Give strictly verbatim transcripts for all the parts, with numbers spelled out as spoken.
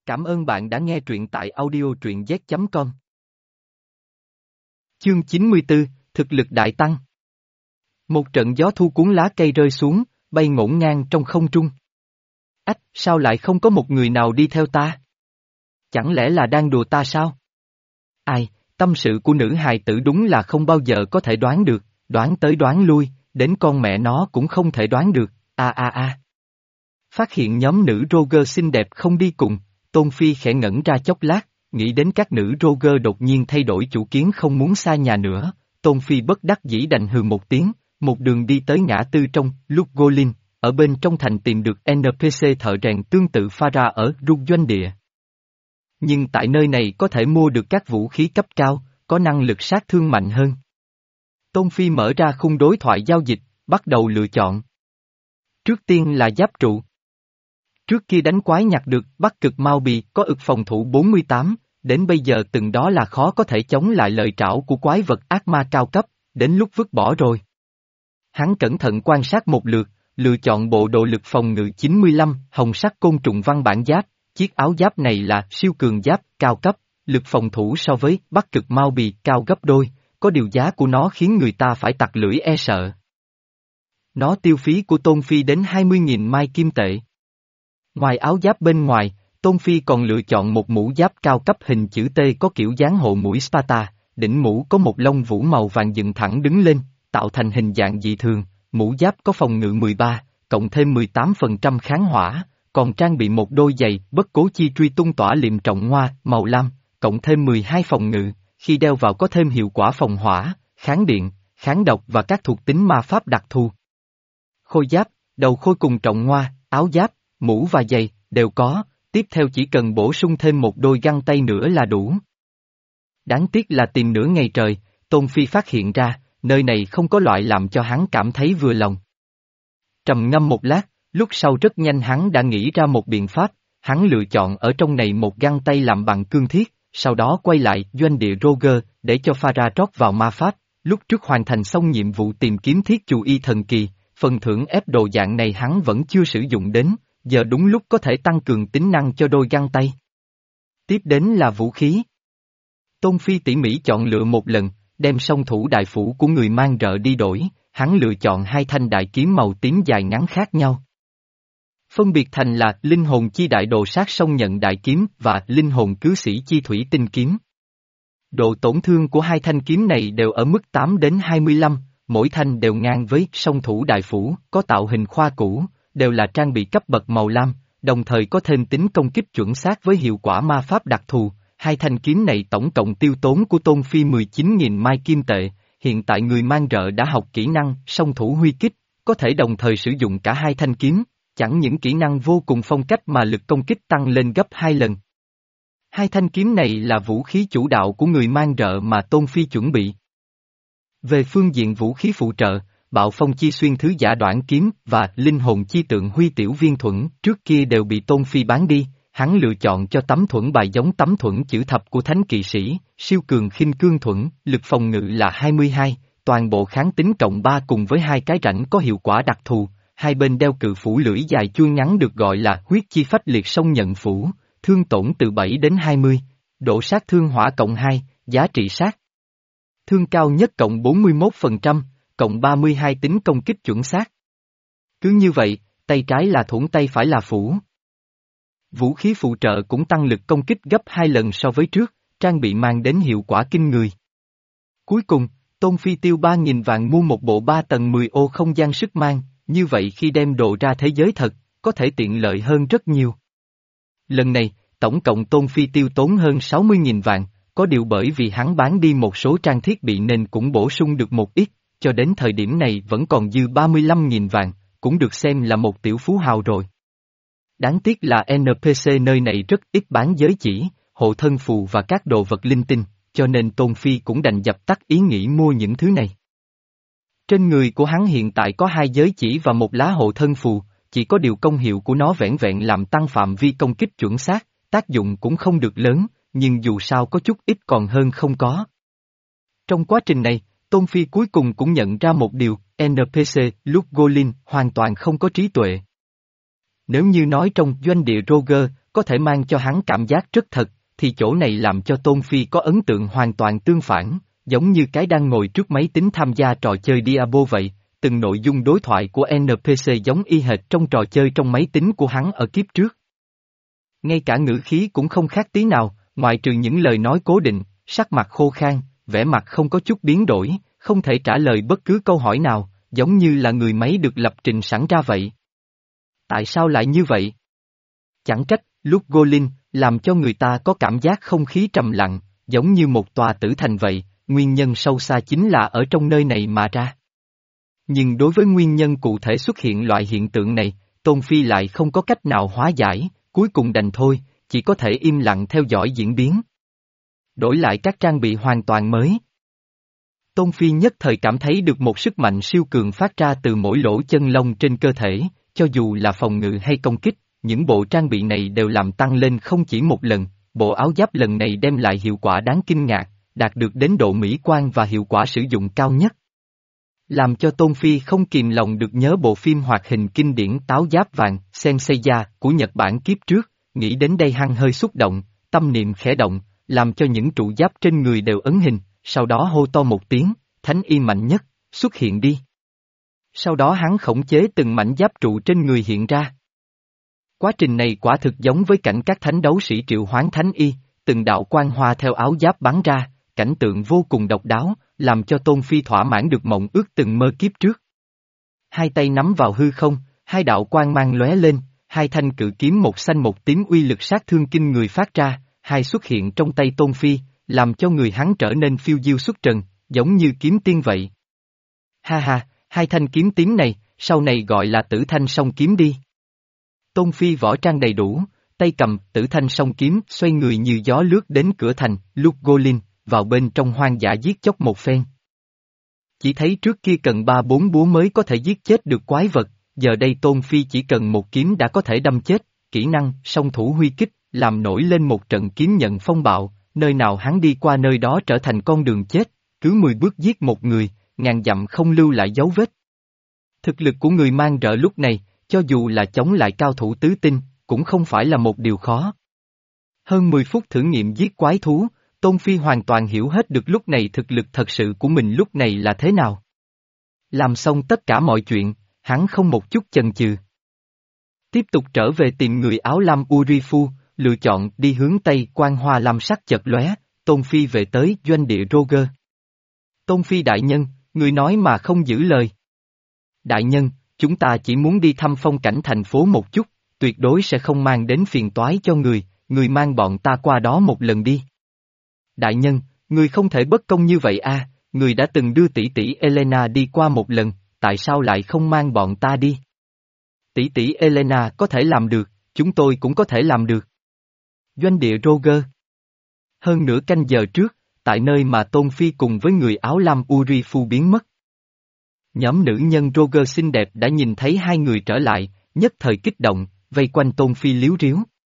Cảm ơn bạn đã nghe truyện tại audio truyện z chấm com. Chương chín mươi tư, Thực lực đại tăng. Một trận gió thu cuốn lá cây rơi xuống, bay ngổn ngang trong không trung. Ách, sao lại không có một người nào đi theo ta? Chẳng lẽ là đang đùa ta sao? Ai, tâm sự của nữ hài tử đúng là không bao giờ có thể đoán được, đoán tới đoán lui, đến con mẹ nó cũng không thể đoán được, a a a. Phát hiện nhóm nữ Roger xinh đẹp không đi cùng, Tôn Phi khẽ ngẩn ra chốc lát, nghĩ đến các nữ Roger đột nhiên thay đổi chủ kiến không muốn xa nhà nữa, Tôn Phi bất đắc dĩ đành hừ một tiếng, một đường đi tới ngã tư trong, lúc Golin, ở bên trong thành tìm được en pê xê thợ rèn tương tự Farah ở Rug doanh địa. Nhưng tại nơi này có thể mua được các vũ khí cấp cao, có năng lực sát thương mạnh hơn. Tôn Phi mở ra khung đối thoại giao dịch, bắt đầu lựa chọn. Trước tiên là giáp trụ. Trước kia đánh quái nhặt được Bắc Cực Mao Bì có ực phòng thủ bốn mươi tám, đến bây giờ từng đó là khó có thể chống lại lợi trảo của quái vật ác ma cao cấp, đến lúc vứt bỏ rồi. Hắn cẩn thận quan sát một lượt, lựa chọn bộ đồ lực phòng ngự chín mươi lăm, hồng sắc côn trùng văn bản giáp, chiếc áo giáp này là siêu cường giáp, cao cấp, lực phòng thủ so với Bắc Cực Mao Bì cao gấp đôi, có điều giá của nó khiến người ta phải tặc lưỡi e sợ. Nó tiêu phí của Tôn Phi đến hai mươi nghìn mai kim tệ. Ngoài áo giáp bên ngoài, Tôn Phi còn lựa chọn một mũ giáp cao cấp hình chữ T có kiểu dáng hộ mũi Sparta, đỉnh mũ có một lông vũ màu vàng dựng thẳng đứng lên, tạo thành hình dạng dị thường, mũ giáp có phòng ngự mười ba, cộng thêm mười tám phần trăm kháng hỏa, còn trang bị một đôi giày bất cố chi truy tung tỏa liệm trọng hoa, màu lam, cộng thêm mười hai phòng ngự, khi đeo vào có thêm hiệu quả phòng hỏa, kháng điện, kháng độc và các thuộc tính ma pháp đặc thù. Khôi giáp, đầu khôi cùng trọng hoa, áo giáp, mũ và giày, đều có, tiếp theo chỉ cần bổ sung thêm một đôi găng tay nữa là đủ. Đáng tiếc là tìm nửa ngày trời, Tôn Phi phát hiện ra, nơi này không có loại làm cho hắn cảm thấy vừa lòng. Trầm ngâm một lát, lúc sau rất nhanh hắn đã nghĩ ra một biện pháp, hắn lựa chọn ở trong này một găng tay làm bằng cương thiết, sau đó quay lại doanh địa Roger để cho Farah rót vào ma pháp, lúc trước hoàn thành xong nhiệm vụ tìm kiếm thiết chủ y thần kỳ, phần thưởng ép đồ dạng này hắn vẫn chưa sử dụng đến. Giờ đúng lúc có thể tăng cường tính năng cho đôi găng tay. Tiếp đến là vũ khí. Tôn Phi tỉ mỉ chọn lựa một lần, đem song thủ đại phủ của người mang rợ đi đổi, hắn lựa chọn hai thanh đại kiếm màu tím dài ngắn khác nhau. Phân biệt thành là linh hồn chi đại đồ sát song nhận đại kiếm và linh hồn cứ sĩ chi thủy tinh kiếm. Độ tổn thương của hai thanh kiếm này đều ở mức tám đến hai mươi lăm, mỗi thanh đều ngang với song thủ đại phủ, có tạo hình khoa cũ. Đều là trang bị cấp bậc màu lam, đồng thời có thêm tính công kích chuẩn xác với hiệu quả ma pháp đặc thù. Hai thanh kiếm này tổng cộng tiêu tốn của Tôn Phi mười chín nghìn mai kim tệ, hiện tại người mang rợ đã học kỹ năng song thủ huy kích, có thể đồng thời sử dụng cả hai thanh kiếm, chẳng những kỹ năng vô cùng phong cách mà lực công kích tăng lên gấp hai lần. Hai thanh kiếm này là vũ khí chủ đạo của người mang rợ mà Tôn Phi chuẩn bị. Về phương diện vũ khí phụ trợ, Bạo Phong Chi Xuyên Thứ Giả Đoạn Kiếm và Linh Hồn Chi Tượng Huy Tiểu Viên Thuẫn trước kia đều bị Tôn Phi bán đi, hắn lựa chọn cho tấm thuẫn bài giống tấm thuẫn chữ thập của Thánh Kỵ Sĩ, siêu cường khinh cương thuẫn, lực phòng ngự là hai mươi hai, toàn bộ kháng tính cộng ba cùng với hai cái rãnh có hiệu quả đặc thù, hai bên đeo cự phủ lưỡi dài chuôi ngắn được gọi là huyết chi phách liệt song nhận phủ, thương tổn từ bảy đến hai mươi, độ sát thương hỏa cộng hai, giá trị sát thương cao nhất cộng bốn mươi mốt phần trăm. Cộng ba mươi hai tính công kích chuẩn xác. Cứ như vậy, tay trái là thuẫn tay phải là phủ. Vũ khí phụ trợ cũng tăng lực công kích gấp hai lần so với trước, trang bị mang đến hiệu quả kinh người. Cuối cùng, Tôn Phi tiêu ba nghìn vàng mua một bộ ba tầng mười ô không gian sức mang, như vậy khi đem đồ ra thế giới thật, có thể tiện lợi hơn rất nhiều. Lần này, tổng cộng Tôn Phi tiêu tốn hơn sáu mươi nghìn vàng, có điều bởi vì hắn bán đi một số trang thiết bị nên cũng bổ sung được một ít. Cho đến thời điểm này vẫn còn dư ba mươi lăm nghìn vàng, cũng được xem là một tiểu phú hào rồi. Đáng tiếc là en pê xê nơi này rất ít bán giới chỉ, hộ thân phù và các đồ vật linh tinh, cho nên Tôn Phi cũng đành dập tắt ý nghĩ mua những thứ này. Trên người của hắn hiện tại có hai giới chỉ và một lá hộ thân phù, chỉ có điều công hiệu của nó vẻn vẹn làm tăng phạm vi công kích chuẩn xác, tác dụng cũng không được lớn, nhưng dù sao có chút ít còn hơn không có. Trong quá trình này, Tôn Phi cuối cùng cũng nhận ra một điều, en pê xê, lúc Golin, hoàn toàn không có trí tuệ. Nếu như nói trong doanh địa Roger, có thể mang cho hắn cảm giác rất thật, thì chỗ này làm cho Tôn Phi có ấn tượng hoàn toàn tương phản, giống như cái đang ngồi trước máy tính tham gia trò chơi Diablo vậy, từng nội dung đối thoại của en pê xê giống y hệt trong trò chơi trong máy tính của hắn ở kiếp trước. Ngay cả ngữ khí cũng không khác tí nào, ngoại trừ những lời nói cố định, sắc mặt khô khan, vẻ mặt không có chút biến đổi, không thể trả lời bất cứ câu hỏi nào, giống như là người máy được lập trình sẵn ra vậy. Tại sao lại như vậy? Chẳng trách, lúc Golin, làm cho người ta có cảm giác không khí trầm lặng, giống như một tòa tử thành vậy, nguyên nhân sâu xa chính là ở trong nơi này mà ra. Nhưng đối với nguyên nhân cụ thể xuất hiện loại hiện tượng này, Tôn Phi lại không có cách nào hóa giải, cuối cùng đành thôi, chỉ có thể im lặng theo dõi diễn biến. Đổi lại các trang bị hoàn toàn mới. Tôn Phi nhất thời cảm thấy được một sức mạnh siêu cường phát ra từ mỗi lỗ chân lông trên cơ thể, cho dù là phòng ngự hay công kích, những bộ trang bị này đều làm tăng lên không chỉ một lần, bộ áo giáp lần này đem lại hiệu quả đáng kinh ngạc, đạt được đến độ mỹ quan và hiệu quả sử dụng cao nhất. Làm cho Tôn Phi không kìm lòng được nhớ bộ phim hoạt hình kinh điển Táo Giáp Vàng, Senseiya của Nhật Bản kiếp trước, nghĩ đến đây hắn hơi xúc động, tâm niệm khẽ động, làm cho những trụ giáp trên người đều ấn hình, sau đó hô to một tiếng, thánh y mạnh nhất, xuất hiện đi. Sau đó hắn khống chế từng mảnh giáp trụ trên người hiện ra. Quá trình này quả thực giống với cảnh các thánh đấu sĩ triệu hoán thánh y, từng đạo quang hoa theo áo giáp bắn ra, cảnh tượng vô cùng độc đáo, làm cho Tôn Phi thỏa mãn được mộng ước từng mơ kiếp trước. Hai tay nắm vào hư không, hai đạo quang mang lóe lên, hai thanh cự kiếm một xanh một tím uy lực sát thương kinh người phát ra, hai xuất hiện trong tay Tôn Phi, làm cho người hắn trở nên phiêu diêu xuất trần, giống như kiếm tiên vậy. Ha ha, hai thanh kiếm tím này, sau này gọi là tử thanh song kiếm đi. Tôn Phi võ trang đầy đủ, tay cầm tử thanh song kiếm xoay người như gió lướt đến cửa thành, lúc Golin, vào bên trong hoang dã giết chóc một phen. Chỉ thấy trước kia cần ba bốn búa mới có thể giết chết được quái vật, giờ đây Tôn Phi chỉ cần một kiếm đã có thể đâm chết, kỹ năng song thủ huy kích, làm nổi lên một trận kiếm nhận phong bạo, nơi nào hắn đi qua nơi đó trở thành con đường chết, cứ mười bước giết một người, ngàn dặm không lưu lại dấu vết. Thực lực của người mang rợ lúc này, cho dù là chống lại cao thủ tứ tinh, cũng không phải là một điều khó. Hơn mười phút thử nghiệm giết quái thú, Tôn Phi hoàn toàn hiểu hết được lúc này thực lực thật sự của mình lúc này là thế nào. Làm xong tất cả mọi chuyện, hắn không một chút chần chừ. Tiếp tục trở về tìm người áo lam Urifu, lựa chọn đi hướng Tây quang hoa lam sắc chợt lóe, Tôn Phi về tới doanh địa Roger. Tôn Phi đại nhân, người nói mà không giữ lời. Đại nhân, chúng ta chỉ muốn đi thăm phong cảnh thành phố một chút, tuyệt đối sẽ không mang đến phiền toái cho người, người mang bọn ta qua đó một lần đi. Đại nhân, người không thể bất công như vậy a, người đã từng đưa tỷ tỷ Elena đi qua một lần, tại sao lại không mang bọn ta đi? Tỷ tỷ Elena có thể làm được, chúng tôi cũng có thể làm được. Doanh địa Roger. Hơn nửa canh giờ trước, tại nơi mà Tôn Phi cùng với người áo lam Urifu biến mất. Nhóm nữ nhân Roger xinh đẹp đã nhìn thấy hai người trở lại, nhất thời kích động, vây quanh Tôn Phi líu ríu.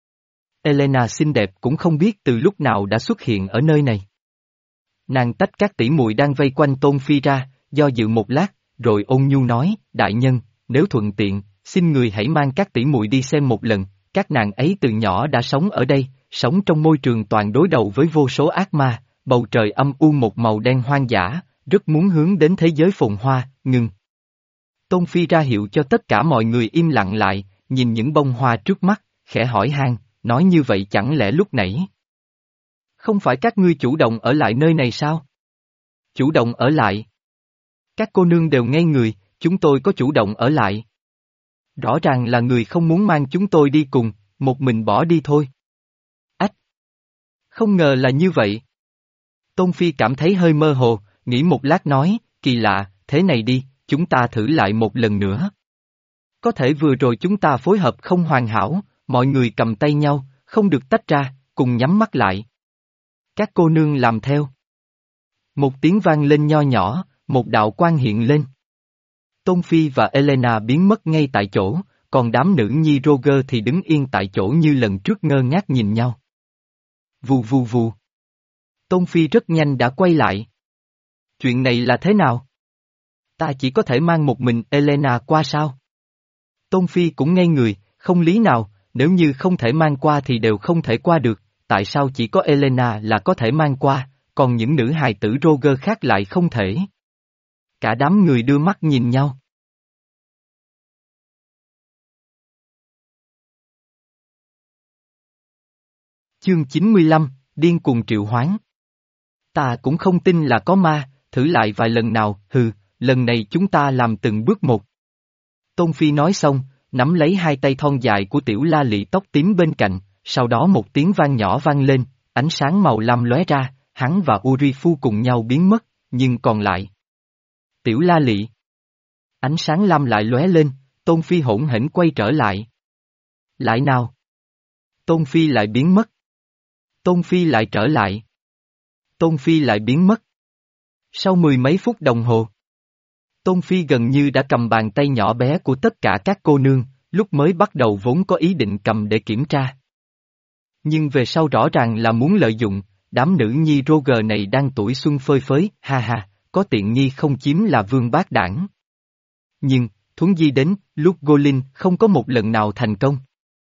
Elena xinh đẹp cũng không biết từ lúc nào đã xuất hiện ở nơi này. Nàng tách các tỷ muội đang vây quanh Tôn Phi ra, do dự một lát, rồi ôn nhu nói, đại nhân, nếu thuận tiện, xin người hãy mang các tỷ muội đi xem một lần, các nàng ấy từ nhỏ đã sống ở đây, sống trong môi trường toàn đối đầu với vô số ác ma, bầu trời âm u một màu đen hoang dã, rất muốn hướng đến thế giới phồn hoa, ngừng. Tôn Phi ra hiệu cho tất cả mọi người im lặng lại, nhìn những bông hoa trước mắt, khẽ hỏi han, nói như vậy chẳng lẽ lúc nãy? Không phải các ngươi chủ động ở lại nơi này sao? Chủ động ở lại? Các cô nương đều ngây người, chúng tôi có chủ động ở lại. Rõ ràng là người không muốn mang chúng tôi đi cùng, một mình bỏ đi thôi. Ách! Không ngờ là như vậy. Tôn Phi cảm thấy hơi mơ hồ, nghĩ một lát nói, kỳ lạ, thế này đi, chúng ta thử lại một lần nữa. Có thể vừa rồi chúng ta phối hợp không hoàn hảo, mọi người cầm tay nhau, không được tách ra, cùng nhắm mắt lại. Các cô nương làm theo. Một tiếng vang lên nho nhỏ, một đạo quang hiện lên. Tôn Phi và Elena biến mất ngay tại chỗ, còn đám nữ nhi Roger thì đứng yên tại chỗ như lần trước ngơ ngác nhìn nhau. Vù vù vù. Tôn Phi rất nhanh đã quay lại. Chuyện này là thế nào? Ta chỉ có thể mang một mình Elena qua sao? Tôn Phi cũng ngây người, Không lý nào, nếu như không thể mang qua thì đều không thể qua được, tại sao chỉ có Elena là có thể mang qua, còn những nữ hài tử Roger khác lại không thể? Cả đám người đưa mắt nhìn nhau. Chương chín mươi lăm, điên cuồng triệu hoán. Ta cũng không tin là có ma, thử lại vài lần nào, hừ, lần này chúng ta làm từng bước một. Tôn Phi nói xong, nắm lấy hai tay thon dài của tiểu la lị tóc tím bên cạnh, sau đó một tiếng vang nhỏ vang lên, ánh sáng màu lam lóe ra, hắn và Urifu cùng nhau biến mất, nhưng còn lại. Tiểu la lị. Ánh sáng lam lại lóe lên, Tôn Phi hỗn hển quay trở lại. Lại nào? Tôn Phi lại biến mất. Tôn Phi lại trở lại. Tôn Phi lại biến mất. Sau mười mấy phút đồng hồ, Tôn Phi gần như đã cầm bàn tay nhỏ bé của tất cả các cô nương, lúc mới bắt đầu vốn có ý định cầm để kiểm tra. Nhưng về sau rõ ràng là muốn lợi dụng, đám nữ nhi Roger này đang tuổi xuân phơi phới, ha ha, có tiện nghi không chiếm là vương bát đảng. Nhưng, thuấn di đến, lúc Golin không có một lần nào thành công.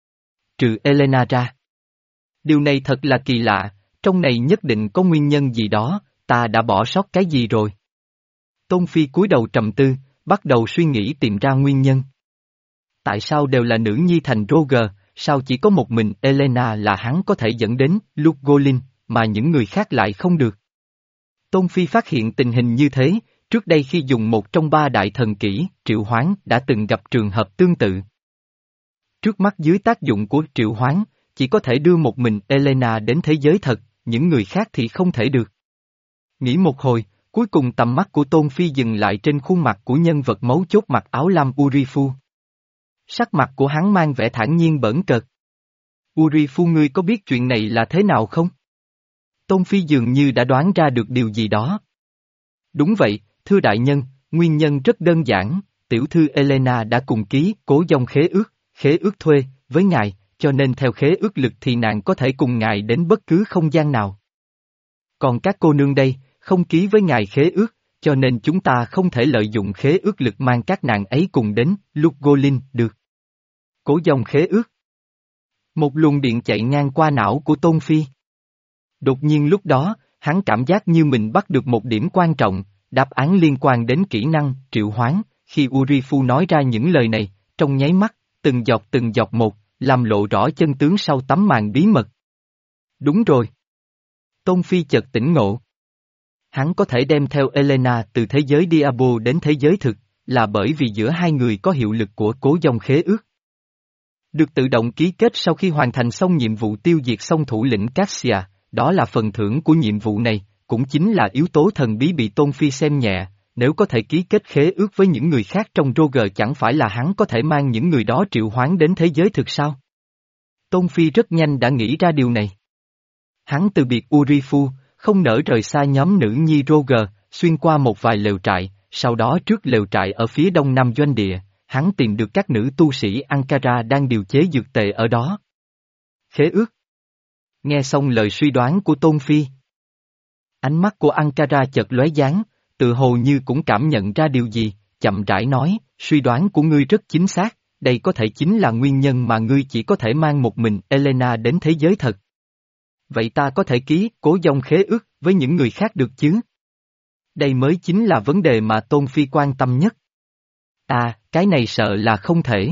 Trừ Elena ra. Điều này thật là kỳ lạ, trong này nhất định có nguyên nhân gì đó, ta đã bỏ sót cái gì rồi. Tôn Phi cúi đầu trầm tư, bắt đầu suy nghĩ tìm ra nguyên nhân. Tại sao đều là nữ nhi thành Roger, sao chỉ có một mình Elena là hắn có thể dẫn đến Luke Golin, mà những người khác lại không được? Tôn Phi phát hiện tình hình như thế, trước đây khi dùng một trong ba đại thần kỹ, triệu hoán đã từng gặp trường hợp tương tự. Trước mắt dưới tác dụng của triệu hoán, chỉ có thể đưa một mình Elena đến thế giới thật, những người khác thì không thể được. Nghĩ một hồi, cuối cùng tầm mắt của Tôn Phi dừng lại trên khuôn mặt của nhân vật mấu chốt mặc áo lam Urifu. Sắc mặt của hắn mang vẻ thản nhiên bỡn cợt. Urifu, ngươi có biết chuyện này là thế nào không? Tôn Phi dường như đã đoán ra được điều gì đó. Đúng vậy, thưa đại nhân, nguyên nhân rất đơn giản, tiểu thư Elena đã cùng ký cố dòng khế ước, khế ước thuê, với ngài, cho nên theo khế ước lực thì nàng có thể cùng ngài đến bất cứ không gian nào. Còn các cô nương đây, không ký với ngài khế ước, cho nên chúng ta không thể lợi dụng khế ước lực mang các nàng ấy cùng đến Luke Golin được. Cố dòng khế ước. Một luồng điện chạy ngang qua não của Tôn Phi. Đột nhiên lúc đó, hắn cảm giác như mình bắt được một điểm quan trọng, đáp án liên quan đến kỹ năng triệu hoán. Khi Urifu nói ra những lời này, trong nháy mắt, từng giọt từng giọt một, làm lộ rõ chân tướng sau tấm màn bí mật. Đúng rồi. Tôn Phi chợt tỉnh ngộ. Hắn có thể đem theo Elena từ thế giới Diablo đến thế giới thực, là bởi vì giữa hai người có hiệu lực của cố dòng khế ước. Được tự động ký kết sau khi hoàn thành xong nhiệm vụ tiêu diệt xong thủ lĩnh Cassia, đó là phần thưởng của nhiệm vụ này, cũng chính là yếu tố thần bí bị Tôn Phi xem nhẹ, nếu có thể ký kết khế ước với những người khác trong Roger chẳng phải là hắn có thể mang những người đó triệu hoán đến thế giới thực sao? Tôn Phi rất nhanh đã nghĩ ra điều này. Hắn từ biệt Urifu, không nỡ rời xa nhóm nữ nhi Roger, xuyên qua một vài lều trại, sau đó trước lều trại ở phía đông nam doanh địa, hắn tìm được các nữ tu sĩ Ankara đang điều chế dược tề ở đó. Khế ước. Nghe xong lời suy đoán của Tôn Phi. Ánh mắt của Ankara chợt lóe dáng, tự hồ như cũng cảm nhận ra điều gì, chậm rãi nói, suy đoán của ngươi rất chính xác, đây có thể chính là nguyên nhân mà ngươi chỉ có thể mang một mình Elena đến thế giới thật. Vậy ta có thể ký cố dòng khế ước với những người khác được chứ? Đây mới chính là vấn đề mà Tôn Phi quan tâm nhất. À, cái này sợ là không thể.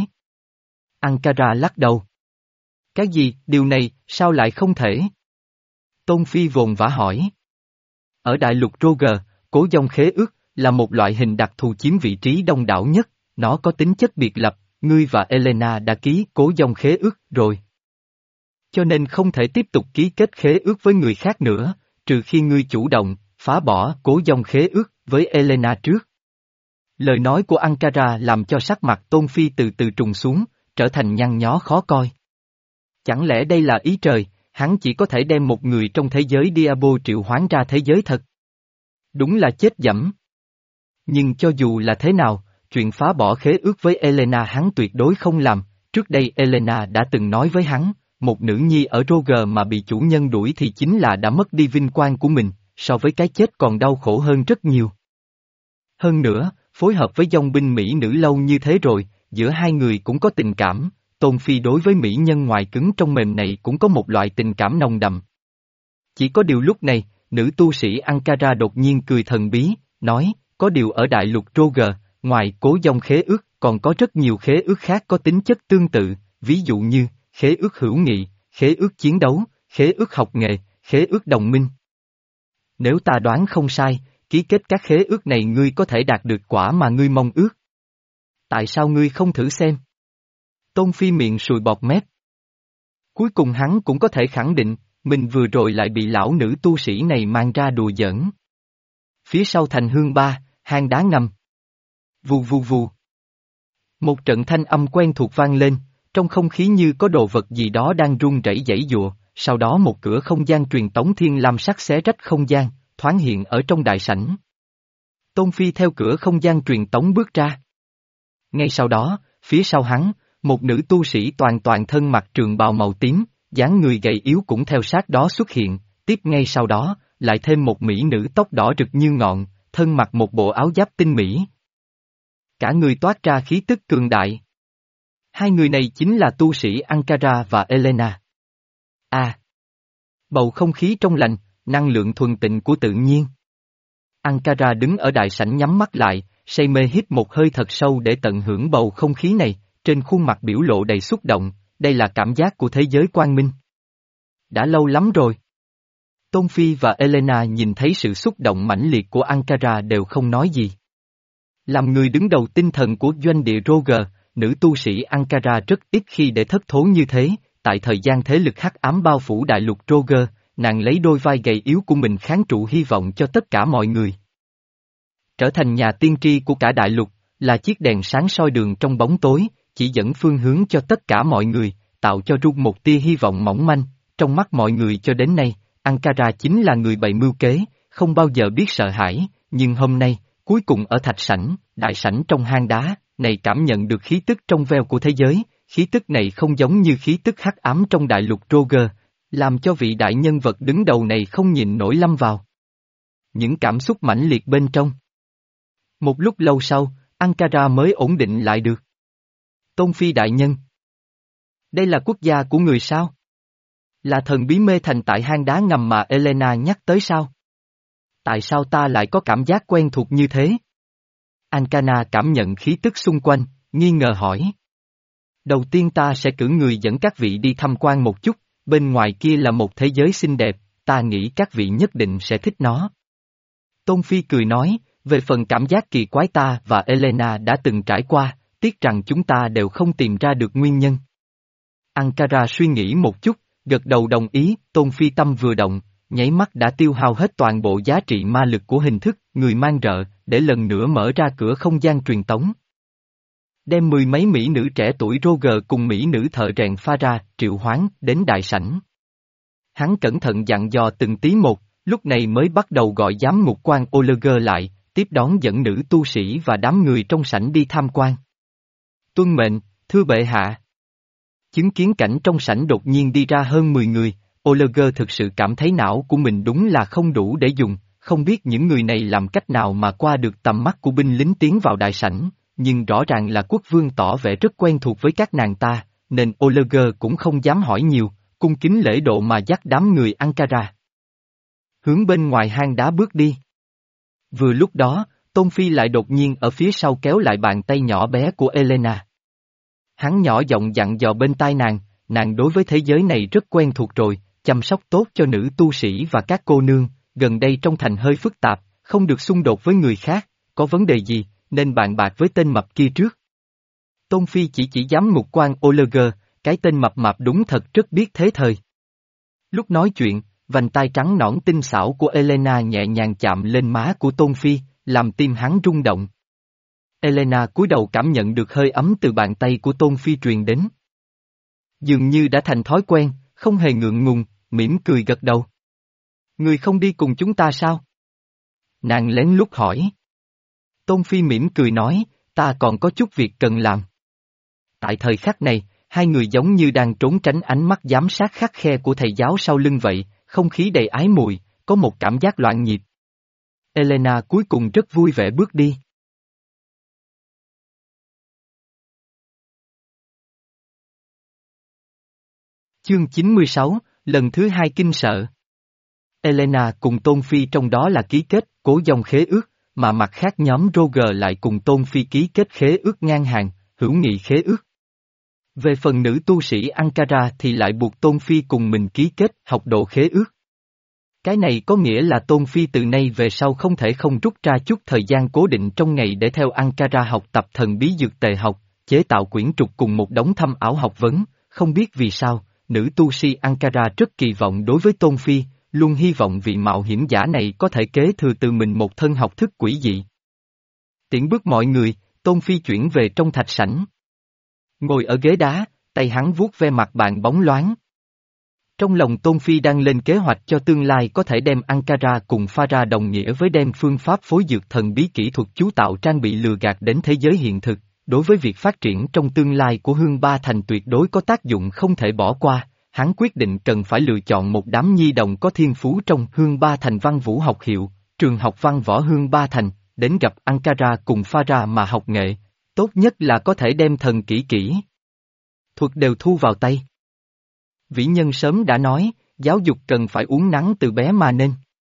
Ankara lắc đầu. Cái gì, điều này, sao lại không thể? Tôn Phi vồn vã hỏi. Ở đại lục Roger, cố dòng khế ước là một loại hình đặc thù chiếm vị trí đông đảo nhất, nó có tính chất biệt lập, ngươi và Elena đã ký cố dòng khế ước rồi. Cho nên không thể tiếp tục ký kết khế ước với người khác nữa, trừ khi ngươi chủ động, phá bỏ cố dòng khế ước với Elena trước. Lời nói của Ankara làm cho sắc mặt Tôn Phi từ từ trùng xuống, trở thành nhăn nhó khó coi. Chẳng lẽ đây là ý trời, hắn chỉ có thể đem một người trong thế giới Diablo triệu hoán ra thế giới thật? Đúng là chết dẫm. Nhưng cho dù là thế nào, chuyện phá bỏ khế ước với Elena hắn tuyệt đối không làm, trước đây Elena đã từng nói với hắn, một nữ nhi ở Roger mà bị chủ nhân đuổi thì chính là đã mất đi vinh quang của mình, so với cái chết còn đau khổ hơn rất nhiều. Hơn nữa, phối hợp với dòng binh Mỹ nữ lâu như thế rồi, giữa hai người cũng có tình cảm, Tôn Phi đối với mỹ nhân ngoài cứng trong mềm này cũng có một loại tình cảm nồng đậm. Chỉ có điều lúc này, nữ tu sĩ Ankara đột nhiên cười thần bí, nói, có điều ở đại lục Roger, ngoài Cố Dông khế ước, còn có rất nhiều khế ước khác có tính chất tương tự, ví dụ như, khế ước hữu nghị, khế ước chiến đấu, khế ước học nghề, khế ước đồng minh. Nếu ta đoán không sai, ký kết các khế ước này ngươi có thể đạt được quả mà ngươi mong ước. Tại sao ngươi không thử xem? Tôn Phi miệng sùi bọt mép. Cuối cùng hắn cũng có thể khẳng định, mình vừa rồi lại bị lão nữ tu sĩ này mang ra đùa giỡn. Phía sau thành hương ba, hang đá ngầm. Vù vù vù. Một trận thanh âm quen thuộc vang lên, trong không khí như có đồ vật gì đó đang rung rẩy giãy giụa, sau đó một cửa không gian truyền tống thiên lam sắc xé rách không gian, thoáng hiện ở trong đại sảnh. Tôn Phi theo cửa không gian truyền tống bước ra. Ngay sau đó, phía sau hắn, một nữ tu sĩ toàn toàn thân mặc trường bào màu tím, dáng người gầy yếu cũng theo sát đó xuất hiện, tiếp ngay sau đó, lại thêm một mỹ nữ tóc đỏ rực như ngọn, thân mặc một bộ áo giáp tinh mỹ. Cả người toát ra khí tức cường đại. Hai người này chính là tu sĩ Ankara và Elena. À! Bầu không khí trong lành, năng lượng thuần tịnh của tự nhiên. Ankara đứng ở đại sảnh nhắm mắt lại, say mê hít một hơi thật sâu để tận hưởng bầu không khí này, trên khuôn mặt biểu lộ đầy xúc động, đây là cảm giác của thế giới quang minh. Đã lâu lắm rồi. Tôn Phi và Elena nhìn thấy sự xúc động mãnh liệt của Ankara đều không nói gì. Làm người đứng đầu tinh thần của doanh địa Roger, nữ tu sĩ Ankara rất ít khi để thất thố như thế, tại thời gian thế lực hắc ám bao phủ đại lục Roger, nàng lấy đôi vai gầy yếu của mình kháng trụ hy vọng cho tất cả mọi người. Trở thành nhà tiên tri của cả đại lục, là chiếc đèn sáng soi đường trong bóng tối, chỉ dẫn phương hướng cho tất cả mọi người, tạo cho Rung một tia hy vọng mỏng manh, trong mắt mọi người cho đến nay, Ankara chính là người bày mưu kế, không bao giờ biết sợ hãi, nhưng hôm nay, cuối cùng ở thạch sảnh, đại sảnh trong hang đá, này cảm nhận được khí tức trong veo của thế giới, khí tức này không giống như khí tức hắc ám trong đại lục Roger, làm cho vị đại nhân vật đứng đầu này không nhìn nổi lâm vào. Những cảm xúc mãnh liệt bên trong. Một lúc lâu sau, Ankara mới ổn định lại được. Tôn Phi đại nhân. Đây là quốc gia của người sao? Là thần bí mê thành tại hang đá ngầm mà Elena nhắc tới sao? Tại sao ta lại có cảm giác quen thuộc như thế? Ankara cảm nhận khí tức xung quanh, nghi ngờ hỏi. Đầu tiên ta sẽ cử người dẫn các vị đi tham quan một chút, bên ngoài kia là một thế giới xinh đẹp, ta nghĩ các vị nhất định sẽ thích nó. Tôn Phi cười nói, về phần cảm giác kỳ quái ta và Elena đã từng trải qua, tiếc rằng chúng ta đều không tìm ra được nguyên nhân. Ankara suy nghĩ một chút, gật đầu đồng ý, Tôn Phi tâm vừa động, nháy mắt đã tiêu hao hết toàn bộ giá trị ma lực của hình thức, người mang rợ, để lần nữa mở ra cửa không gian truyền tống. Đem mười mấy mỹ nữ trẻ tuổi Roger cùng mỹ nữ thợ rèn pha ra, triệu hoán, đến đại sảnh. Hắn cẩn thận dặn dò từng tí một, lúc này mới bắt đầu gọi giám ngục quan Oleger lại, tiếp đón dẫn nữ tu sĩ và đám người trong sảnh đi tham quan. Tuân mệnh, thưa bệ hạ. Chứng kiến cảnh trong sảnh đột nhiên đi ra hơn mười người, Oleger thực sự cảm thấy não của mình đúng là không đủ để dùng, không biết những người này làm cách nào mà qua được tầm mắt của binh lính tiến vào đại sảnh, nhưng rõ ràng là quốc vương tỏ vẻ rất quen thuộc với các nàng ta, nên Oleger cũng không dám hỏi nhiều, cung kính lễ độ mà dắt đám người Ankara hướng bên ngoài hang đá bước đi. Vừa lúc đó, Tôn Phi lại đột nhiên ở phía sau kéo lại bàn tay nhỏ bé của Elena. Hắn nhỏ giọng dặn dò bên tai nàng, nàng đối với thế giới này rất quen thuộc rồi, chăm sóc tốt cho nữ tu sĩ và các cô nương, gần đây trong thành hơi phức tạp, không được xung đột với người khác, có vấn đề gì, nên bàn bạc với tên mập kia trước. Tôn Phi chỉ chỉ giám ngục quan Oleger, cái tên mập mạp đúng thật rất biết thế thời. Lúc nói chuyện, vành tai trắng nõn tinh xảo của Elena nhẹ nhàng chạm lên má của Tôn Phi, làm tim hắn rung động. Elena cúi đầu cảm nhận được hơi ấm từ bàn tay của Tôn Phi truyền đến. Dường như đã thành thói quen, không hề ngượng ngùng, mỉm cười gật đầu. Người không đi cùng chúng ta sao? Nàng lén lút hỏi. Tôn Phi mỉm cười nói, ta còn có chút việc cần làm. Tại thời khắc này, hai người giống như đang trốn tránh ánh mắt giám sát khắt khe của thầy giáo sau lưng vậy, không khí đầy ái mùi, có một cảm giác loạn nhịp. Elena cuối cùng rất vui vẻ bước đi. Chương chín mươi sáu, lần thứ hai kinh sợ. Elena cùng Tôn Phi trong đó là ký kết, cố dòng khế ước, mà mặt khác nhóm Roger lại cùng Tôn Phi ký kết khế ước ngang hàng, hữu nghị khế ước. Về phần nữ tu sĩ Ankara thì lại buộc Tôn Phi cùng mình ký kết học độ khế ước. Cái này có nghĩa là Tôn Phi từ nay về sau không thể không rút ra chút thời gian cố định trong ngày để theo Ankara học tập thần bí dược tề học, chế tạo quyển trục cùng một đống thâm ảo học vấn, không biết vì sao, nữ tu sĩ Ankara rất kỳ vọng đối với Tôn Phi, luôn hy vọng vị mạo hiểm giả này có thể kế thừa từ mình một thân học thức quỷ dị. Tiễn bước mọi người, Tôn Phi chuyển về trong thạch sảnh. Ngồi ở ghế đá, tay hắn vuốt ve mặt bàn bóng loáng. Trong lòng Tôn Phi đang lên kế hoạch cho tương lai có thể đem Ankara cùng Phara đồng nghĩa với đem phương pháp phối dược thần bí kỹ thuật chú tạo trang bị lừa gạt đến thế giới hiện thực, đối với việc phát triển trong tương lai của Hương Ba Thành tuyệt đối có tác dụng không thể bỏ qua, hắn quyết định cần phải lựa chọn một đám nhi đồng có thiên phú trong Hương Ba Thành Văn Vũ học hiệu, trường học văn võ Hương Ba Thành, đến gặp Ankara cùng Phara mà học nghệ, tốt nhất là có thể đem thần kỹ kỹ thuật đều thu vào tay. Vĩ nhân sớm đã nói, giáo dục cần phải uốn nắn từ bé mà nên.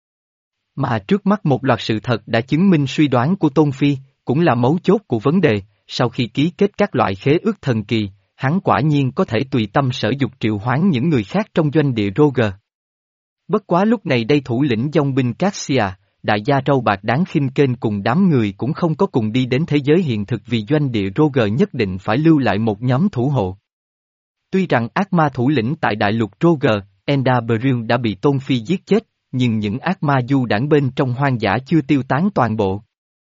Mà trước mắt một loạt sự thật đã chứng minh suy đoán của Tôn Phi, cũng là mấu chốt của vấn đề, sau khi ký kết các loại khế ước thần kỳ, hắn quả nhiên có thể tùy tâm sở dục triệu hoán những người khác trong doanh địa Roger. Bất quá lúc này đây thủ lĩnh dòng binh Cassia, đại gia râu bạc đáng khinh kênh cùng đám người cũng không có cùng đi đến thế giới hiện thực vì doanh địa Roger nhất định phải lưu lại một nhóm thủ hộ. Tuy rằng ác ma thủ lĩnh tại đại lục Roger, Endabril đã bị Tôn Phi giết chết, nhưng những ác ma du đảng bên trong hoang dã chưa tiêu tán toàn bộ.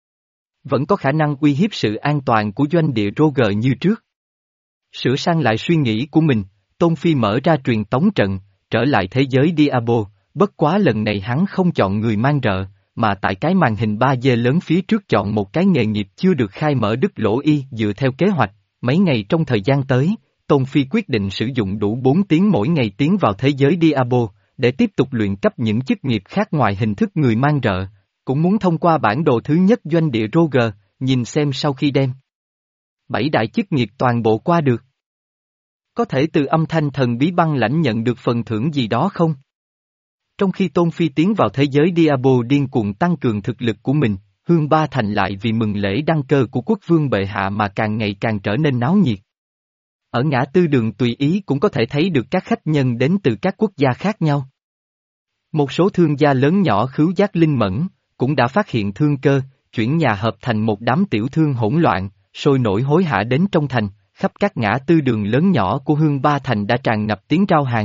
Vẫn có khả năng uy hiếp sự an toàn của doanh địa Roger như trước. Sửa sang lại suy nghĩ của mình, Tôn Phi mở ra truyền tống trận, trở lại thế giới Diabo, bất quá lần này hắn không chọn người mang rợ, mà tại cái màn hình ba D lớn phía trước chọn một cái nghề nghiệp chưa được khai mở đứt lỗ y dựa theo kế hoạch, mấy ngày trong thời gian tới. Tôn Phi quyết định sử dụng đủ bốn tiếng mỗi ngày tiến vào thế giới Diabo, để tiếp tục luyện cấp những chức nghiệp khác ngoài hình thức người mang rợ, cũng muốn thông qua bản đồ thứ nhất doanh địa Roger, nhìn xem sau khi đem bảy đại chức nghiệp toàn bộ qua được. Có thể từ âm thanh thần bí băng lãnh nhận được phần thưởng gì đó không? Trong khi Tôn Phi tiến vào thế giới Diabo điên cuồng tăng cường thực lực của mình, Hương Ba Thành lại vì mừng lễ đăng cơ của quốc vương bệ hạ mà càng ngày càng trở nên náo nhiệt. Ở ngã tư đường tùy ý cũng có thể thấy được các khách nhân đến từ các quốc gia khác nhau. Một số thương gia lớn nhỏ khứu giác linh mẫn, cũng đã phát hiện thương cơ, chuyển nhà hợp thành một đám tiểu thương hỗn loạn, sôi nổi hối hả đến trong thành, khắp các ngã tư đường lớn nhỏ của Hương Ba Thành đã tràn ngập tiếng rao hàng.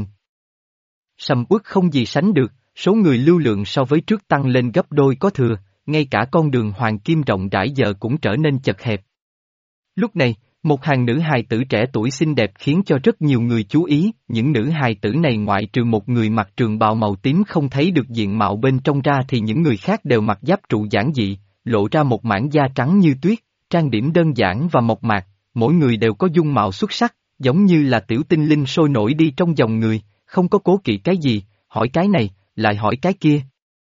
Sầm uất không gì sánh được, số người lưu lượng so với trước tăng lên gấp đôi có thừa, ngay cả con đường hoàng kim rộng rãi giờ cũng trở nên chật hẹp. Lúc này, một hàng nữ hài tử trẻ tuổi xinh đẹp khiến cho rất nhiều người chú ý, những nữ hài tử này ngoại trừ một người mặc trường bào màu tím không thấy được diện mạo bên trong ra thì những người khác đều mặc giáp trụ giản dị, lộ ra một mảng da trắng như tuyết, trang điểm đơn giản và mộc mạc, mỗi người đều có dung mạo xuất sắc, giống như là tiểu tinh linh sôi nổi đi trong dòng người, không có cố kỵ cái gì, hỏi cái này, lại hỏi cái kia.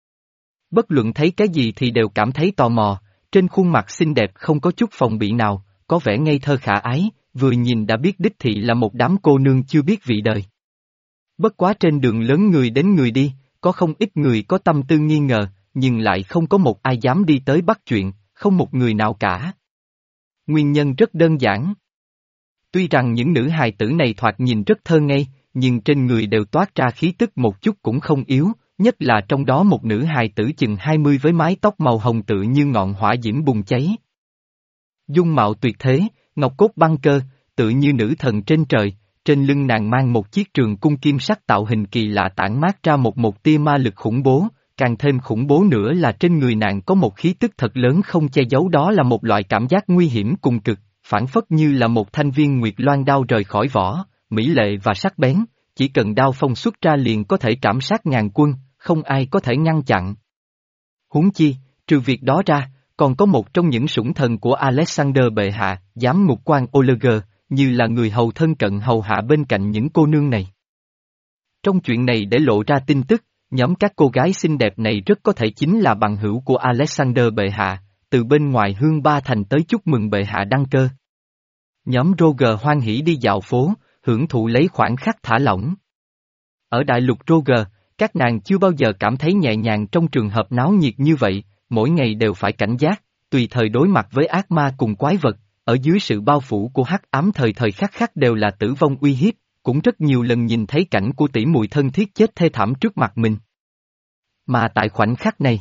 Bất luận thấy cái gì thì đều cảm thấy tò mò, trên khuôn mặt xinh đẹp không có chút phòng bị nào. Có vẻ ngây thơ khả ái, vừa nhìn đã biết đích thị là một đám cô nương chưa biết vị đời. Bất quá trên đường lớn người đến người đi, có không ít người có tâm tư nghi ngờ, nhưng lại không có một ai dám đi tới bắt chuyện, không một người nào cả. Nguyên nhân rất đơn giản. Tuy rằng những nữ hài tử này thoạt nhìn rất thơ ngây, nhưng trên người đều toát ra khí tức một chút cũng không yếu, nhất là trong đó một nữ hài tử chừng hai mươi với mái tóc màu hồng tự như ngọn hỏa diễm bùng cháy. Dung mạo tuyệt thế, ngọc cốt băng cơ, tự như nữ thần trên trời, trên lưng nàng mang một chiếc trường cung kim sắc tạo hình kỳ lạ tản mát ra một một tia ma lực khủng bố, càng thêm khủng bố nữa là trên người nàng có một khí tức thật lớn không che giấu, đó là một loại cảm giác nguy hiểm cùng cực, phản phất như là một thanh viên nguyệt loan đao rời khỏi vỏ, mỹ lệ và sắc bén, chỉ cần đao phong xuất ra liền có thể trảm sát ngàn quân, không ai có thể ngăn chặn. Huống chi, trừ việc đó ra, còn có một trong những sủng thần của Alexander bệ hạ, giám ngục quan Oleger, như là người hầu thân cận hầu hạ bên cạnh những cô nương này. Trong chuyện này để lộ ra tin tức, nhóm các cô gái xinh đẹp này rất có thể chính là bằng hữu của Alexander bệ hạ, từ bên ngoài Hương Ba Thành tới chúc mừng bệ hạ đăng cơ. Nhóm Roger hoan hỉ đi dạo phố, hưởng thụ lấy khoảnh khắc thả lỏng. Ở đại lục Roger, các nàng chưa bao giờ cảm thấy nhẹ nhàng trong trường hợp náo nhiệt như vậy, mỗi ngày đều phải cảnh giác, tùy thời đối mặt với ác ma cùng quái vật, ở dưới sự bao phủ của hắc ám thời thời khắc khắc đều là tử vong uy hiếp, cũng rất nhiều lần nhìn thấy cảnh của tỷ muội thân thiết chết thê thảm trước mặt mình. Mà tại khoảnh khắc này,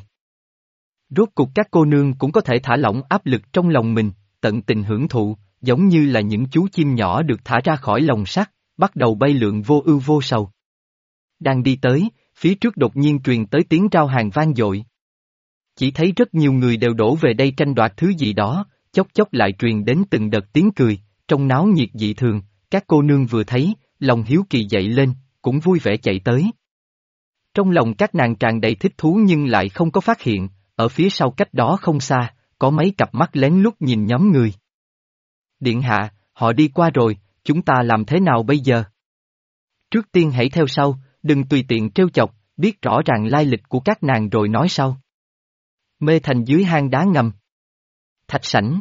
rốt cục các cô nương cũng có thể thả lỏng áp lực trong lòng mình, tận tình hưởng thụ, giống như là những chú chim nhỏ được thả ra khỏi lồng sắt, bắt đầu bay lượn vô ưu vô sầu. Đang đi tới, phía trước đột nhiên truyền tới tiếng rao hàng vang dội. Chỉ thấy rất nhiều người đều đổ về đây tranh đoạt thứ gì đó, chốc chốc lại truyền đến từng đợt tiếng cười, trong náo nhiệt dị thường, các cô nương vừa thấy, lòng hiếu kỳ dậy lên, cũng vui vẻ chạy tới. Trong lòng các nàng tràn đầy thích thú nhưng lại không có phát hiện, ở phía sau cách đó không xa, có mấy cặp mắt lén lút nhìn nhóm người. Điện hạ, họ đi qua rồi, chúng ta làm thế nào bây giờ? Trước tiên hãy theo sau, đừng tùy tiện trêu chọc, biết rõ ràng lai lịch của các nàng rồi nói sau. Mê thành dưới hang đá ngầm. Thạch sảnh.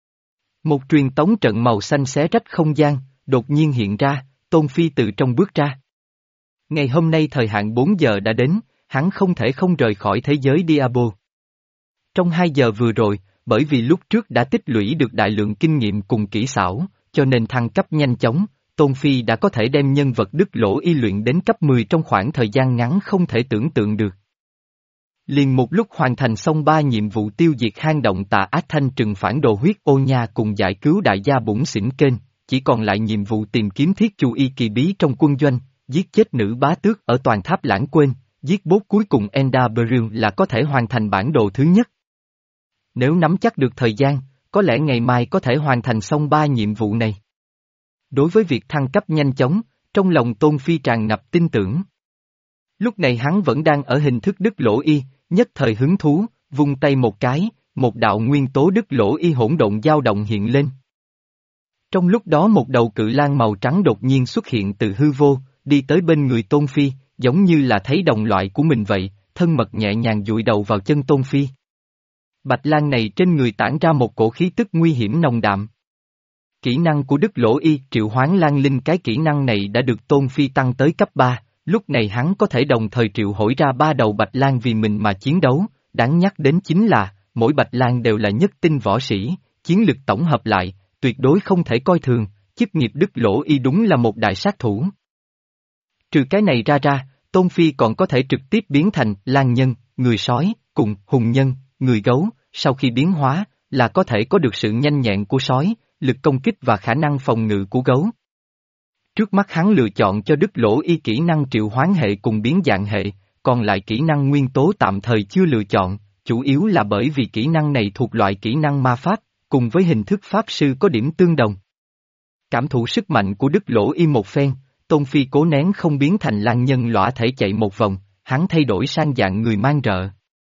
Một truyền tống trận màu xanh xé rách không gian, đột nhiên hiện ra, Tôn Phi từ trong bước ra. Ngày hôm nay thời hạn bốn giờ đã đến, hắn không thể không rời khỏi thế giới Diablo. Trong hai giờ vừa rồi, bởi vì lúc trước đã tích lũy được đại lượng kinh nghiệm cùng kỹ xảo, cho nên thăng cấp nhanh chóng, Tôn Phi đã có thể đem nhân vật Đức Lỗ Y luyện đến cấp mười trong khoảng thời gian ngắn không thể tưởng tượng được. Liền một lúc hoàn thành xong ba nhiệm vụ tiêu diệt hang động tà ác thanh trừng phản đồ huyết ô nha cùng giải cứu đại gia bủn xỉn kênh, chỉ còn lại nhiệm vụ tìm kiếm thiết chu y kỳ bí trong quân doanh, giết chết nữ bá tước ở toàn tháp lãng quên, giết boss cuối cùng Enda Beryl là có thể hoàn thành bản đồ thứ nhất. Nếu nắm chắc được thời gian, có lẽ ngày mai có thể hoàn thành xong ba nhiệm vụ này. Đối với việc thăng cấp nhanh chóng, trong lòng Tôn Phi tràn ngập tin tưởng. Lúc này hắn vẫn đang ở hình thức Đức Lỗ Y, nhất thời hứng thú, vung tay một cái, một đạo nguyên tố Đức Lỗ Y hỗn độn dao động hiện lên. Trong lúc đó một đầu cự lang màu trắng đột nhiên xuất hiện từ hư vô, đi tới bên người Tôn Phi, giống như là thấy đồng loại của mình vậy, thân mật nhẹ nhàng dụi đầu vào chân Tôn Phi. Bạch lang này trên người tản ra một cổ khí tức nguy hiểm nồng đạm. Kỹ năng của Đức Lỗ Y triệu hoán lang linh, cái kỹ năng này đã được Tôn Phi tăng tới cấp ba, lúc này hắn có thể đồng thời triệu hồi ra ba đầu bạch lang vì mình mà chiến đấu, đáng nhắc đến chính là, mỗi bạch lang đều là nhất tinh võ sĩ, chiến lực tổng hợp lại, tuyệt đối không thể coi thường, chức nghiệp Đức Lỗ Y đúng là một đại sát thủ. Trừ cái này ra ra, Tôn Phi còn có thể trực tiếp biến thành lang nhân, người sói, cùng hùng nhân, người gấu, sau khi biến hóa, là có thể có được sự nhanh nhẹn của sói, lực công kích và khả năng phòng ngự của gấu. Trước mắt hắn lựa chọn cho Đức Lỗ Y kỹ năng triệu hoán hệ cùng biến dạng hệ, còn lại kỹ năng nguyên tố tạm thời chưa lựa chọn, chủ yếu là bởi vì kỹ năng này thuộc loại kỹ năng ma pháp, cùng với hình thức pháp sư có điểm tương đồng. Cảm thụ sức mạnh của Đức Lỗ Y một phen, Tôn Phi cố nén không biến thành lang nhân lõa thể chạy một vòng, hắn thay đổi sang dạng người mang rợ.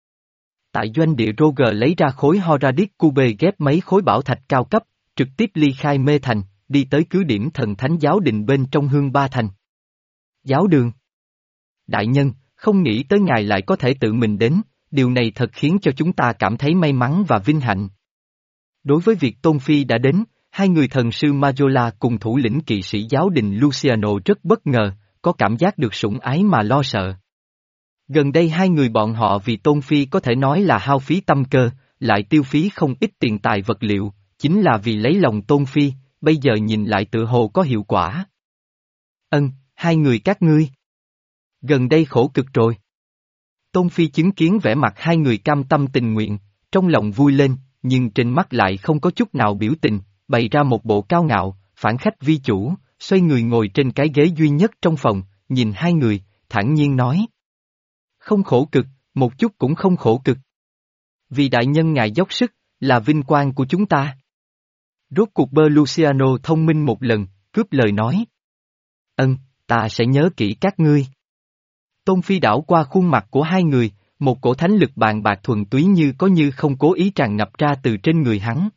Tại doanh địa Roger lấy ra khối Horadic Cube ghép mấy khối bảo thạch cao cấp, trực tiếp ly khai mê thành, đi tới cứ điểm thần thánh giáo đình bên trong Hương Ba Thành. Giáo đường. Đại nhân, không nghĩ tới ngài lại có thể tự mình đến, điều này thật khiến cho chúng ta cảm thấy may mắn và vinh hạnh. Đối với việc Tôn Phi đã đến, hai người thần sư Majola cùng thủ lĩnh kỵ sĩ giáo đình Luciano rất bất ngờ, có cảm giác được sủng ái mà lo sợ. Gần đây hai người bọn họ vì Tôn Phi có thể nói là hao phí tâm cơ, lại tiêu phí không ít tiền tài vật liệu, chính là vì lấy lòng Tôn Phi, bây giờ nhìn lại tựa hồ có hiệu quả. Ân, hai người các ngươi. Gần đây khổ cực rồi. Tôn Phi chứng kiến vẻ mặt hai người cam tâm tình nguyện, trong lòng vui lên, nhưng trên mắt lại không có chút nào biểu tình, bày ra một bộ cao ngạo, phản khách vi chủ, xoay người ngồi trên cái ghế duy nhất trong phòng, nhìn hai người, thản nhiên nói. Không khổ cực, một chút cũng không khổ cực. Vì đại nhân ngài dốc sức, là vinh quang của chúng ta. Rốt cuộc bơ Luciano thông minh một lần, cướp lời nói. Ân, ta sẽ nhớ kỹ các ngươi. Tôn Phi đảo qua khuôn mặt của hai người, một cổ thánh lực bàn bạc thuần túy như có như không cố ý tràn ngập ra từ trên người hắn.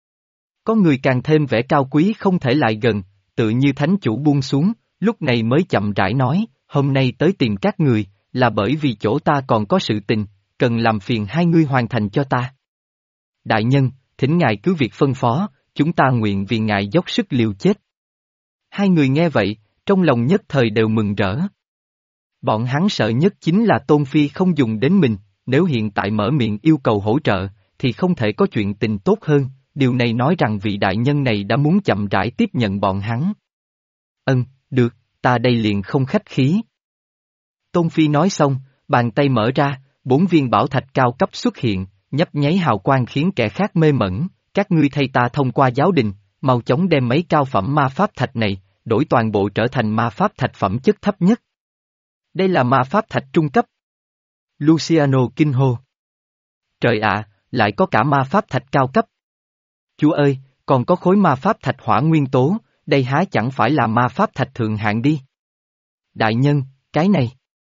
Có người càng thêm vẻ cao quý không thể lại gần, tự như thánh chủ buông xuống, lúc này mới chậm rãi nói, hôm nay tới tìm các người, là bởi vì chỗ ta còn có sự tình, cần làm phiền hai ngươi hoàn thành cho ta. Đại nhân, thỉnh ngài cứ việc phân phó, chúng ta nguyện vì ngài dốc sức liều chết. Hai người nghe vậy, trong lòng nhất thời đều mừng rỡ. Bọn hắn sợ nhất chính là Tôn Phi không dùng đến mình, nếu hiện tại mở miệng yêu cầu hỗ trợ, thì không thể có chuyện tình tốt hơn, điều này nói rằng vị đại nhân này đã muốn chậm rãi tiếp nhận bọn hắn. Ân, được, ta đây liền không khách khí. Tôn Phi nói xong, bàn tay mở ra, bốn viên bảo thạch cao cấp xuất hiện, nhấp nháy hào quang khiến kẻ khác mê mẩn, các ngươi thay ta thông qua giáo đình, mau chóng đem mấy cao phẩm ma pháp thạch này, đổi toàn bộ trở thành ma pháp thạch phẩm chất thấp nhất. Đây là ma pháp thạch trung cấp. Luciano kinh hô. Trời ạ, lại có cả ma pháp thạch cao cấp. Chúa ơi, còn có khối ma pháp thạch hỏa nguyên tố, đây há chẳng phải là ma pháp thạch thượng hạng đi. Đại nhân, cái này.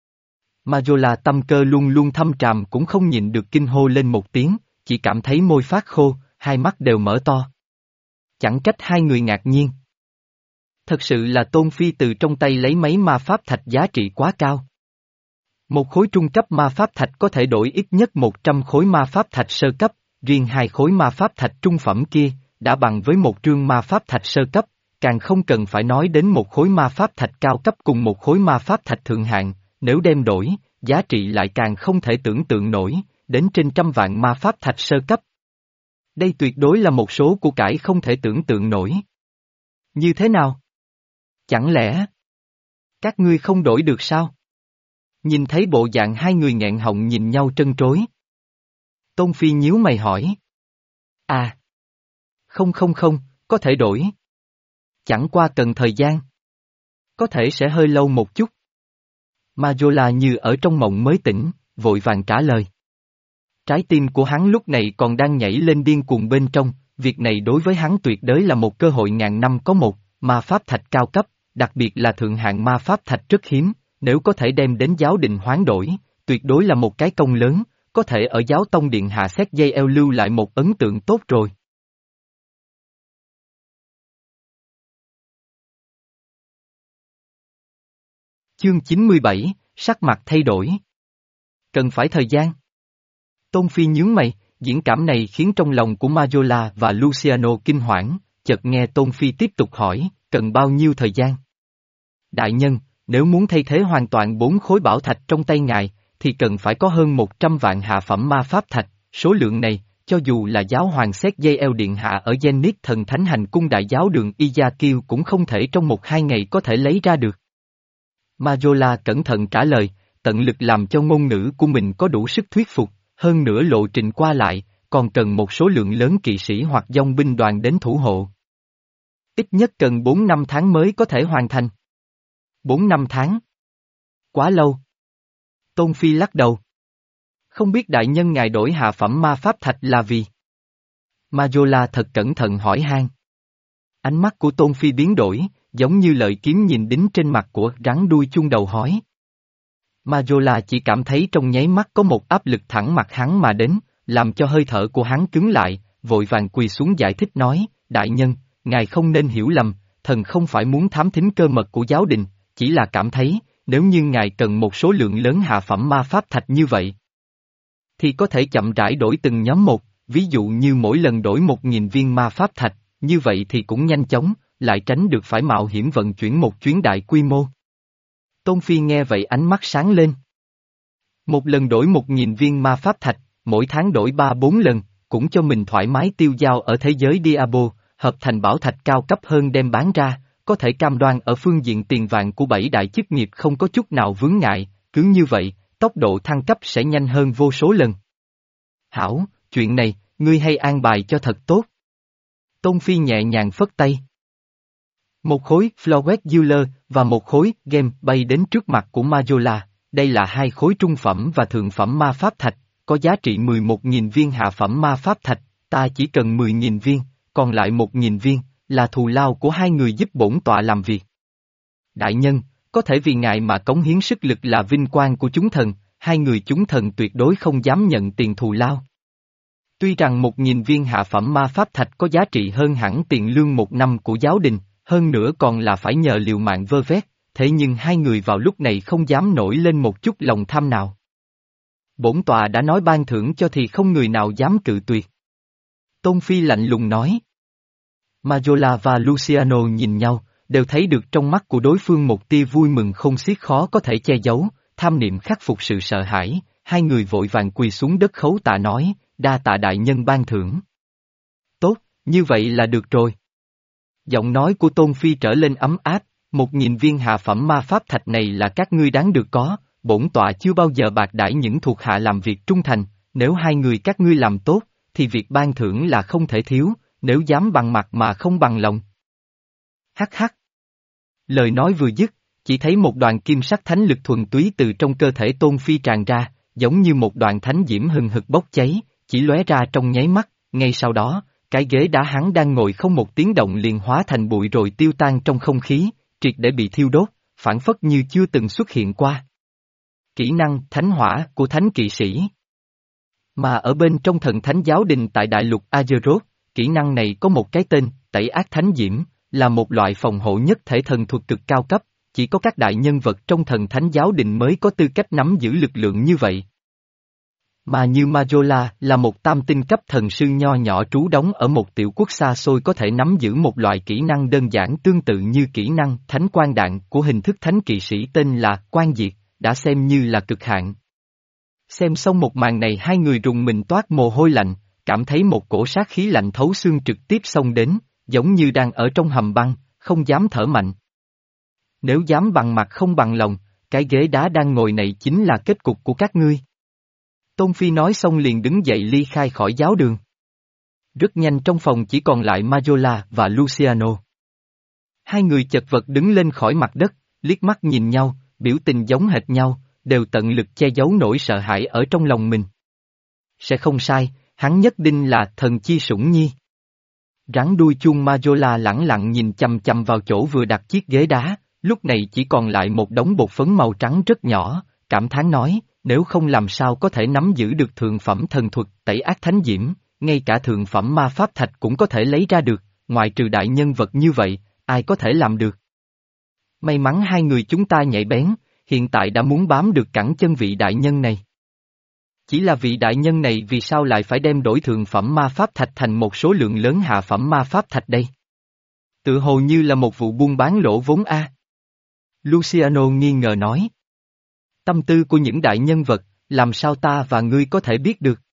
Majola tâm cơ luôn luôn thâm trầm cũng không nhịn được kinh hô lên một tiếng, chỉ cảm thấy môi phát khô, hai mắt đều mở to. Chẳng trách hai người ngạc nhiên. Thật sự là Tôn Phi từ trong tay lấy mấy ma pháp thạch giá trị quá cao. Một khối trung cấp ma pháp thạch có thể đổi ít nhất một trăm khối ma pháp thạch sơ cấp, riêng hai khối ma pháp thạch trung phẩm kia, đã bằng với một trương ma pháp thạch sơ cấp, càng không cần phải nói đến một khối ma pháp thạch cao cấp cùng một khối ma pháp thạch thượng hạng, nếu đem đổi, giá trị lại càng không thể tưởng tượng nổi, đến trên trăm vạn ma pháp thạch sơ cấp. Đây tuyệt đối là một số của cải không thể tưởng tượng nổi. Như thế nào? Chẳng lẽ các ngươi không đổi được sao? Nhìn thấy bộ dạng hai người nghẹn họng nhìn nhau trân trối. Tôn Phi nhíu mày hỏi. À. Không không không, có thể đổi. Chẳng qua cần thời gian. Có thể sẽ hơi lâu một chút. Majola như ở trong mộng mới tỉnh, vội vàng trả lời. Trái tim của hắn lúc này còn đang nhảy lên điên cuồng bên trong, việc này đối với hắn tuyệt đối là một cơ hội ngàn năm có một, ma pháp thạch cao cấp, đặc biệt là thượng hạng ma pháp thạch rất hiếm, nếu có thể đem đến giáo đình hoán đổi, tuyệt đối là một cái công lớn, có thể ở giáo tông điện hạ xét dây eo lưu lại một ấn tượng tốt rồi. Chương chín mươi bảy, sắc mặt thay đổi. Cần phải thời gian. Tôn Phi nhướng mày, diễn cảm này khiến trong lòng của Majola và Luciano kinh hoảng, chợt nghe Tôn Phi tiếp tục hỏi, cần bao nhiêu thời gian? Đại nhân, nếu muốn thay thế hoàn toàn bốn khối bảo thạch trong tay ngài, thì cần phải có hơn một trăm vạn hạ phẩm ma pháp thạch, số lượng này, cho dù là giáo hoàng xét dây eo điện hạ ở Zenith thần thánh hành cung đại giáo đường Iyakil cũng không thể trong một hai ngày có thể lấy ra được. Majola cẩn thận trả lời, tận lực làm cho ngôn ngữ của mình có đủ sức thuyết phục, hơn nữa lộ trình qua lại, còn cần một số lượng lớn kỵ sĩ hoặc dòng binh đoàn đến thủ hộ. Ít nhất cần bốn năm tháng mới có thể hoàn thành. bốn năm tháng? Quá lâu. Tôn Phi lắc đầu. Không biết đại nhân ngài đổi hạ phẩm ma pháp thạch là vì? Majola thật cẩn thận hỏi han. Ánh mắt của Tôn Phi biến đổi, giống như lợi kiếm nhìn đính trên mặt của rắn đuôi chuông đầu hói. Majola chỉ cảm thấy trong nháy mắt có một áp lực thẳng mặt hắn mà đến, làm cho hơi thở của hắn cứng lại, vội vàng quỳ xuống giải thích nói, đại nhân, ngài không nên hiểu lầm, thần không phải muốn thám thính cơ mật của giáo đình, chỉ là cảm thấy, nếu như ngài cần một số lượng lớn hạ phẩm ma pháp thạch như vậy, thì có thể chậm rãi đổi từng nhóm một, ví dụ như mỗi lần đổi một nghìn viên ma pháp thạch, như vậy thì cũng nhanh chóng, lại tránh được phải mạo hiểm vận chuyển một chuyến đại quy mô. Tôn Phi nghe vậy ánh mắt sáng lên. Một lần đổi một nghìn viên ma pháp thạch, mỗi tháng đổi ba bốn lần, cũng cho mình thoải mái tiêu dao ở thế giới Diablo, hợp thành bảo thạch cao cấp hơn đem bán ra, có thể cam đoan ở phương diện tiền vàng của bảy đại chức nghiệp không có chút nào vướng ngại, cứ như vậy, tốc độ thăng cấp sẽ nhanh hơn vô số lần. Hảo, chuyện này, ngươi hay an bài cho thật tốt. Tôn Phi nhẹ nhàng phất tay. Một khối Flowet Euler và một khối Game bay đến trước mặt của Majola, đây là hai khối trung phẩm và thượng phẩm ma pháp thạch, có giá trị mười một nghìn viên hạ phẩm ma pháp thạch, ta chỉ cần mười nghìn viên, còn lại một nghìn viên, là thù lao của hai người giúp bổn tọa làm việc. Đại nhân, có thể vì ngài mà cống hiến sức lực là vinh quang của chúng thần, hai người chúng thần tuyệt đối không dám nhận tiền thù lao. Tuy rằng một nghìn viên hạ phẩm ma pháp thạch có giá trị hơn hẳn tiền lương một năm của giáo đình, hơn nữa còn là phải nhờ liều mạng vơ vét, thế nhưng hai người vào lúc này không dám nổi lên một chút lòng tham nào. Bổn tọa đã nói ban thưởng cho thì không người nào dám cự tuyệt. Tôn Phi lạnh lùng nói. Majola và Luciano nhìn nhau, đều thấy được trong mắt của đối phương một tia vui mừng không xiết khó có thể che giấu, tham niệm khắc phục sự sợ hãi, hai người vội vàng quỳ xuống đất khấu tạ nói, đa tạ đại nhân ban thưởng. Tốt, như vậy là được rồi. Giọng nói của Tôn Phi trở lên ấm áp, một nghìn viên hạ phẩm ma pháp thạch này là các ngươi đáng được có, bổn tọa chưa bao giờ bạc đãi những thuộc hạ làm việc trung thành, nếu hai người các ngươi làm tốt, thì việc ban thưởng là không thể thiếu, nếu dám bằng mặt mà không bằng lòng. Hắc hắc. Lời nói vừa dứt, chỉ thấy một đoàn kim sắc thánh lực thuần túy từ trong cơ thể Tôn Phi tràn ra, giống như một đoàn thánh diễm hừng hực bốc cháy, chỉ lóe ra trong nháy mắt, ngay sau đó, cái ghế đá hắn đang ngồi không một tiếng động liền hóa thành bụi rồi tiêu tan trong không khí, triệt để bị thiêu đốt, phản phất như chưa từng xuất hiện qua. Kỹ năng thánh hỏa của thánh kỵ sĩ. Mà ở bên trong thần thánh giáo đình tại đại lục Azeroth, kỹ năng này có một cái tên, tẩy ác thánh diễm, là một loại phòng hộ nhất thể thần thuật cực cao cấp, chỉ có các đại nhân vật trong thần thánh giáo đình mới có tư cách nắm giữ lực lượng như vậy. Mà như Majola là một tam tinh cấp thần sư nho nhỏ trú đóng ở một tiểu quốc xa xôi có thể nắm giữ một loại kỹ năng đơn giản tương tự như kỹ năng thánh quang đạn của hình thức thánh kỵ sĩ tên là Quang Diệt, đã xem như là cực hạn. Xem xong một màn này hai người rùng mình toát mồ hôi lạnh, cảm thấy một cổ sát khí lạnh thấu xương trực tiếp xông đến, giống như đang ở trong hầm băng, không dám thở mạnh. Nếu dám bằng mặt không bằng lòng, cái ghế đá đang ngồi này chính là kết cục của các ngươi. Tôn Phi nói xong liền đứng dậy ly khai khỏi giáo đường. Rất nhanh trong phòng chỉ còn lại Majola và Luciano. Hai người chật vật đứng lên khỏi mặt đất, liếc mắt nhìn nhau, biểu tình giống hệt nhau, đều tận lực che giấu nỗi sợ hãi ở trong lòng mình. Sẽ không sai, hắn nhất định là thần chi sủng nhi. Rắn đuôi chuông Majola lẳng lặng nhìn chằm chằm vào chỗ vừa đặt chiếc ghế đá, lúc này chỉ còn lại một đống bột phấn màu trắng rất nhỏ, cảm thán nói, nếu không làm sao có thể nắm giữ được thượng phẩm thần thuật tẩy ác thánh diễm, ngay cả thượng phẩm ma pháp thạch cũng có thể lấy ra được, ngoại trừ đại nhân vật như vậy, ai có thể làm được. May mắn hai người chúng ta nhạy bén, hiện tại đã muốn bám được cẳng chân vị đại nhân này. Chỉ là vị đại nhân này vì sao lại phải đem đổi thượng phẩm ma pháp thạch thành một số lượng lớn hạ phẩm ma pháp thạch đây? Tự hồ như là một vụ buôn bán lỗ vốn a. Luciano nghi ngờ nói. Tâm tư của những đại nhân vật, làm sao ta và ngươi có thể biết được?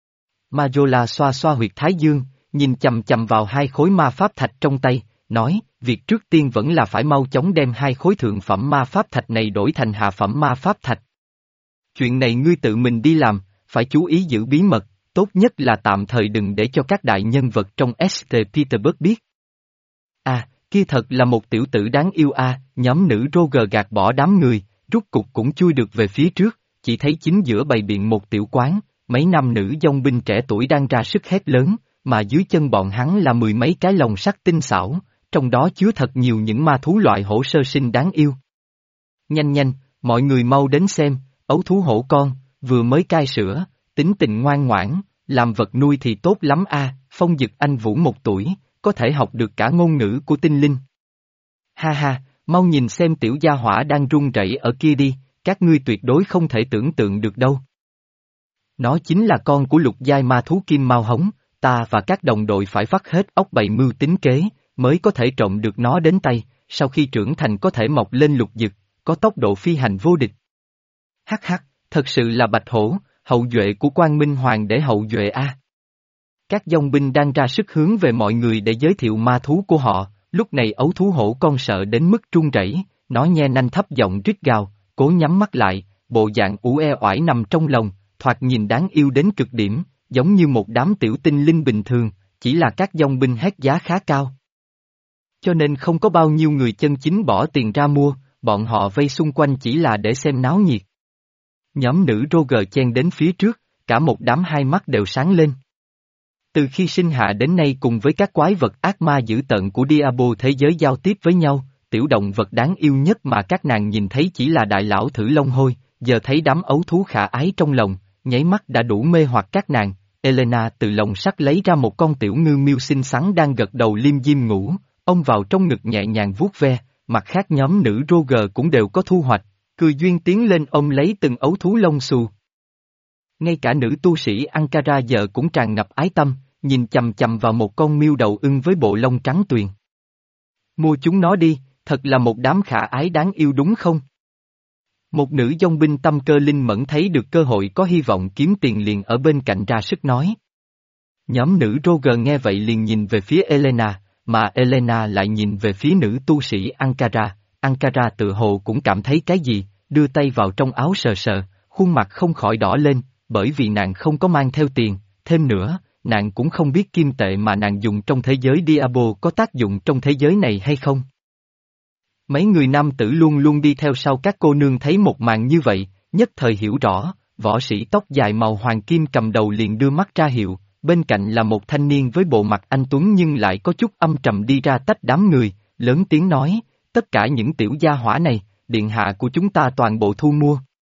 Majola xoa xoa huyệt thái dương, nhìn chầm chầm vào hai khối ma pháp thạch trong tay, nói, việc trước tiên vẫn là phải mau chóng đem hai khối thượng phẩm ma pháp thạch này đổi thành hạ phẩm ma pháp thạch. Chuyện này ngươi tự mình đi làm, phải chú ý giữ bí mật, tốt nhất là tạm thời đừng để cho các đại nhân vật trong ét tê Petersburg biết. À, kia thật là một tiểu tử đáng yêu a, à, nhóm nữ Roger gạt bỏ đám người, rút cục cũng chui được về phía trước, chỉ thấy chính giữa bày biện một tiểu quán, mấy nam nữ dòng binh trẻ tuổi đang ra sức hét lớn, mà dưới chân bọn hắn là mười mấy cái lồng sắt tinh xảo, trong đó chứa thật nhiều những ma thú loại hổ sơ sinh đáng yêu. Nhanh nhanh, mọi người mau đến xem, ấu thú hổ con, vừa mới cai sữa, tính tình ngoan ngoãn, làm vật nuôi thì tốt lắm a. Phong Dực Anh Vũ một tuổi, có thể học được cả ngôn ngữ của tinh linh. Ha ha, mau nhìn xem tiểu gia hỏa đang run rẩy ở kia đi, các ngươi tuyệt đối không thể tưởng tượng được đâu. Nó chính là con của lục giai ma thú kim mao hống, ta và các đồng đội phải vắt hết óc bày mưu tính kế, mới có thể trộm được nó đến tay, sau khi trưởng thành có thể mọc lên lục dực, có tốc độ phi hành vô địch. Hắc hắc, thật sự là bạch hổ, hậu duệ của Quang Minh Hoàng để hậu duệ a. Các dòng binh đang ra sức hướng về mọi người để giới thiệu ma thú của họ, lúc này ấu thú hổ con sợ đến mức run rẩy, nó nhe nanh thấp giọng rít gào, cố nhắm mắt lại, bộ dạng ủ ê oải nằm trong lòng, thoạt nhìn đáng yêu đến cực điểm, giống như một đám tiểu tinh linh bình thường, chỉ là các dòng binh hét giá khá cao. Cho nên không có bao nhiêu người chân chính bỏ tiền ra mua, bọn họ vây xung quanh chỉ là để xem náo nhiệt. Nhóm nữ Roger chen đến phía trước, cả một đám hai mắt đều sáng lên. Từ khi sinh hạ đến nay cùng với các quái vật ác ma dữ tợn của Diablo thế giới giao tiếp với nhau, tiểu động vật đáng yêu nhất mà các nàng nhìn thấy chỉ là đại lão thử lông hôi, giờ thấy đám ấu thú khả ái trong lòng, nháy mắt đã đủ mê hoặc các nàng. Elena từ lồng sắt lấy ra một con tiểu ngư miêu xinh xắn đang gật đầu liêm diêm ngủ, ông vào trong ngực nhẹ nhàng vuốt ve, mặt khác nhóm nữ Roger cũng đều có thu hoạch, cười duyên tiến lên ôm lấy từng ấu thú lông xù. Ngay cả nữ tu sĩ Ankara giờ cũng tràn ngập ái tâm, nhìn chầm chầm vào một con miêu đầu ưng với bộ lông trắng tuyền. Mua chúng nó đi, thật là một đám khả ái đáng yêu đúng không? Một nữ dòng binh tâm cơ linh mẫn thấy được cơ hội có hy vọng kiếm tiền liền ở bên cạnh ra sức nói. Nhóm nữ Roger nghe vậy liền nhìn về phía Elena, mà Elena lại nhìn về phía nữ tu sĩ Ankara. Ankara tự hồ cũng cảm thấy cái gì, đưa tay vào trong áo sờ sờ, khuôn mặt không khỏi đỏ lên, bởi vì nàng không có mang theo tiền, thêm nữa, nàng cũng không biết kim tệ mà nàng dùng trong thế giới Diablo có tác dụng trong thế giới này hay không. Mấy người nam tử luôn luôn đi theo sau các cô nương thấy một màn như vậy, nhất thời hiểu rõ, võ sĩ tóc dài màu hoàng kim cầm đầu liền đưa mắt ra hiệu, bên cạnh là một thanh niên với bộ mặt anh tuấn nhưng lại có chút âm trầm đi ra tách đám người, lớn tiếng nói, tất cả những tiểu gia hỏa này, điện hạ của chúng ta toàn bộ thu mua.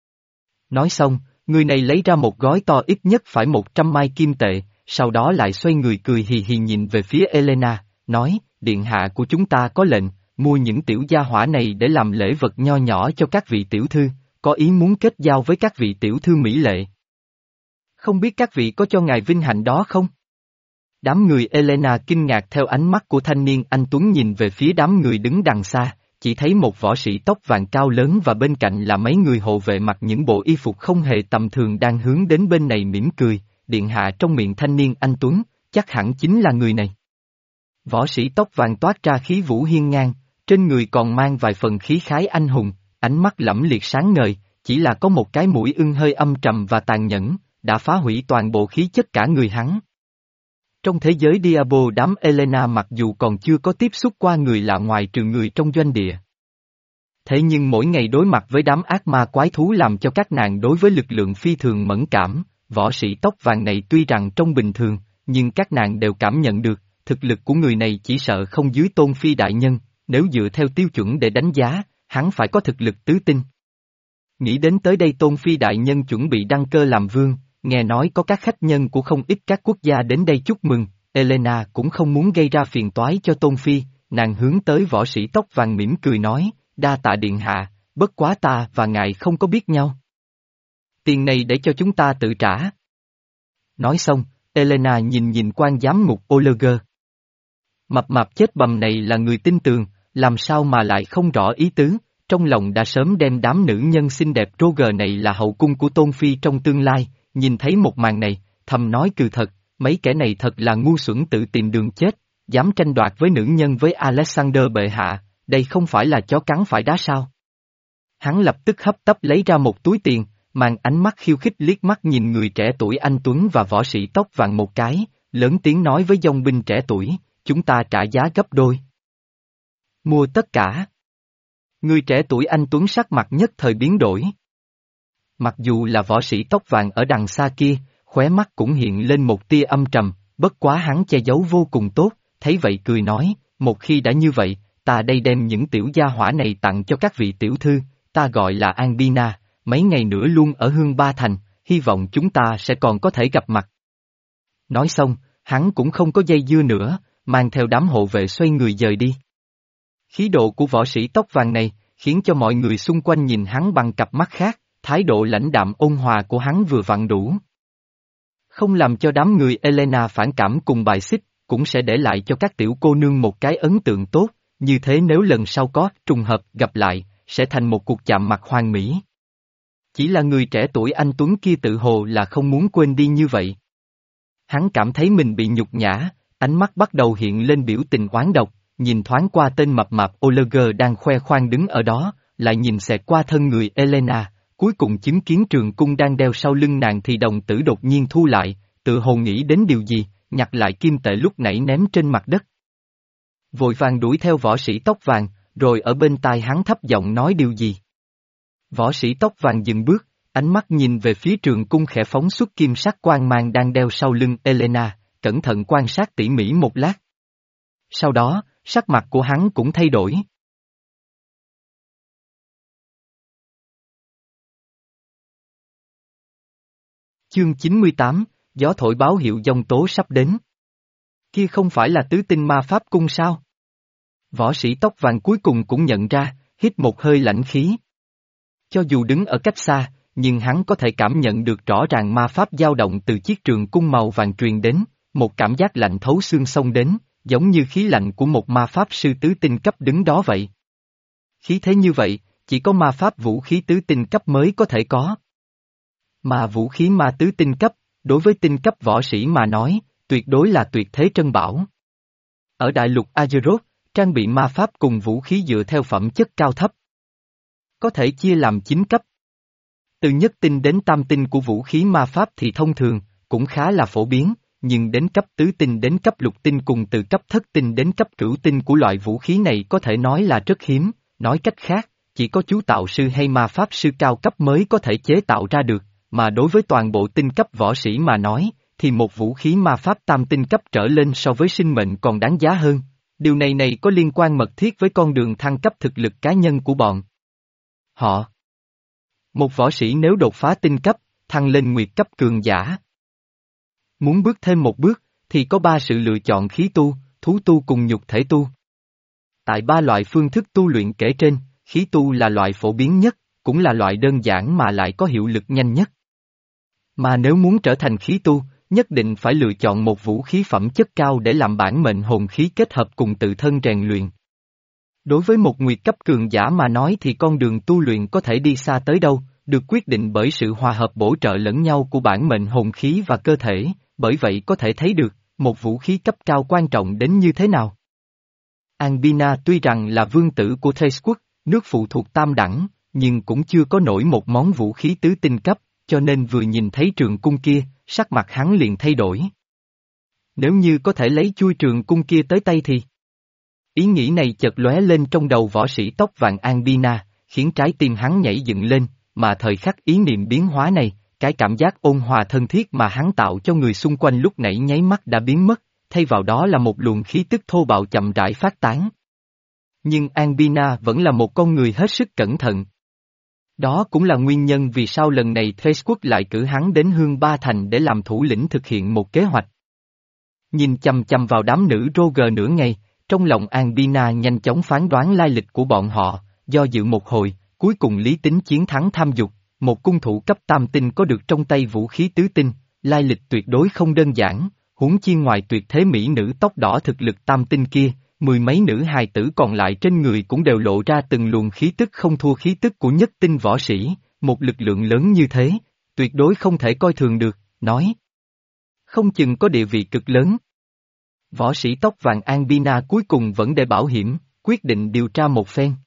Nói xong, người này lấy ra một gói to ít nhất phải một trăm mai kim tệ, sau đó lại xoay người cười hì hì nhìn về phía Elena, nói, điện hạ của chúng ta có lệnh, mua những tiểu gia hỏa này để làm lễ vật nho nhỏ cho các vị tiểu thư, có ý muốn kết giao với các vị tiểu thư mỹ lệ. Không biết các vị có cho ngài vinh hạnh đó không? Đám người Elena kinh ngạc theo ánh mắt của thanh niên anh Tuấn nhìn về phía đám người đứng đằng xa, chỉ thấy một võ sĩ tóc vàng cao lớn và bên cạnh là mấy người hộ vệ mặc những bộ y phục không hề tầm thường đang hướng đến bên này mỉm cười, điện hạ trong miệng thanh niên anh Tuấn, chắc hẳn chính là người này. Võ sĩ tóc vàng toát ra khí vũ hiên ngang, trên người còn mang vài phần khí khái anh hùng, ánh mắt lẫm liệt sáng ngời, chỉ là có một cái mũi ưng hơi âm trầm và tàn nhẫn, đã phá hủy toàn bộ khí chất cả người hắn. Trong thế giới Diablo đám Elena mặc dù còn chưa có tiếp xúc qua người lạ ngoài trừ người trong doanh địa. Thế nhưng mỗi ngày đối mặt với đám ác ma quái thú làm cho các nàng đối với lực lượng phi thường mẫn cảm, võ sĩ tóc vàng này tuy rằng trông bình thường, nhưng các nàng đều cảm nhận được, thực lực của người này chỉ sợ không dưới Tôn Phi đại nhân, nếu dựa theo tiêu chuẩn để đánh giá, hắn phải có thực lực tứ tinh. Nghĩ đến tới đây Tôn Phi đại nhân chuẩn bị đăng cơ làm vương, nghe nói có các khách nhân của không ít các quốc gia đến đây chúc mừng, Elena cũng không muốn gây ra phiền toái cho Tôn Phi, nàng hướng tới võ sĩ tóc vàng mỉm cười nói, đa tạ điện hạ, bất quá ta và ngài không có biết nhau. Tiền này để cho chúng ta tự trả. Nói xong, Elena nhìn nhìn quan giám ngục Oleger. Mập mạp chết bầm này là người tin tường, làm sao mà lại không rõ ý tứ, trong lòng đã sớm đem đám nữ nhân xinh đẹp Roger này là hậu cung của Tôn Phi trong tương lai, nhìn thấy một màn này, thầm nói cừ thật, mấy kẻ này thật là ngu xuẩn tự tìm đường chết, dám tranh đoạt với nữ nhân với Alexander bệ hạ, đây không phải là chó cắn phải đá sao. Hắn lập tức hấp tấp lấy ra một túi tiền, mang ánh mắt khiêu khích liếc mắt nhìn người trẻ tuổi anh Tuấn và võ sĩ tóc vàng một cái, lớn tiếng nói với dòng binh trẻ tuổi, chúng ta trả giá gấp đôi. Mua tất cả. Người trẻ tuổi anh Tuấn sắc mặt nhất thời biến đổi. Mặc dù là võ sĩ tóc vàng ở đằng xa kia, khóe mắt cũng hiện lên một tia âm trầm, bất quá hắn che giấu vô cùng tốt, thấy vậy cười nói, một khi đã như vậy, ta đây đem những tiểu gia hỏa này tặng cho các vị tiểu thư, ta gọi là Albina, mấy ngày nữa luôn ở Hương Ba Thành, hy vọng chúng ta sẽ còn có thể gặp mặt. Nói xong, hắn cũng không có dây dưa nữa, mang theo đám hộ vệ xoay người dời đi. Khí độ của võ sĩ tóc vàng này, khiến cho mọi người xung quanh nhìn hắn bằng cặp mắt khác, thái độ lãnh đạm ôn hòa của hắn vừa vặn đủ. Không làm cho đám người Elena phản cảm cùng bài xích, cũng sẽ để lại cho các tiểu cô nương một cái ấn tượng tốt, như thế nếu lần sau có trùng hợp gặp lại, sẽ thành một cuộc chạm mặt hoàn mỹ. Chỉ là người trẻ tuổi anh Tuấn kia tự hồ là không muốn quên đi như vậy. Hắn cảm thấy mình bị nhục nhã, ánh mắt bắt đầu hiện lên biểu tình oán độc, nhìn thoáng qua tên mập mạp Oleger đang khoe khoang đứng ở đó, lại nhìn xẹt qua thân người Elena, cuối cùng chứng kiến trường cung đang đeo sau lưng nàng thì đồng tử đột nhiên thu lại, tự hồ nghĩ đến điều gì, nhặt lại kim tệ lúc nãy ném trên mặt đất. Vội vàng đuổi theo võ sĩ tóc vàng, rồi ở bên tai hắn thấp giọng nói điều gì. Võ sĩ tóc vàng dừng bước, ánh mắt nhìn về phía trường cung khẽ phóng xuất kim sắc quang mang đang đeo sau lưng Elena, cẩn thận quan sát tỉ mỉ một lát. Sau đó, sắc mặt của hắn cũng thay đổi. Chương chín mươi tám, gió thổi báo hiệu giông tố sắp đến. Kia không phải là tứ tinh ma pháp cung sao? Võ sĩ tóc vàng cuối cùng cũng nhận ra, hít một hơi lãnh khí. Cho dù đứng ở cách xa, nhưng hắn có thể cảm nhận được rõ ràng ma pháp dao động từ chiếc trường cung màu vàng truyền đến, một cảm giác lạnh thấu xương xông đến, giống như khí lạnh của một ma pháp sư tứ tinh cấp đứng đó vậy. Khí thế như vậy, chỉ có ma pháp vũ khí tứ tinh cấp mới có thể có. Mà vũ khí ma tứ tinh cấp, đối với tinh cấp võ sĩ mà nói, tuyệt đối là tuyệt thế trân bảo. Ở đại lục Azeroth, trang bị ma pháp cùng vũ khí dựa theo phẩm chất cao thấp. Có thể chia làm chín cấp. Từ nhất tinh đến tam tinh của vũ khí ma pháp thì thông thường, cũng khá là phổ biến, nhưng đến cấp tứ tinh đến cấp lục tinh cùng từ cấp thất tinh đến cấp cửu tinh của loại vũ khí này có thể nói là rất hiếm, nói cách khác, chỉ có chú tạo sư hay ma pháp sư cao cấp mới có thể chế tạo ra được, mà đối với toàn bộ tinh cấp võ sĩ mà nói, thì một vũ khí ma pháp tam tinh cấp trở lên so với sinh mệnh còn đáng giá hơn. Điều này này có liên quan mật thiết với con đường thăng cấp thực lực cá nhân của bọn họ. Một võ sĩ nếu đột phá tinh cấp, thăng lên nguyệt cấp cường giả. Muốn bước thêm một bước, thì có ba sự lựa chọn khí tu, thú tu cùng nhục thể tu. Tại ba loại phương thức tu luyện kể trên, khí tu là loại phổ biến nhất, cũng là loại đơn giản mà lại có hiệu lực nhanh nhất. Mà nếu muốn trở thành khí tu, nhất định phải lựa chọn một vũ khí phẩm chất cao để làm bản mệnh hồn khí kết hợp cùng tự thân rèn luyện. Đối với một nguyệt cấp cường giả mà nói thì con đường tu luyện có thể đi xa tới đâu, được quyết định bởi sự hòa hợp bổ trợ lẫn nhau của bản mệnh hồn khí và cơ thể, bởi vậy có thể thấy được, một vũ khí cấp cao quan trọng đến như thế nào. Albina tuy rằng là vương tử của Thrace quốc, nước phụ thuộc tam đẳng, nhưng cũng chưa có nổi một món vũ khí tứ tinh cấp, cho nên vừa nhìn thấy trường cung kia, sắc mặt hắn liền thay đổi. Nếu như có thể lấy chui trường cung kia tới tay thì... Ý nghĩ này chợt lóe lên trong đầu võ sĩ tóc vàng Albina, khiến trái tim hắn nhảy dựng lên, mà thời khắc ý niệm biến hóa này, cái cảm giác ôn hòa thân thiết mà hắn tạo cho người xung quanh lúc nãy nháy mắt đã biến mất, thay vào đó là một luồng khí tức thô bạo chậm rãi phát tán. Nhưng Albina vẫn là một con người hết sức cẩn thận. Đó cũng là nguyên nhân vì sao lần này Thrace quốc lại cử hắn đến Hương Ba Thành để làm thủ lĩnh thực hiện một kế hoạch. Nhìn chằm chằm vào đám nữ Roger nửa ngày, trong lòng Albina nhanh chóng phán đoán lai lịch của bọn họ, do dự một hồi, cuối cùng lý tính chiến thắng tham dục, một cung thủ cấp tam tinh có được trong tay vũ khí tứ tinh, lai lịch tuyệt đối không đơn giản, huống chi ngoài tuyệt thế mỹ nữ tóc đỏ thực lực tam tinh kia, mười mấy nữ hài tử còn lại trên người cũng đều lộ ra từng luồng khí tức không thua khí tức của nhất tinh võ sĩ, một lực lượng lớn như thế, tuyệt đối không thể coi thường được, nói. Không chừng có địa vị cực lớn. Võ sĩ tóc vàng Albina cuối cùng vẫn để bảo hiểm, quyết định điều tra một phen.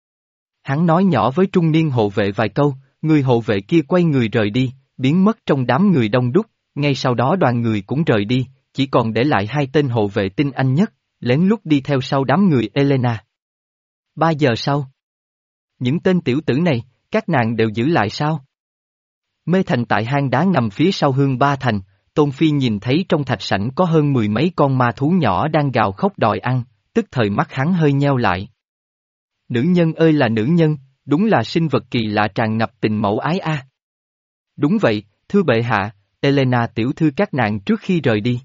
Hắn nói nhỏ với trung niên hộ vệ vài câu, người hộ vệ kia quay người rời đi, biến mất trong đám người đông đúc, ngay sau đó đoàn người cũng rời đi, chỉ còn để lại hai tên hộ vệ tinh anh nhất, lén lút đi theo sau đám người Elena. Ba giờ sau. Những tên tiểu tử này, các nàng đều giữ lại sao? Mê Thành tại hang đá nằm phía sau Hương Ba Thành, Tôn Phi nhìn thấy trong thạch sảnh có hơn mười mấy con ma thú nhỏ đang gào khóc đòi ăn, tức thời mắt hắn hơi nheo lại. Nữ nhân ơi là nữ nhân, đúng là sinh vật kỳ lạ tràn ngập tình mẫu ái a. Đúng vậy, thưa bệ hạ, Elena tiểu thư các nàng trước khi rời đi.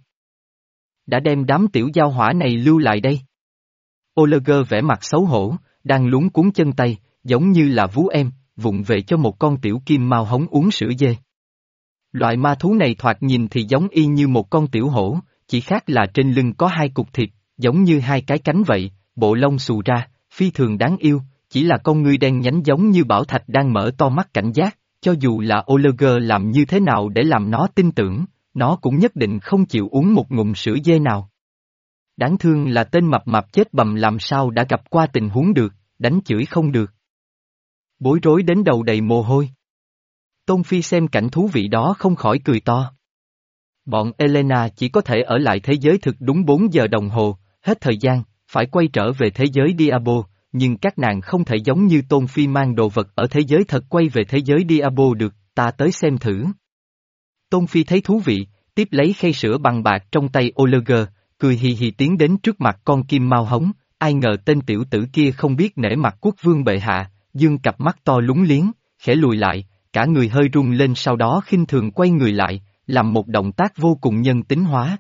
Đã đem đám tiểu giao hỏa này lưu lại đây. Oliver vẻ mặt xấu hổ, đang luống cuống chân tay, giống như là vú em, vụng về cho một con tiểu kim mao hống uống sữa dê. Loại ma thú này thoạt nhìn thì giống y như một con tiểu hổ, chỉ khác là trên lưng có hai cục thịt, giống như hai cái cánh vậy, bộ lông xù ra, phi thường đáng yêu, chỉ là con ngươi đen nhánh giống như bảo thạch đang mở to mắt cảnh giác, cho dù là Oliver làm như thế nào để làm nó tin tưởng, nó cũng nhất định không chịu uống một ngụm sữa dê nào. Đáng thương là tên mập mạp chết bầm làm sao đã gặp qua tình huống được, đánh chửi không được. Bối rối đến đầu đầy mồ hôi. Tôn Phi xem cảnh thú vị đó không khỏi cười to. Bọn Elena chỉ có thể ở lại thế giới thực đúng bốn giờ đồng hồ, hết thời gian, phải quay trở về thế giới Diablo, nhưng các nàng không thể giống như Tôn Phi mang đồ vật ở thế giới thật quay về thế giới Diablo được, ta tới xem thử. Tôn Phi thấy thú vị, tiếp lấy khay sữa bằng bạc trong tay Oliver, cười hì hì tiến đến trước mặt con kim mao hống, ai ngờ tên tiểu tử kia không biết nể mặt quốc vương bệ hạ, dương cặp mắt to lúng liếng, khẽ lùi lại, cả người hơi rung lên sau đó khinh thường quay người lại, làm một động tác vô cùng nhân tính hóa.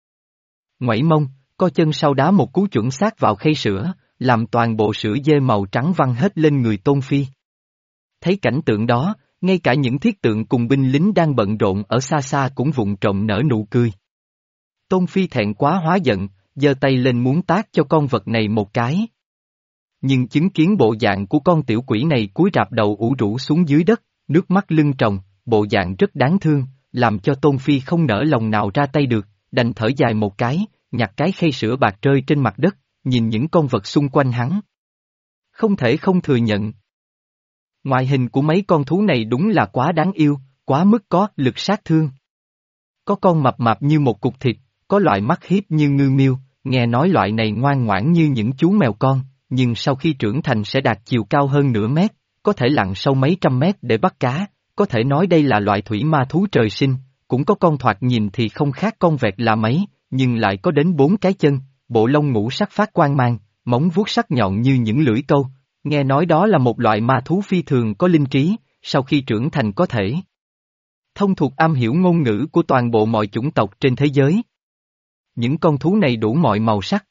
Ngoảy mông, co chân sau đá một cú chuẩn xác vào khay sữa, làm toàn bộ sữa dê màu trắng văng hết lên người Tôn Phi. Thấy cảnh tượng đó, ngay cả những thiết tượng cùng binh lính đang bận rộn ở xa xa cũng vụng trộm nở nụ cười. Tôn Phi thẹn quá hóa giận, giơ tay lên muốn tát cho con vật này một cái. Nhưng chứng kiến bộ dạng của con tiểu quỷ này cúi rạp đầu ủ rũ xuống dưới đất, nước mắt lưng tròng, bộ dạng rất đáng thương, làm cho Tôn Phi không nỡ lòng nào ra tay được, đành thở dài một cái, nhặt cái khay sữa bạc rơi trên mặt đất, nhìn những con vật xung quanh hắn. Không thể không thừa nhận. Ngoại hình của mấy con thú này đúng là quá đáng yêu, quá mức có lực sát thương. Có con mập mạp như một cục thịt, có loại mắt hiếp như ngư miêu, nghe nói loại này ngoan ngoãn như những chú mèo con, nhưng sau khi trưởng thành sẽ đạt chiều cao hơn nửa mét, có thể lặn sâu mấy trăm mét để bắt cá, có thể nói đây là loại thủy ma thú trời sinh, cũng có con thoạt nhìn thì không khác con vẹt là mấy, nhưng lại có đến bốn cái chân, bộ lông ngũ sắc phát quang mang, móng vuốt sắc nhọn như những lưỡi câu, nghe nói đó là một loại ma thú phi thường có linh trí, sau khi trưởng thành có thể thông thuộc am hiểu ngôn ngữ của toàn bộ mọi chủng tộc trên thế giới. Những con thú này đủ mọi màu sắc.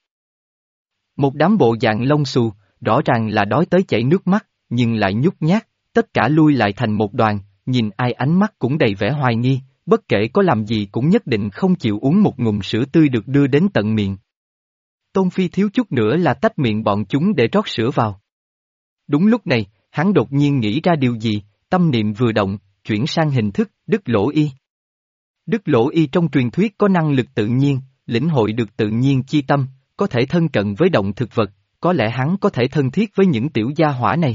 Một đám bộ dạng lông xù, rõ ràng là đói tới chảy nước mắt, nhưng lại nhút nhát, tất cả lui lại thành một đoàn, nhìn ai ánh mắt cũng đầy vẻ hoài nghi, bất kể có làm gì cũng nhất định không chịu uống một ngụm sữa tươi được đưa đến tận miệng. Tôn Phi thiếu chút nữa là tách miệng bọn chúng để rót sữa vào. Đúng lúc này, hắn đột nhiên nghĩ ra điều gì, tâm niệm vừa động, chuyển sang hình thức, Đức Lỗ Y. Đức Lỗ Y trong truyền thuyết có năng lực tự nhiên, lĩnh hội được tự nhiên chi tâm, có thể thân cận với động thực vật, có lẽ hắn có thể thân thiết với những tiểu gia hỏa này.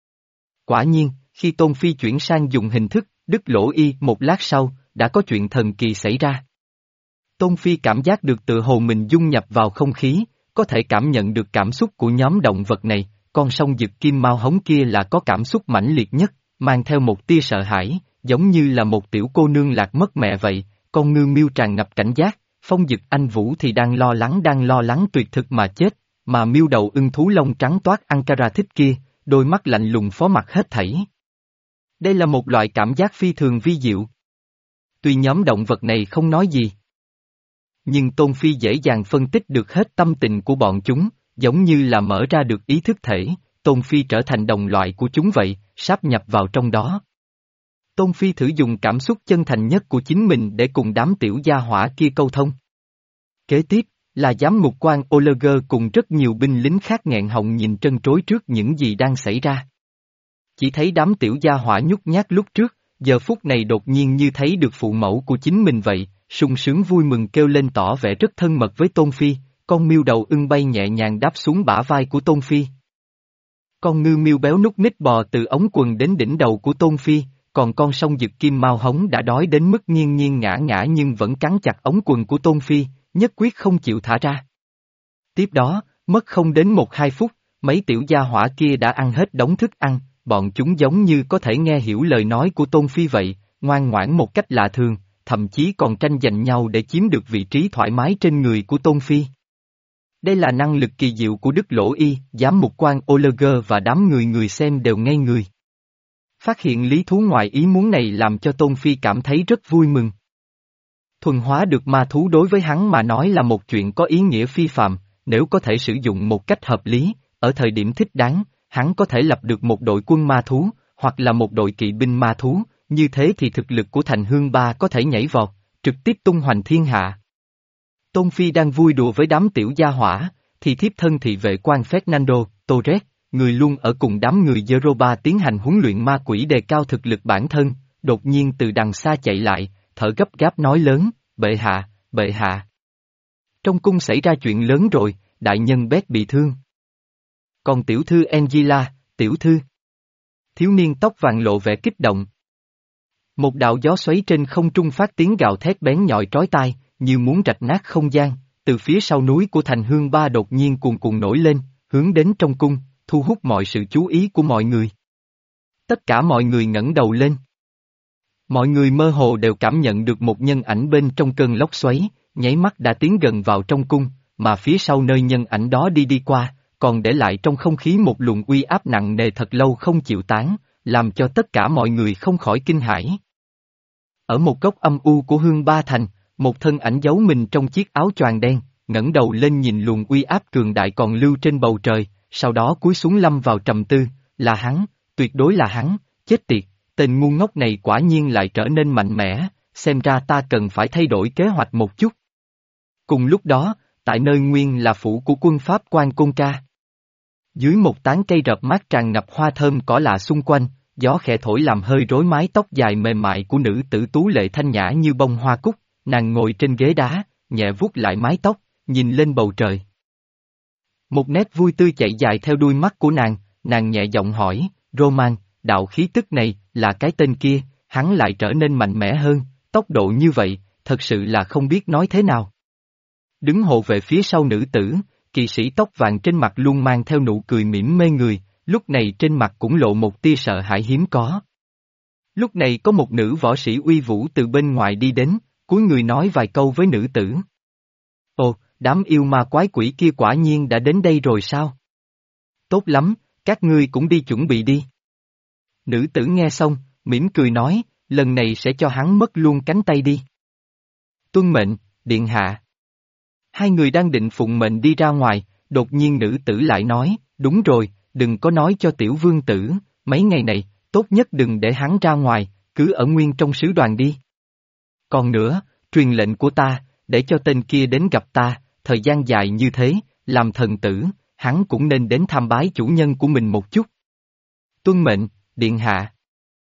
Quả nhiên, khi Tôn Phi chuyển sang dùng hình thức, Đức Lỗ Y một lát sau, đã có chuyện thần kỳ xảy ra. Tôn Phi cảm giác được tự hồ mình dung nhập vào không khí, có thể cảm nhận được cảm xúc của nhóm động vật này, con sông Dực Kim Mao Hống kia là có cảm xúc mãnh liệt nhất, mang theo một tia sợ hãi, giống như là một tiểu cô nương lạc mất mẹ vậy, con ngư miêu tràn ngập cảnh giác, Phong Dực Anh Vũ thì đang lo lắng đang lo lắng tuyệt thực mà chết, mà miêu đầu ưng thú lông trắng toát Ankara thích kia, đôi mắt lạnh lùng phó mặc hết thảy. Đây là một loại cảm giác phi thường vi diệu. Tuy nhóm động vật này không nói gì, nhưng Tôn Phi dễ dàng phân tích được hết tâm tình của bọn chúng, giống như là mở ra được ý thức thể, Tôn Phi trở thành đồng loại của chúng vậy, sáp nhập vào trong đó. Tôn Phi thử dùng cảm xúc chân thành nhất của chính mình để cùng đám tiểu gia hỏa kia câu thông. Kế tiếp, là giám mục quan Oleger cùng rất nhiều binh lính khác nghẹn họng nhìn trân trối trước những gì đang xảy ra. Chỉ thấy đám tiểu gia hỏa nhút nhát lúc trước, giờ phút này đột nhiên như thấy được phụ mẫu của chính mình vậy, sung sướng vui mừng kêu lên tỏ vẻ rất thân mật với Tôn Phi, con miêu đầu ưng bay nhẹ nhàng đáp xuống bả vai của Tôn Phi. Con ngư miêu béo núc ních bò từ ống quần đến đỉnh đầu của Tôn Phi, còn con sông Dực Kim Mao Hống đã đói đến mức nghiêng nghiêng ngã ngã nhưng vẫn cắn chặt ống quần của Tôn Phi, nhất quyết không chịu thả ra. Tiếp đó, mất không đến một hai phút, mấy tiểu gia hỏa kia đã ăn hết đống thức ăn, bọn chúng giống như có thể nghe hiểu lời nói của Tôn Phi vậy, ngoan ngoãn một cách lạ thường, thậm chí còn tranh giành nhau để chiếm được vị trí thoải mái trên người của Tôn Phi. Đây là năng lực kỳ diệu của Đức Lỗ Y, giám mục quan Oleger và đám người người xem đều ngây người. Phát hiện lý thú ngoài ý muốn này làm cho Tôn Phi cảm thấy rất vui mừng. Thuần hóa được ma thú đối với hắn mà nói là một chuyện có ý nghĩa phi phàm, nếu có thể sử dụng một cách hợp lý, ở thời điểm thích đáng, hắn có thể lập được một đội quân ma thú, hoặc là một đội kỵ binh ma thú, như thế thì thực lực của Thành Hương Ba có thể nhảy vọt, trực tiếp tung hoành thiên hạ. Tôn Phi đang vui đùa với đám tiểu gia hỏa, thì thiếp thân thị vệ quan Fernando Torres, người luôn ở cùng đám người Yoruba tiến hành huấn luyện ma quỷ đề cao thực lực bản thân, đột nhiên từ đằng xa chạy lại, thở gấp gáp nói lớn, bệ hạ, bệ hạ. Trong cung xảy ra chuyện lớn rồi, đại nhân Bét bị thương. Còn tiểu thư Angela, tiểu thư. Thiếu niên tóc vàng lộ vẻ kích động. Một đạo gió xoáy trên không trung phát tiếng gào thét bén nhọn trói tai, như muốn rạch nát không gian, từ phía sau núi của Thành Hương Ba đột nhiên cuồn cuộn nổi lên, hướng đến trong cung, thu hút mọi sự chú ý của mọi người. Tất cả mọi người ngẩng đầu lên. Mọi người mơ hồ đều cảm nhận được một nhân ảnh bên trong cơn lốc xoáy, nháy mắt đã tiến gần vào trong cung, mà phía sau nơi nhân ảnh đó đi đi qua, còn để lại trong không khí một luồng uy áp nặng nề thật lâu không chịu tán, làm cho tất cả mọi người không khỏi kinh hãi. Ở một góc âm u của Hương Ba Thành, một thân ảnh giấu mình trong chiếc áo choàng đen, ngẩng đầu lên nhìn luồng uy áp cường đại còn lưu trên bầu trời, sau đó cúi xuống lâm vào trầm tư, là hắn, tuyệt đối là hắn, chết tiệt, tên ngu ngốc này quả nhiên lại trở nên mạnh mẽ, xem ra ta cần phải thay đổi kế hoạch một chút. Cùng lúc đó, tại nơi nguyên là phủ của quân Pháp quan Côn Ca. Dưới một tán cây rợp mát tràn ngập hoa thơm cỏ lạ xung quanh, gió khẽ thổi làm hơi rối mái tóc dài mềm mại của nữ tử tú lệ thanh nhã như bông hoa cúc, nàng ngồi trên ghế đá, nhẹ vuốt lại mái tóc, nhìn lên bầu trời. Một nét vui tươi chạy dài theo đuôi mắt của nàng, nàng nhẹ giọng hỏi, Roman, đạo khí tức này, là cái tên kia, hắn lại trở nên mạnh mẽ hơn, tốc độ như vậy, thật sự là không biết nói thế nào. Đứng hộ vệ phía sau nữ tử, kỵ sĩ tóc vàng trên mặt luôn mang theo nụ cười mỉm mê người, lúc này trên mặt cũng lộ một tia sợ hãi hiếm có. Lúc này có một nữ võ sĩ uy vũ từ bên ngoài đi đến, cúi người nói vài câu với nữ tử. Ồ, đám yêu ma quái quỷ kia quả nhiên đã đến đây rồi sao? Tốt lắm, các ngươi cũng đi chuẩn bị đi. Nữ tử nghe xong, mỉm cười nói, lần này sẽ cho hắn mất luôn cánh tay đi. Tuân mệnh, điện hạ. Hai người đang định phụng mệnh đi ra ngoài, đột nhiên nữ tử lại nói, đúng rồi, đừng có nói cho tiểu vương tử, mấy ngày này, tốt nhất đừng để hắn ra ngoài, cứ ở nguyên trong sứ đoàn đi. Còn nữa, truyền lệnh của ta, để cho tên kia đến gặp ta, thời gian dài như thế, làm thần tử, hắn cũng nên đến tham bái chủ nhân của mình một chút. Tuân mệnh, điện hạ.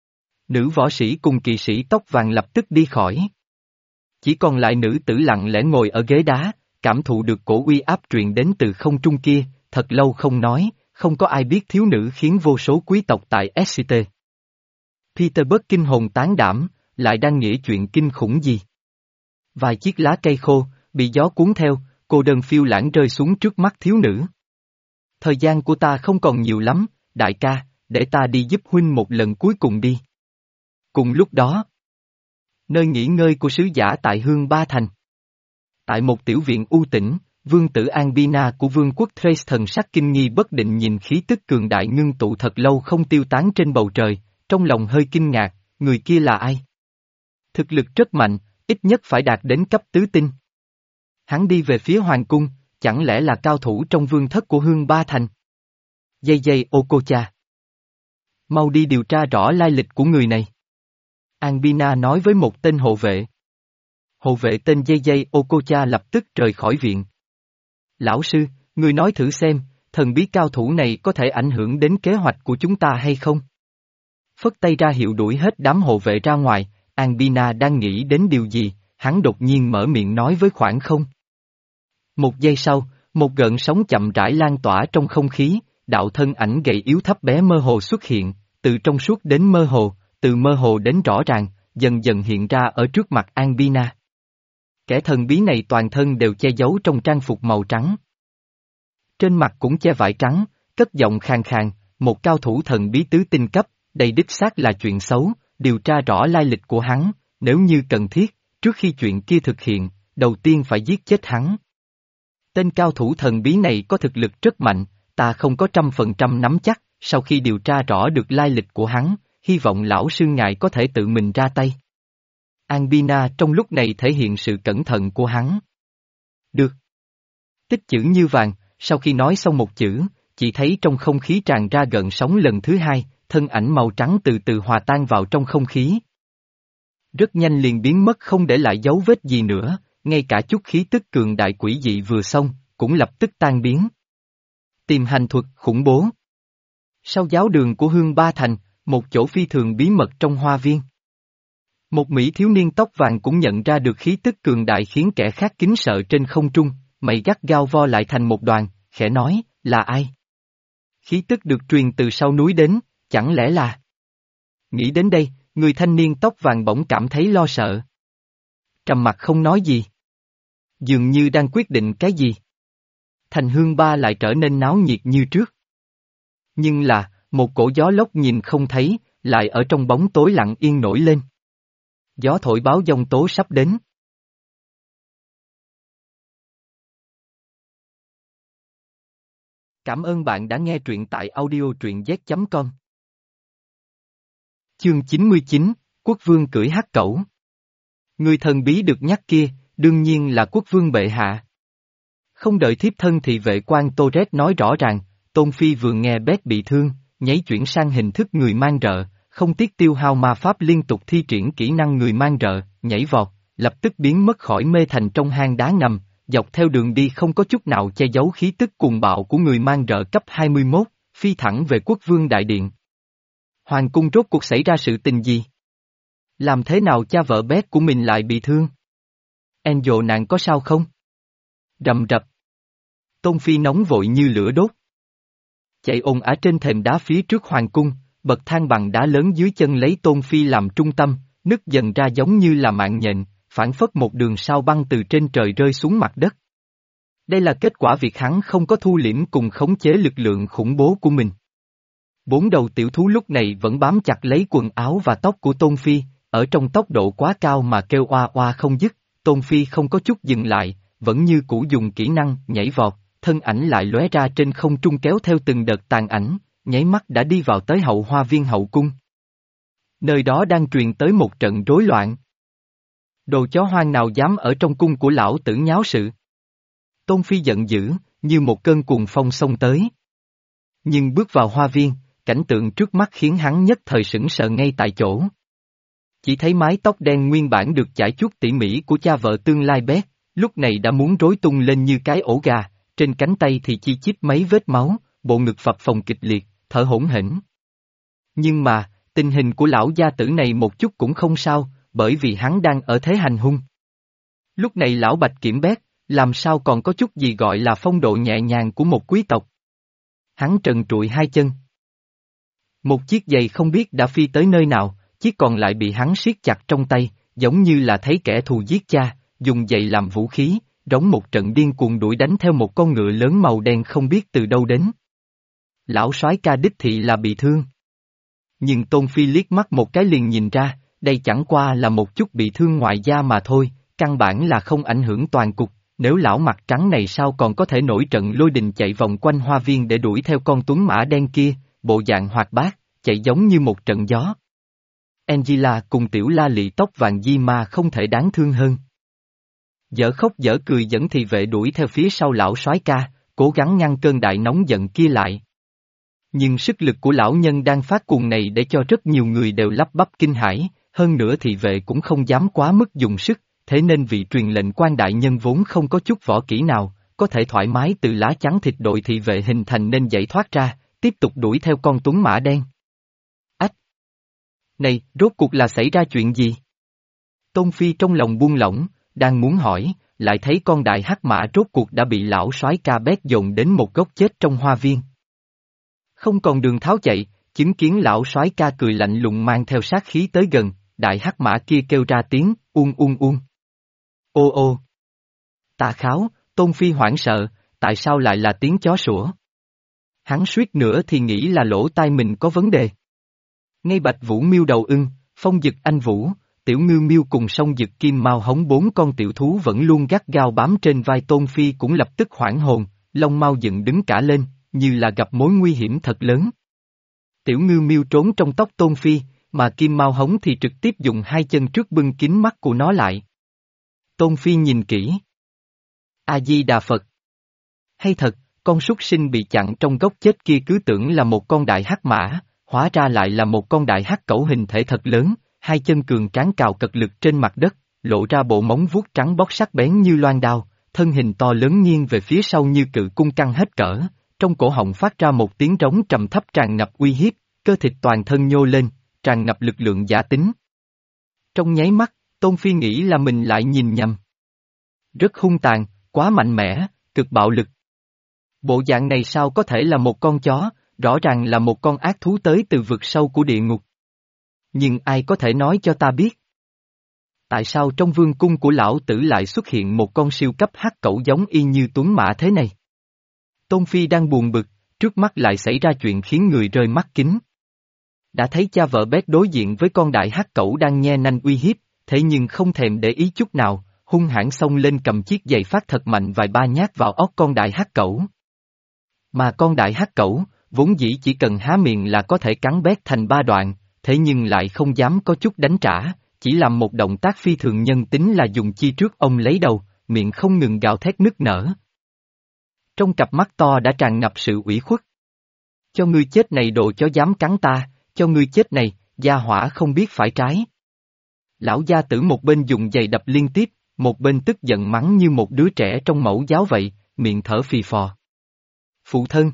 Nữ võ sĩ cùng kỵ sĩ tóc vàng lập tức đi khỏi. Chỉ còn lại nữ tử lặng lẽ ngồi ở ghế đá, cảm thụ được cổ uy áp truyền đến từ không trung kia, thật lâu không nói, không có ai biết thiếu nữ khiến vô số quý tộc tại ét xê tê. Peter kinh hồn tán đảm, lại đang nghĩ chuyện kinh khủng gì? Vài chiếc lá cây khô, bị gió cuốn theo, cô đơn phiêu lãng rơi xuống trước mắt thiếu nữ. Thời gian của ta không còn nhiều lắm, đại ca, để ta đi giúp huynh một lần cuối cùng đi. Cùng lúc đó, nơi nghỉ ngơi của sứ giả tại Hương Ba Thành. Tại một tiểu viện u tĩnh, vương tử Albina của vương quốc Thrace thần sắc kinh nghi bất định nhìn khí tức cường đại ngưng tụ thật lâu không tiêu tán trên bầu trời, trong lòng hơi kinh ngạc, người kia là ai? Thực lực rất mạnh, ít nhất phải đạt đến cấp tứ tinh. Hắn đi về phía hoàng cung, chẳng lẽ là cao thủ trong vương thất của Hương Ba Thành? Dây dây Okocha. Mau đi điều tra rõ lai lịch của người này. Albina nói với một tên hộ vệ. Hộ vệ tên dây dây Okocha lập tức rời khỏi viện. Lão sư, người nói thử xem, thần bí cao thủ này có thể ảnh hưởng đến kế hoạch của chúng ta hay không? Phất tay ra hiệu đuổi hết đám hộ vệ ra ngoài, Albina đang nghĩ đến điều gì, hắn đột nhiên mở miệng nói với khoảng không. Một giây sau, một gợn sóng chậm rãi lan tỏa trong không khí, đạo thân ảnh gầy yếu thấp bé mơ hồ xuất hiện, từ trong suốt đến mơ hồ, từ mơ hồ đến rõ ràng, dần dần hiện ra ở trước mặt Albina. Kẻ thần bí này toàn thân đều che giấu trong trang phục màu trắng. Trên mặt cũng che vải trắng, cất giọng khàn khàn, một cao thủ thần bí tứ tinh cấp, đây đích xác là chuyện xấu, điều tra rõ lai lịch của hắn, nếu như cần thiết, trước khi chuyện kia thực hiện, đầu tiên phải giết chết hắn. Tên cao thủ thần bí này có thực lực rất mạnh, ta không có trăm phần trăm nắm chắc, sau khi điều tra rõ được lai lịch của hắn, hy vọng lão sư ngài có thể tự mình ra tay. Albina trong lúc này thể hiện sự cẩn thận của hắn. Được. Tích chữ như vàng, sau khi nói xong một chữ, chỉ thấy trong không khí tràn ra gợn sóng lần thứ hai, thân ảnh màu trắng từ từ hòa tan vào trong không khí. Rất nhanh liền biến mất không để lại dấu vết gì nữa, ngay cả chút khí tức cường đại quỷ dị vừa xong, cũng lập tức tan biến. Tìm hành thuật khủng bố. Sau giáo đường của Hương Ba Thành, một chỗ phi thường bí mật trong hoa viên. Một Mỹ thiếu niên tóc vàng cũng nhận ra được khí tức cường đại khiến kẻ khác kính sợ trên không trung, mày gắt gao vo lại thành một đoàn, khẽ nói, là ai? Khí tức được truyền từ sau núi đến, chẳng lẽ là... Nghĩ đến đây, người thanh niên tóc vàng bỗng cảm thấy lo sợ. Trầm mặt không nói gì. Dường như đang quyết định cái gì. Thành Hương Ba lại trở nên náo nhiệt như trước. Nhưng là, một cổ gió lốc nhìn không thấy, lại ở trong bóng tối lặng yên nổi lên. Gió thổi báo giông tố sắp đến. Cảm ơn bạn đã nghe truyện tại audio truyện z chấm com. Chương chín mươi chín, Quốc vương cưỡi hắc cẩu. Người thần bí được nhắc kia, đương nhiên là quốc vương bệ hạ. Không đợi thiếp thân thì vệ quan Torres nói rõ ràng, Tôn Phi vừa nghe Bét bị thương, nháy chuyển sang hình thức người mang rợ, không tiếc tiêu hao ma pháp liên tục thi triển kỹ năng người mang rợ, nhảy vọt, lập tức biến mất khỏi mê thành trong hang đá ngầm, dọc theo đường đi không có chút nào che giấu khí tức cuồng bạo của người mang rợ cấp hai mươi mốt, phi thẳng về quốc vương đại điện. Hoàng cung rốt cuộc xảy ra sự tình gì? Làm thế nào cha vợ bé của mình lại bị thương? Angel nàng có sao không? Rầm rập. Tôn Phi nóng vội như lửa đốt. Chạy ồn ả trên thềm đá phía trước hoàng cung, bậc thang bằng đá lớn dưới chân lấy Tôn Phi làm trung tâm, nứt dần ra giống như là mạng nhện, phảng phất một đường sao băng từ trên trời rơi xuống mặt đất. Đây là kết quả việc hắn không có thu liễm cùng khống chế lực lượng khủng bố của mình. Bốn đầu tiểu thú lúc này vẫn bám chặt lấy quần áo và tóc của Tôn Phi, ở trong tốc độ quá cao mà kêu oa oa không dứt. Tôn Phi không có chút dừng lại, vẫn như cũ dùng kỹ năng nhảy vọt, thân ảnh lại lóe ra trên không trung kéo theo từng đợt tàn ảnh, nháy mắt đã đi vào tới hậu hoa viên hậu cung. Nơi đó đang truyền tới một trận rối loạn. Đồ chó hoang nào dám ở trong cung của lão tử nháo sự. Tôn Phi giận dữ, như một cơn cuồng phong xông tới. Nhưng bước vào hoa viên, cảnh tượng trước mắt khiến hắn nhất thời sững sờ ngay tại chỗ. Chỉ thấy mái tóc đen nguyên bản được chải chuốt tỉ mỉ của cha vợ tương lai bé, lúc này đã muốn rối tung lên như cái ổ gà, trên cánh tay thì chi chít mấy vết máu, bộ ngực phập phồng kịch liệt, thở hổn hển. Nhưng mà, tình hình của lão gia tử này một chút cũng không sao, bởi vì hắn đang ở thế hành hung. Lúc này lão Bạch Kiểm Bét, làm sao còn có chút gì gọi là phong độ nhẹ nhàng của một quý tộc. Hắn trần trụi hai chân. Một chiếc giày không biết đã phi tới nơi nào, chiếc còn lại bị hắn siết chặt trong tay, giống như là thấy kẻ thù giết cha, dùng giày làm vũ khí, rống một trận điên cuồng đuổi đánh theo một con ngựa lớn màu đen không biết từ đâu đến. Lão soái ca đích thị là bị thương. Nhưng Tôn Phi liếc mắt một cái liền nhìn ra, đây chẳng qua là một chút bị thương ngoại da mà thôi, căn bản là không ảnh hưởng toàn cục, nếu lão mặt trắng này sao còn có thể nổi trận lôi đình chạy vòng quanh hoa viên để đuổi theo con tuấn mã đen kia, bộ dạng hoạt bát, chạy giống như một trận gió. Angela cùng tiểu la lị tóc vàng di ma không thể đáng thương hơn. Dở khóc dở cười dẫn thị vệ đuổi theo phía sau lão soái ca, cố gắng ngăn cơn đại nóng giận kia lại. Nhưng sức lực của lão nhân đang phát cuồng này để cho rất nhiều người đều lắp bắp kinh hãi, hơn nữa thị vệ cũng không dám quá mức dùng sức, thế nên vị truyền lệnh quan đại nhân vốn không có chút võ kỹ nào, có thể thoải mái từ lá chắn thịt đội thị vệ hình thành nên giải thoát ra, tiếp tục đuổi theo con tuấn mã đen. Ách! Này, rốt cuộc là xảy ra chuyện gì? Tôn Phi trong lòng buông lỏng, đang muốn hỏi, lại thấy con đại hắc mã rốt cuộc đã bị lão soái ca bét dồn đến một góc chết trong hoa viên. Không còn đường tháo chạy, chứng kiến lão soái ca cười lạnh lùng mang theo sát khí tới gần, đại hắc mã kia kêu ra tiếng, uông uông uông. Ô ô! Tà kháo, Tôn Phi hoảng sợ, tại sao lại là tiếng chó sủa? Hắn suýt nữa thì nghĩ là lỗ tai mình có vấn đề. Ngay Bạch Vũ Miêu đầu ưng, Phong Dực Anh Vũ, Tiểu Ngư Miêu cùng Song Dực Kim Mao hống bốn con tiểu thú vẫn luôn gắt gao bám trên vai Tôn Phi cũng lập tức hoảng hồn, lông mau dựng đứng cả lên, như là gặp mối nguy hiểm thật lớn. Tiểu Ngư Miêu trốn trong tóc Tôn Phi, mà Kim Mao hống thì trực tiếp dùng hai chân trước bưng kín mắt của nó lại. Tôn Phi nhìn kỹ. A-di-đà Phật. Hay thật, con súc sinh bị chặn trong góc chết kia cứ tưởng là một con đại hắc mã, hóa ra lại là một con đại hắc cẩu hình thể thật lớn, hai chân cường tráng cào cật lực trên mặt đất, lộ ra bộ móng vuốt trắng bóc sắc bén như loan đao, thân hình to lớn nghiêng về phía sau như cự cung căng hết cỡ, trong cổ họng phát ra một tiếng trống trầm thấp tràn ngập uy hiếp, cơ thịt toàn thân nhô lên, tràn ngập lực lượng giả tính. Trong nháy mắt, Tôn Phi nghĩ là mình lại nhìn nhầm. Rất hung tàn, quá mạnh mẽ, cực bạo lực. Bộ dạng này sao có thể là một con chó, rõ ràng là một con ác thú tới từ vực sâu của địa ngục. Nhưng ai có thể nói cho ta biết? Tại sao trong vương cung của lão tử lại xuất hiện một con siêu cấp hắc cẩu giống y như tuấn mã thế này? Tôn Phi đang buồn bực, trước mắt lại xảy ra chuyện khiến người rơi mắt kính. Đã thấy cha vợ bét đối diện với con đại hắc cẩu đang nhe nanh uy hiếp, thế nhưng không thèm để ý chút nào, hung hãn xông lên cầm chiếc giày phát thật mạnh vài ba nhát vào óc con đại hắc cẩu. Mà con đại hắc cẩu, vốn dĩ chỉ cần há miệng là có thể cắn bét thành ba đoạn, thế nhưng lại không dám có chút đánh trả, chỉ làm một động tác phi thường nhân tính là dùng chi trước ông lấy đầu, miệng không ngừng gào thét nức nở. Trong cặp mắt to đã tràn ngập sự ủy khuất. Cho ngươi chết này đồ chó dám cắn ta, cho ngươi chết này, gia hỏa không biết phải trái. Lão gia tử một bên dùng giày đập liên tiếp, một bên tức giận mắng như một đứa trẻ trong mẫu giáo vậy, miệng thở phì phò. Phụ thân!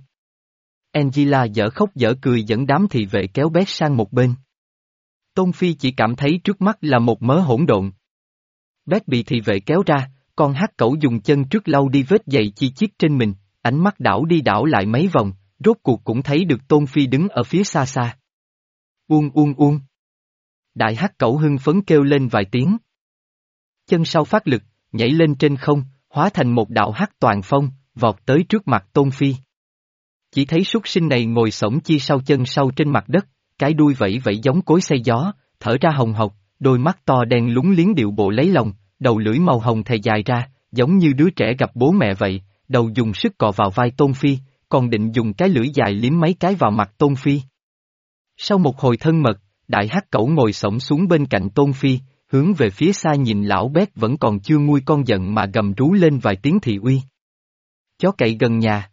Angela dở khóc dở cười dẫn đám thị vệ kéo Bét sang một bên. Tôn Phi chỉ cảm thấy trước mắt là một mớ hỗn độn. Bét bị thị vệ kéo ra, con hắc cẩu dùng chân trước lau đi vết giày chi chít trên mình, ánh mắt đảo đi đảo lại mấy vòng, rốt cuộc cũng thấy được Tôn Phi đứng ở phía xa xa. Uông uông uông. Đại hắc cẩu hưng phấn kêu lên vài tiếng. Chân sau phát lực, nhảy lên trên không, hóa thành một đạo hắc toàn phong, vọt tới trước mặt Tôn Phi. Chỉ thấy súc sinh này ngồi xổm chi sau chân sau trên mặt đất, cái đuôi vẫy vẫy giống cối xay gió, thở ra hồng hộc, đôi mắt to đen lúng liếng điệu bộ lấy lòng, đầu lưỡi màu hồng thè dài ra, giống như đứa trẻ gặp bố mẹ vậy, đầu dùng sức cọ vào vai Tôn Phi, còn định dùng cái lưỡi dài liếm mấy cái vào mặt Tôn Phi. Sau một hồi thân mật, đại hắc cẩu ngồi xổm xuống bên cạnh Tôn Phi, hướng về phía xa nhìn lão Bét vẫn còn chưa nguôi con giận mà gầm rú lên vài tiếng thị uy. Chó cậy gần nhà.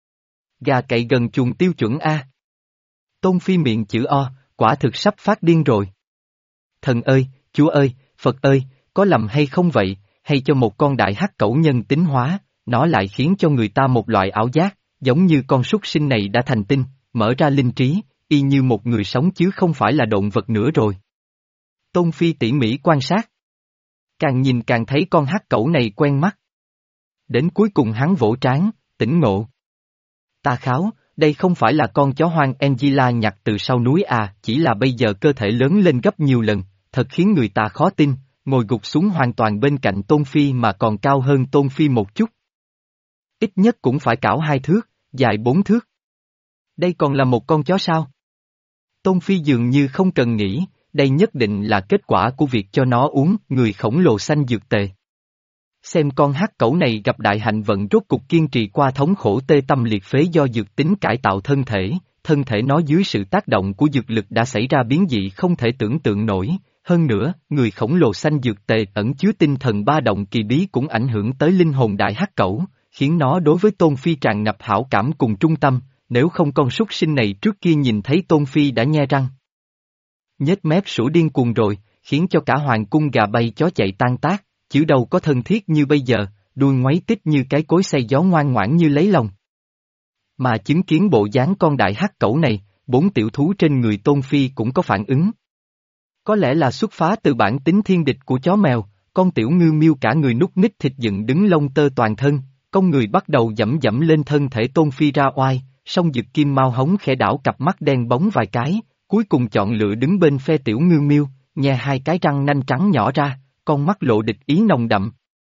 Gà cậy gần chuồng tiêu chuẩn A. Tôn Phi miệng chữ O, quả thực sắp phát điên rồi. Thần ơi, Chúa ơi, Phật ơi, có lầm hay không vậy, hay cho một con đại hắc cẩu nhân tính hóa, nó lại khiến cho người ta một loại ảo giác, giống như con súc sinh này đã thành tinh, mở ra linh trí, y như một người sống chứ không phải là động vật nữa rồi. Tôn Phi tỉ mỉ quan sát. Càng nhìn càng thấy con hắc cẩu này quen mắt. Đến cuối cùng hắn vỗ trán, tỉnh ngộ. Ta kháo, đây không phải là con chó hoang Angela nhặt từ sau núi à, chỉ là bây giờ cơ thể lớn lên gấp nhiều lần, thật khiến người ta khó tin, ngồi gục xuống hoàn toàn bên cạnh Tôn Phi mà còn cao hơn Tôn Phi một chút. Ít nhất cũng phải cảo hai thước, dài bốn thước. Đây còn là một con chó sao? Tôn Phi dường như không cần nghĩ, đây nhất định là kết quả của việc cho nó uống người khổng lồ xanh dược tề. Xem con hắc cẩu này gặp đại hạnh vận rốt cục kiên trì qua thống khổ tê tâm liệt phế do dược tính cải tạo thân thể, thân thể nó dưới sự tác động của dược lực đã xảy ra biến dị không thể tưởng tượng nổi, hơn nữa, người khổng lồ xanh dược tề ẩn chứa tinh thần ba động kỳ bí cũng ảnh hưởng tới linh hồn đại hắc cẩu, khiến nó đối với Tôn Phi tràn ngập hảo cảm cùng trung tâm, nếu không con súc sinh này trước kia nhìn thấy Tôn Phi đã nhe răng. Nhếch mép sủa điên cuồng rồi, khiến cho cả hoàng cung gà bay chó chạy tan tác, chứ đâu có thân thiết như bây giờ, đuôi ngoáy tít như cái cối xay gió ngoan ngoãn như lấy lòng. Mà chứng kiến bộ dáng con đại hắc cẩu này, bốn tiểu thú trên người Tôn Phi cũng có phản ứng. Có lẽ là xuất phá từ bản tính thiên địch của chó mèo, con tiểu ngư miêu cả người nút nít thịt dựng đứng lông tơ toàn thân, con người bắt đầu dẫm dẫm lên thân thể Tôn Phi ra oai, song Dực Kim Mao hống khẽ đảo cặp mắt đen bóng vài cái, cuối cùng chọn lựa đứng bên phe tiểu ngư miêu, nhe hai cái răng nanh trắng nhỏ ra, con mắt lộ địch ý nồng đậm.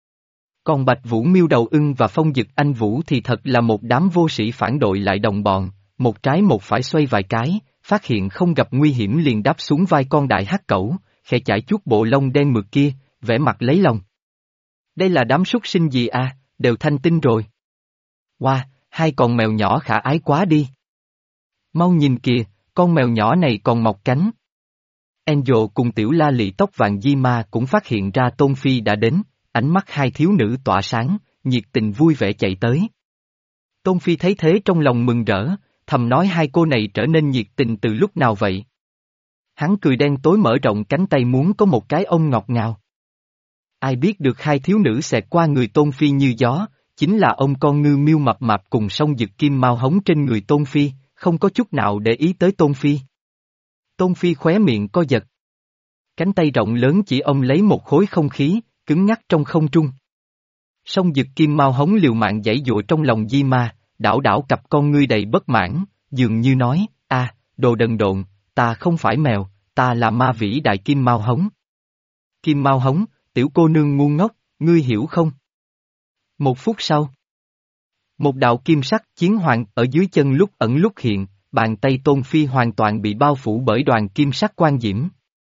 Còn Bạch Vũ Miêu Đầu Ưng và Phong Dực Anh Vũ thì thật là một đám vô sĩ phản đội lại đồng bọn, một trái một phải xoay vài cái, phát hiện không gặp nguy hiểm liền đáp xuống vai con đại hắc cẩu, khẽ chải chuốt bộ lông đen mượt kia, vẻ mặt lấy lòng. Đây là đám súc sinh gì à, đều thanh tinh rồi. Wow, hai con mèo nhỏ khả ái quá đi. Mau nhìn kìa, con mèo nhỏ này còn mọc cánh. Angel cùng tiểu la lị tóc vàng di ma cũng phát hiện ra Tôn Phi đã đến, ánh mắt hai thiếu nữ tỏa sáng, nhiệt tình vui vẻ chạy tới. Tôn Phi thấy thế trong lòng mừng rỡ, thầm nói hai cô này trở nên nhiệt tình từ lúc nào vậy. Hắn cười đen tối mở rộng cánh tay muốn có một cái ôm ngọt ngào. Ai biết được hai thiếu nữ xẹt qua người Tôn Phi như gió, chính là ông con ngư miêu mập mạp cùng song Dực Kim Mao hống trên người Tôn Phi, không có chút nào để ý tới Tôn Phi. Tôn Phi khóe miệng co giật. Cánh tay rộng lớn chỉ ôm lấy một khối không khí, cứng ngắc trong không trung. Song Dực Kim Mao hống liều mạng giãy giụa trong lòng di ma, đảo đảo cặp con ngươi đầy bất mãn, dường như nói, a, đồ đần độn, ta không phải mèo, ta là ma vĩ đại Kim Mao hống. Kim Mao hống, tiểu cô nương ngu ngốc, ngươi hiểu không? Một phút sau, một đạo kim sắc chiến hoàng ở dưới chân lúc ẩn lúc hiện, bàn tay Tôn Phi hoàn toàn bị bao phủ bởi đoàn kim sắc quang diễm.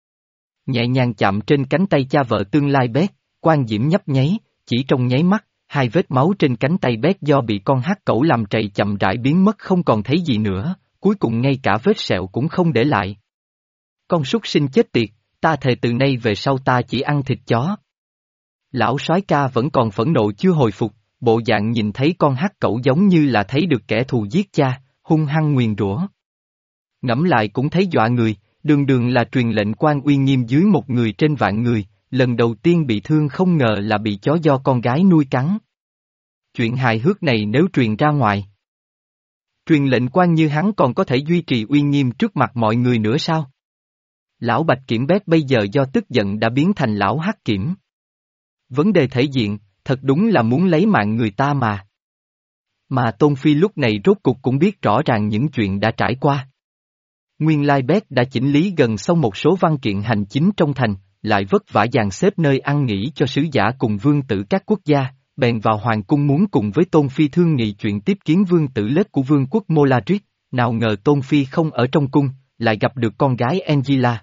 Nhẹ nhàng chạm trên cánh tay cha vợ tương lai Bét, quang diễm nhấp nháy, chỉ trong nháy mắt, hai vết máu trên cánh tay Bét do bị con hắc cẩu làm trầy chậm rãi biến mất không còn thấy gì nữa, cuối cùng ngay cả vết sẹo cũng không để lại. Con súc sinh chết tiệt, ta thề từ nay về sau ta chỉ ăn thịt chó. Lão soái ca vẫn còn phẫn nộ chưa hồi phục, bộ dạng nhìn thấy con hắc cẩu giống như là thấy được kẻ thù giết cha, hung hăng nguyền rủa. Ngẫm lại cũng thấy dọa người, đường đường là truyền lệnh quan uy nghiêm dưới một người trên vạn người, lần đầu tiên bị thương không ngờ là bị chó do con gái nuôi cắn. Chuyện hài hước này nếu truyền ra ngoài. Truyền lệnh quan như hắn còn có thể duy trì uy nghiêm trước mặt mọi người nữa sao? Lão Bạch Kiểm Bét bây giờ do tức giận đã biến thành lão Hắc Kiểm. Vấn đề thể diện, thật đúng là muốn lấy mạng người ta mà. Mà Tôn Phi lúc này rốt cục cũng biết rõ ràng những chuyện đã trải qua. Nguyên lai Bét đã chỉnh lý gần xong một số văn kiện hành chính trong thành, lại vất vả dàn xếp nơi ăn nghỉ cho sứ giả cùng vương tử các quốc gia, bèn vào hoàng cung muốn cùng với Tôn Phi thương nghị chuyện tiếp kiến vương tử Lết của vương quốc Molarit, nào ngờ Tôn Phi không ở trong cung, lại gặp được con gái Angela.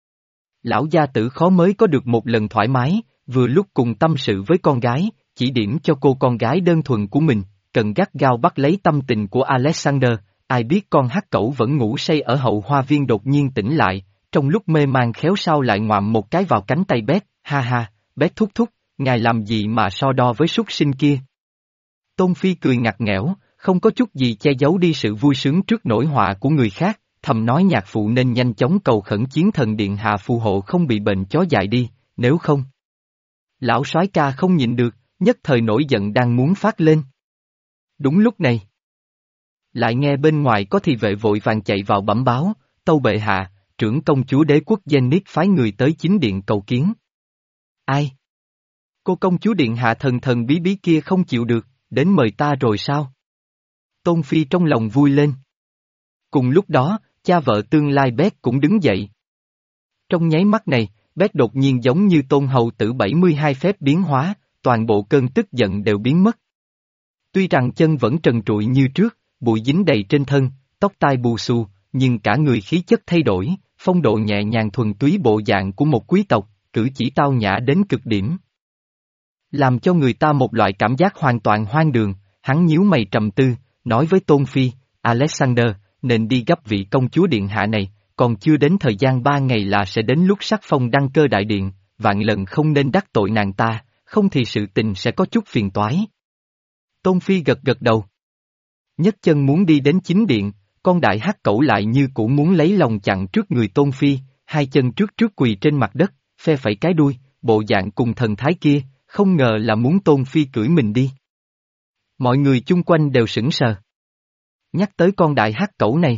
Lão gia tử khó mới có được một lần thoải mái, vừa lúc cùng tâm sự với con gái, chỉ điểm cho cô con gái đơn thuần của mình, cần gắt gao bắt lấy tâm tình của Alexander, ai biết con hắc cẩu vẫn ngủ say ở hậu hoa viên đột nhiên tỉnh lại, trong lúc mê man khéo sau lại ngoạm một cái vào cánh tay Bét, ha ha, Bét thúc thúc, ngài làm gì mà so đo với súc sinh kia. Tôn Phi cười ngặt nghẽo, không có chút gì che giấu đi sự vui sướng trước nỗi họa của người khác, thầm nói nhạc phụ nên nhanh chóng cầu khẩn chiến thần điện hạ phù hộ không bị bệnh chó dại đi, nếu không. Lão soái ca không nhịn được, nhất thời nổi giận đang muốn phát lên. Đúng lúc này. Lại nghe bên ngoài có thị vệ vội vàng chạy vào bẩm báo, tâu bệ hạ, trưởng công chúa đế quốc Zenith phái người tới chính điện cầu kiến. Ai? Cô công chúa điện hạ thần thần bí bí kia không chịu được, đến mời ta rồi sao? Tôn Phi trong lòng vui lên. Cùng lúc đó, cha vợ tương lai Bét cũng đứng dậy. Trong nháy mắt này, Bét đột nhiên giống như tôn hầu tử bảy mươi hai phép biến hóa, toàn bộ cơn tức giận đều biến mất. Tuy rằng chân vẫn trần trụi như trước, bụi dính đầy trên thân, tóc tai bù xù, nhưng cả người khí chất thay đổi, phong độ nhẹ nhàng thuần túy bộ dạng của một quý tộc, cử chỉ tao nhã đến cực điểm. Làm cho người ta một loại cảm giác hoàn toàn hoang đường, hắn nhíu mày trầm tư, nói với Tôn Phi, Alexander, nên đi gấp vị công chúa điện hạ này, còn chưa đến thời gian ba ngày là sẽ đến lúc sắc phong đăng cơ đại điện, vạn lần không nên đắc tội nàng ta, không thì sự tình sẽ có chút phiền toái. Tôn Phi gật gật đầu. Nhất chân muốn đi đến chính điện, con đại hắc cẩu lại như cũ muốn lấy lòng chặn trước người Tôn Phi, hai chân trước trước quỳ trên mặt đất, phe phẩy cái đuôi, bộ dạng cùng thần thái kia, không ngờ là muốn Tôn Phi cưỡi mình đi. Mọi người chung quanh đều sững sờ. Nhắc tới con đại hắc cẩu này.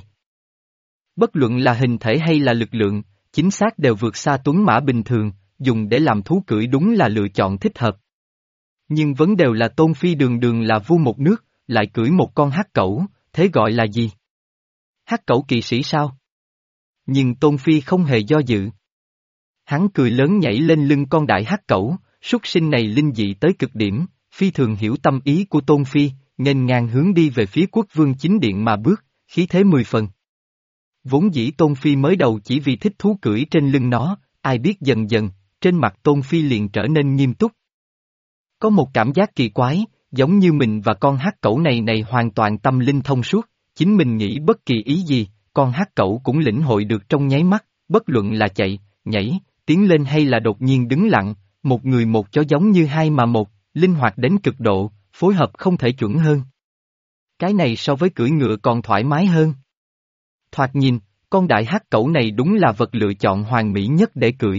Bất luận là hình thể hay là lực lượng, chính xác đều vượt xa tuấn mã bình thường, dùng để làm thú cưỡi đúng là lựa chọn thích hợp. Nhưng vấn đề là Tôn Phi đường đường là vua một nước, lại cưỡi một con hắc cẩu, thế gọi là gì? Hắc cẩu kỵ sĩ sao? Nhưng Tôn Phi không hề do dự. Hắn cười lớn nhảy lên lưng con đại hắc cẩu, súc sinh này linh dị tới cực điểm, Phi thường hiểu tâm ý của Tôn Phi, nghênh ngang hướng đi về phía quốc vương chính điện mà bước, khí thế mười phần. Vốn dĩ Tôn Phi mới đầu chỉ vì thích thú cưỡi trên lưng nó, ai biết dần dần, trên mặt Tôn Phi liền trở nên nghiêm túc. Có một cảm giác kỳ quái, giống như mình và con hắc cẩu này này hoàn toàn tâm linh thông suốt, chính mình nghĩ bất kỳ ý gì, con hắc cẩu cũng lĩnh hội được trong nháy mắt, bất luận là chạy, nhảy, tiến lên hay là đột nhiên đứng lặng, một người một chó giống như hai mà một, linh hoạt đến cực độ, phối hợp không thể chuẩn hơn. Cái này so với cưỡi ngựa còn thoải mái hơn. Thoạt nhìn, con đại hắc cẩu này đúng là vật lựa chọn hoàn mỹ nhất để cưỡi.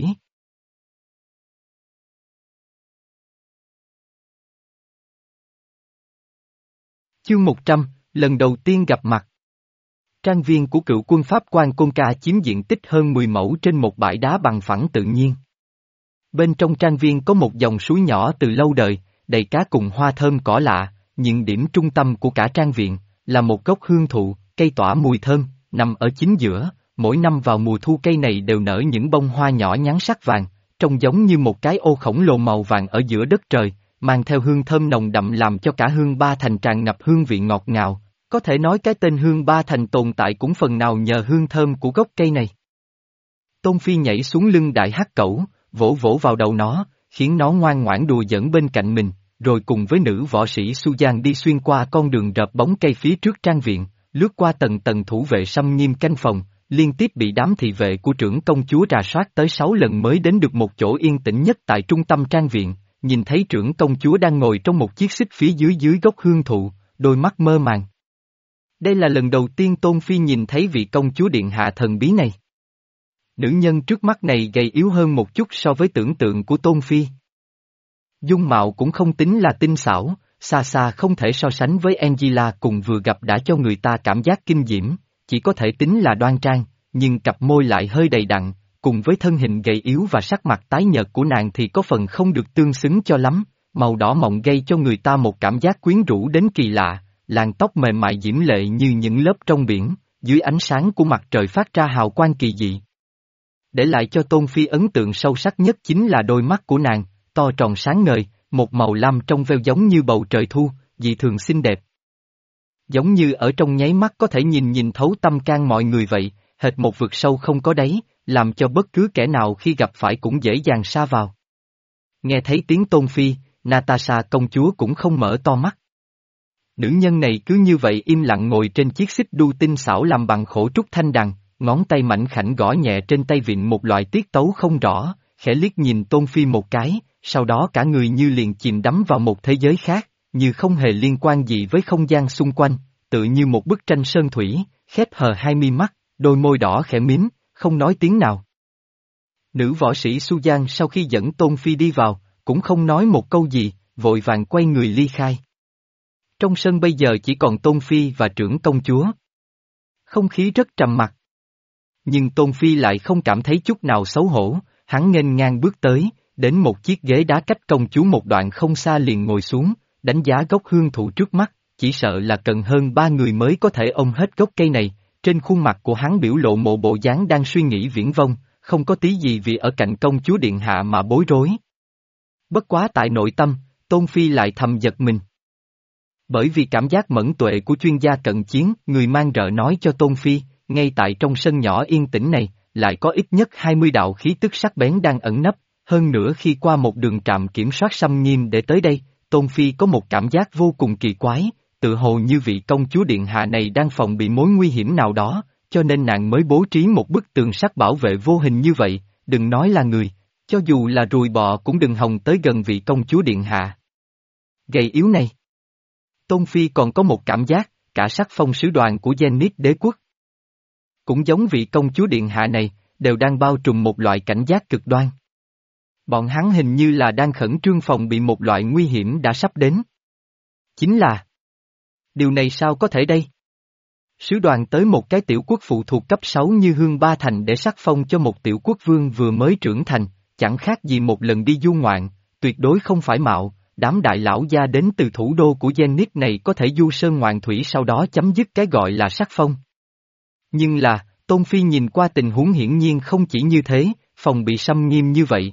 Chương một trăm, lần đầu tiên gặp mặt. Trang viên của cựu quân Pháp quan Côn Ca chiếm diện tích hơn mười mẫu trên một bãi đá bằng phẳng tự nhiên. Bên trong trang viên có một dòng suối nhỏ từ lâu đời, đầy cá cùng hoa thơm cỏ lạ, nhưng điểm trung tâm của cả trang viện, là một gốc hương thụ, cây tỏa mùi thơm, nằm ở chính giữa, mỗi năm vào mùa thu cây này đều nở những bông hoa nhỏ nhắn sắc vàng, trông giống như một cái ô khổng lồ màu vàng ở giữa đất trời, mang theo hương thơm nồng đậm làm cho cả hương ba thành tràn ngập hương vị ngọt ngào, có thể nói cái tên hương ba thành tồn tại cũng phần nào nhờ hương thơm của gốc cây này. Tôn Phi nhảy xuống lưng đại hắc cẩu, vỗ vỗ vào đầu nó, khiến nó ngoan ngoãn đùa giỡn bên cạnh mình, rồi cùng với nữ võ sĩ Sujan đi xuyên qua con đường rợp bóng cây phía trước trang viện, lướt qua tầng tầng thủ vệ xâm nghiêm canh phòng, liên tiếp bị đám thị vệ của trưởng công chúa rà soát tới sáu lần mới đến được một chỗ yên tĩnh nhất tại trung tâm trang viện, nhìn thấy trưởng công chúa đang ngồi trong một chiếc xích phía dưới dưới gốc hương thụ, đôi mắt mơ màng. Đây là lần đầu tiên Tôn Phi nhìn thấy vị công chúa điện hạ thần bí này. Nữ nhân trước mắt này gầy yếu hơn một chút so với tưởng tượng của Tôn Phi. Dung mạo cũng không tính là tinh xảo, xa xa không thể so sánh với Angela cùng vừa gặp đã cho người ta cảm giác kinh diễm, chỉ có thể tính là đoan trang, nhưng cặp môi lại hơi đầy đặn, cùng với thân hình gầy yếu và sắc mặt tái nhợt của nàng thì có phần không được tương xứng cho lắm, màu đỏ mọng gây cho người ta một cảm giác quyến rũ đến kỳ lạ, làn tóc mềm mại diễm lệ như những lớp trong biển, dưới ánh sáng của mặt trời phát ra hào quang kỳ dị. Để lại cho Tôn Phi ấn tượng sâu sắc nhất chính là đôi mắt của nàng, to tròn sáng ngời, một màu lam trong veo giống như bầu trời thu, dị thường xinh đẹp. Giống như ở trong nháy mắt có thể nhìn nhìn thấu tâm can mọi người vậy, hệt một vực sâu không có đáy, làm cho bất cứ kẻ nào khi gặp phải cũng dễ dàng sa vào. Nghe thấy tiếng Tôn Phi, Natasha công chúa cũng không mở to mắt. Nữ nhân này cứ như vậy im lặng ngồi trên chiếc xích đu tinh xảo làm bằng khổ trúc thanh đằng, ngón tay mảnh khảnh gõ nhẹ trên tay vịn một loại tiết tấu không rõ, khẽ liếc nhìn Tôn Phi một cái, sau đó cả người như liền chìm đắm vào một thế giới khác, như không hề liên quan gì với không gian xung quanh, tự như một bức tranh sơn thủy, khép hờ hai mi mắt, đôi môi đỏ khẽ mím, không nói tiếng nào. Nữ võ sĩ Susan sau khi dẫn Tôn Phi đi vào, cũng không nói một câu gì, vội vàng quay người ly khai. Trong sân bây giờ chỉ còn Tôn Phi và trưởng công chúa. Không khí rất trầm mặc. Nhưng Tôn Phi lại không cảm thấy chút nào xấu hổ, hắn nghênh ngang bước tới, đến một chiếc ghế đá cách công chúa một đoạn không xa liền ngồi xuống, đánh giá gốc hương thụ trước mắt, chỉ sợ là cần hơn ba người mới có thể ôm hết gốc cây này, trên khuôn mặt của hắn biểu lộ một bộ dáng đang suy nghĩ viển vông, không có tí gì vì ở cạnh công chúa điện hạ mà bối rối. Bất quá tại nội tâm, Tôn Phi lại thầm giật mình. Bởi vì cảm giác mẫn tuệ của chuyên gia cận chiến, người mang rợ nói cho Tôn Phi, ngay tại trong sân nhỏ yên tĩnh này, lại có ít nhất hai mươi đạo khí tức sắc bén đang ẩn nấp, hơn nữa khi qua một đường trạm kiểm soát xâm nghiêm để tới đây, Tôn Phi có một cảm giác vô cùng kỳ quái, tự hồ như vị công chúa điện hạ này đang phòng bị mối nguy hiểm nào đó, cho nên nàng mới bố trí một bức tường sắt bảo vệ vô hình như vậy, đừng nói là người, cho dù là ruồi bọ cũng đừng hòng tới gần vị công chúa điện hạ. Gầy yếu này. Tôn Phi còn có một cảm giác, cả sắc phong sứ đoàn của Zenith đế quốc. Cũng giống vị công chúa điện hạ này, đều đang bao trùm một loại cảnh giác cực đoan. Bọn hắn hình như là đang khẩn trương phòng bị một loại nguy hiểm đã sắp đến. Chính là... Điều này sao có thể đây? Sứ đoàn tới một cái tiểu quốc phụ thuộc cấp sáu như Hương Ba Thành để sắc phong cho một tiểu quốc vương vừa mới trưởng thành, chẳng khác gì một lần đi du ngoạn, tuyệt đối không phải mạo, đám đại lão gia đến từ thủ đô của Zenith này có thể du sơn ngoạn thủy sau đó chấm dứt cái gọi là sắc phong. Nhưng là, Tôn Phi nhìn qua tình huống hiển nhiên không chỉ như thế, phòng bị xâm nghiêm như vậy.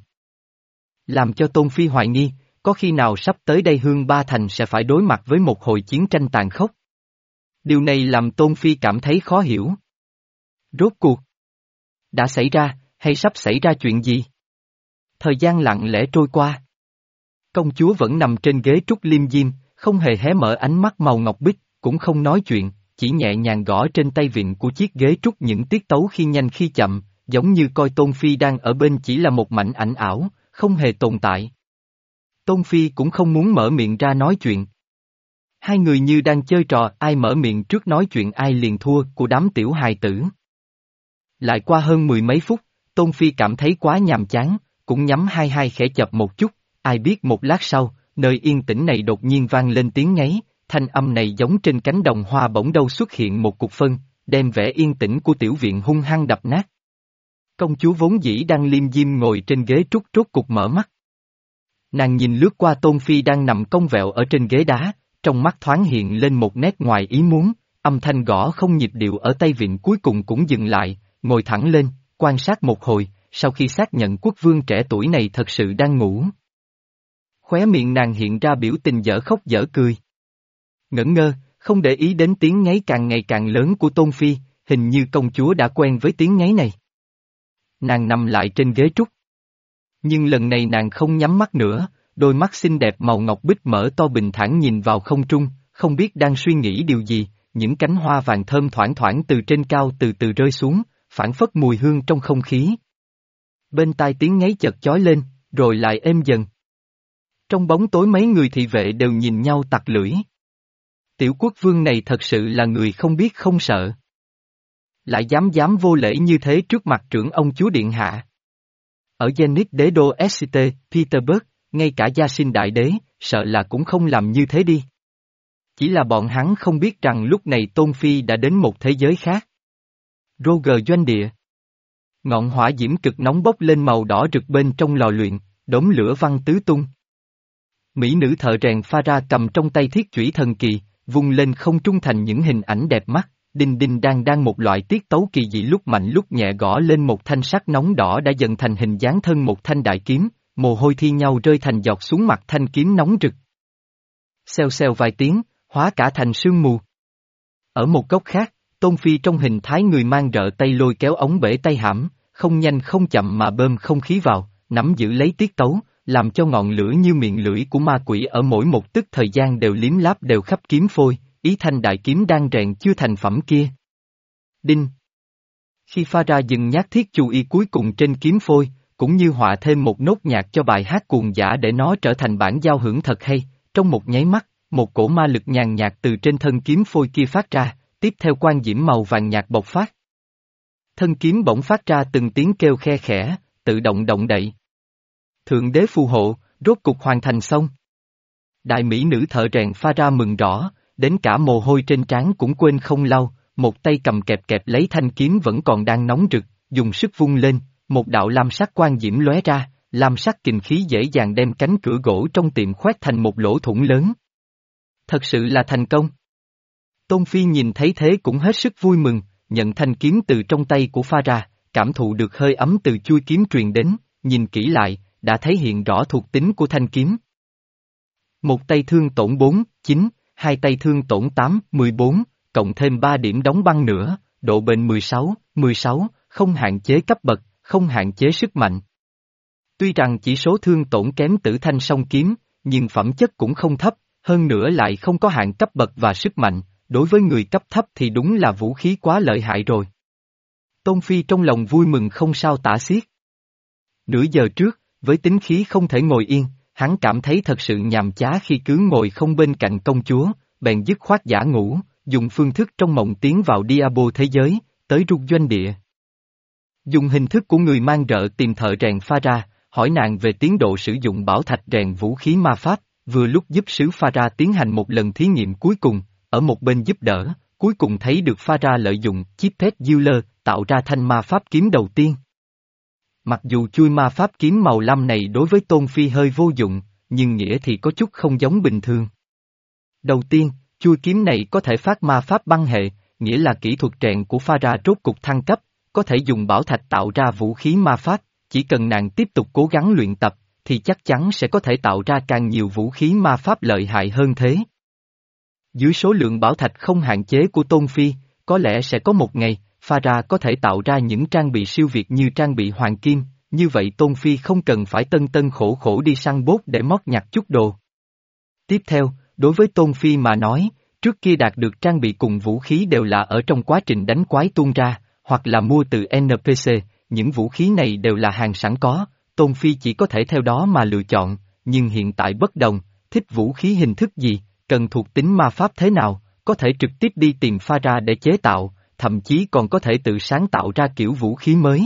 Làm cho Tôn Phi hoài nghi, có khi nào sắp tới đây Hương Ba Thành sẽ phải đối mặt với một hồi chiến tranh tàn khốc. Điều này làm Tôn Phi cảm thấy khó hiểu. Rốt cuộc. Đã xảy ra, hay sắp xảy ra chuyện gì? Thời gian lặng lẽ trôi qua. Công chúa vẫn nằm trên ghế trúc liêm diêm, không hề hé mở ánh mắt màu ngọc bích, cũng không nói chuyện, chỉ nhẹ nhàng gõ trên tay vịn của chiếc ghế trúc những tiết tấu khi nhanh khi chậm, giống như coi Tôn Phi đang ở bên chỉ là một mảnh ảnh ảo, không hề tồn tại. Tôn Phi cũng không muốn mở miệng ra nói chuyện. Hai người như đang chơi trò ai mở miệng trước nói chuyện ai liền thua của đám tiểu hài tử. Lại qua hơn mười mấy phút, Tôn Phi cảm thấy quá nhàm chán, cũng nhắm hai hai khẽ chập một chút, ai biết một lát sau, nơi yên tĩnh này đột nhiên vang lên tiếng ngáy, thanh âm này giống trên cánh đồng hoa bỗng đâu xuất hiện một cục phân, đem vẻ yên tĩnh của tiểu viện hung hăng đập nát. Công chúa vốn dĩ đang liêm diêm ngồi trên ghế trúc rốt cục mở mắt. Nàng nhìn lướt qua Tôn Phi đang nằm cong vẹo ở trên ghế đá, trong mắt thoáng hiện lên một nét ngoài ý muốn, âm thanh gõ không nhịp điệu ở tay vịn cuối cùng cũng dừng lại, ngồi thẳng lên, quan sát một hồi, sau khi xác nhận quốc vương trẻ tuổi này thật sự đang ngủ. Khóe miệng nàng hiện ra biểu tình dở khóc dở cười. Ngẩn ngơ, không để ý đến tiếng ngáy càng ngày càng lớn của Tôn Phi, hình như công chúa đã quen với tiếng ngáy này. Nàng nằm lại trên ghế trúc. Nhưng lần này nàng không nhắm mắt nữa, đôi mắt xinh đẹp màu ngọc bích mở to bình thản nhìn vào không trung, không biết đang suy nghĩ điều gì, những cánh hoa vàng thơm thoảng thoảng từ trên cao từ từ rơi xuống, phảng phất mùi hương trong không khí. Bên tai tiếng ngáy chợt chói lên, rồi lại êm dần. Trong bóng tối mấy người thị vệ đều nhìn nhau tặc lưỡi. Tiểu quốc vương này thật sự là người không biết không sợ. Lại dám dám vô lễ như thế trước mặt trưởng ông chúa điện hạ. Ở Zenith đế đô ét tê, Petersburg, ngay cả gia sinh đại đế, sợ là cũng không làm như thế đi. Chỉ là bọn hắn không biết rằng lúc này Tôn Phi đã đến một thế giới khác. Roger doanh địa. Ngọn hỏa diễm cực nóng bốc lên màu đỏ rực bên trong lò luyện, đốm lửa văng tứ tung. Mỹ nữ thợ rèn pha ra cầm trong tay thiết chủy thần kỳ, vung lên không trung thành những hình ảnh đẹp mắt, đinh đinh đang đang một loại tiết tấu kỳ dị lúc mạnh lúc nhẹ gõ lên một thanh sắt nóng đỏ đã dần thành hình dáng thân một thanh đại kiếm, mồ hôi thi nhau rơi thành giọt xuống mặt thanh kiếm nóng rực. Xèo xèo vài tiếng, hóa cả thành sương mù. Ở một góc khác, Tôn Phi trong hình thái người mang rợ tay lôi kéo ống bể tay hãm, không nhanh không chậm mà bơm không khí vào, nắm giữ lấy tiết tấu, làm cho ngọn lửa như miệng lưỡi của ma quỷ ở mỗi một tức thời gian đều liếm láp đều khắp kiếm phôi, ý thanh đại kiếm đang rèn chưa thành phẩm kia. Đinh! Khi pha ra dừng nhát thiết chú y cuối cùng trên kiếm phôi, cũng như họa thêm một nốt nhạc cho bài hát cuồng dã để nó trở thành bản giao hưởng thật hay, trong một nháy mắt, một cổ ma lực nhàn nhạt từ trên thân kiếm phôi kia phát ra, tiếp theo quang diễm màu vàng nhạt bộc phát. Thân kiếm bỗng phát ra từng tiếng kêu khe khẽ, tự động động đậy. Thượng đế phù hộ, rốt cục hoàn thành xong. Đại mỹ nữ thợ rèn pha ra mừng rõ, đến cả mồ hôi trên trán cũng quên không lau, một tay cầm kẹp kẹp lấy thanh kiếm vẫn còn đang nóng rực, dùng sức vung lên, một đạo lam sắc quang diễm lóe ra, lam sắc kình khí dễ dàng đem cánh cửa gỗ trong tiệm khoét thành một lỗ thủng lớn. Thật sự là thành công. Tôn Phi nhìn thấy thế cũng hết sức vui mừng, nhận thanh kiếm từ trong tay của pha ra, cảm thụ được hơi ấm từ chui kiếm truyền đến, nhìn kỹ lại, đã thấy hiện rõ thuộc tính của thanh kiếm. Một tay thương tổn bốn, chín, hai tay thương tổn tám, mười bốn, cộng thêm ba điểm đóng băng nữa, độ bền mười sáu, mười sáu, không hạn chế cấp bậc, không hạn chế sức mạnh. Tuy rằng chỉ số thương tổn kém Tử Thanh song kiếm, nhưng phẩm chất cũng không thấp, hơn nữa lại không có hạn cấp bậc và sức mạnh, đối với người cấp thấp thì đúng là vũ khí quá lợi hại rồi. Tôn Phi trong lòng vui mừng không sao tả xiết. Nửa giờ trước, với tính khí không thể ngồi yên, hắn cảm thấy thật sự nhàm chá khi cứ ngồi không bên cạnh công chúa, bèn dứt khoát giả ngủ, dùng phương thức trong mộng tiến vào Diablo thế giới, tới rút doanh địa. Dùng hình thức của người mang rợ tìm thợ rèn pha ra, hỏi nàng về tiến độ sử dụng bảo thạch rèn vũ khí ma pháp, vừa lúc giúp sứ pha ra tiến hành một lần thí nghiệm cuối cùng, ở một bên giúp đỡ, cuối cùng thấy được pha ra lợi dụng Chipet Euler tạo ra thanh ma pháp kiếm đầu tiên. Mặc dù chui ma pháp kiếm màu lam này đối với Tôn Phi hơi vô dụng, nhưng nghĩa thì có chút không giống bình thường. Đầu tiên, chui kiếm này có thể phát ma pháp băng hệ, nghĩa là kỹ thuật rèn của pha ra rốt cục thăng cấp, có thể dùng bảo thạch tạo ra vũ khí ma pháp, chỉ cần nàng tiếp tục cố gắng luyện tập, thì chắc chắn sẽ có thể tạo ra càng nhiều vũ khí ma pháp lợi hại hơn thế. Dưới số lượng bảo thạch không hạn chế của Tôn Phi, có lẽ sẽ có một ngày, pha ra có thể tạo ra những trang bị siêu việt như trang bị hoàng kim, như vậy Tôn Phi không cần phải tân tân khổ khổ đi săn bốt để mót nhặt chút đồ. Tiếp theo, đối với Tôn Phi mà nói, trước kia đạt được trang bị cùng vũ khí đều là ở trong quá trình đánh quái tuôn ra, hoặc là mua từ en pê xê, những vũ khí này đều là hàng sẵn có, Tôn Phi chỉ có thể theo đó mà lựa chọn, nhưng hiện tại bất đồng, thích vũ khí hình thức gì, cần thuộc tính ma pháp thế nào, có thể trực tiếp đi tìm pha ra để chế tạo, thậm chí còn có thể tự sáng tạo ra kiểu vũ khí mới.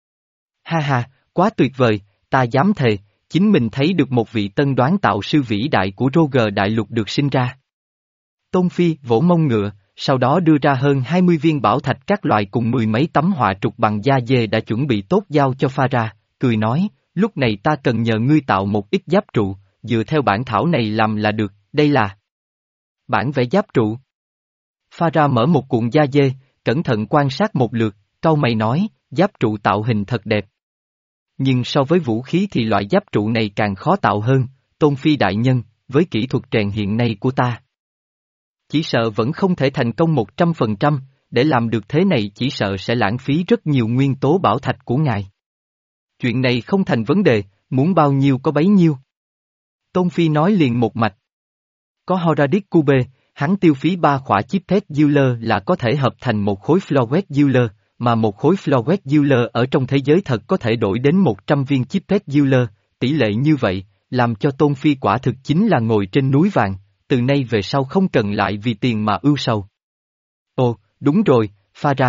Ha ha, quá tuyệt vời, ta dám thề, chính mình thấy được một vị tân đoán tạo sư vĩ đại của Roger Đại Lục được sinh ra. Tôn Phi vỗ mông ngựa, sau đó đưa ra hơn hai mươi viên bảo thạch các loại cùng mười mấy tấm họa trục bằng da dê đã chuẩn bị tốt giao cho pha ra, cười nói, lúc này ta cần nhờ ngươi tạo một ít giáp trụ, dựa theo bản thảo này làm là được, đây là bản vẽ giáp trụ. Pha ra mở một cuộn da dê, cẩn thận quan sát một lượt, cau mày nói, giáp trụ tạo hình thật đẹp. Nhưng so với vũ khí thì loại giáp trụ này càng khó tạo hơn, Tôn Phi đại nhân, với kỹ thuật rèn hiện nay của ta. Chỉ sợ vẫn không thể thành công một trăm phần trăm, để làm được thế này chỉ sợ sẽ lãng phí rất nhiều nguyên tố bảo thạch của ngài. Chuyện này không thành vấn đề, muốn bao nhiêu có bấy nhiêu. Tôn Phi nói liền một mạch. Có Horadic Cube, hắn tiêu phí ba khỏa Chipet Euler là có thể hợp thành một khối Flowet Euler, mà một khối Flowet Euler ở trong thế giới thật có thể đổi đến một trăm viên Chipet Euler, tỷ lệ như vậy, làm cho Tôn Phi quả thực chính là ngồi trên núi vàng, từ nay về sau không cần lại vì tiền mà ưu sầu. Ồ, đúng rồi, pha ra,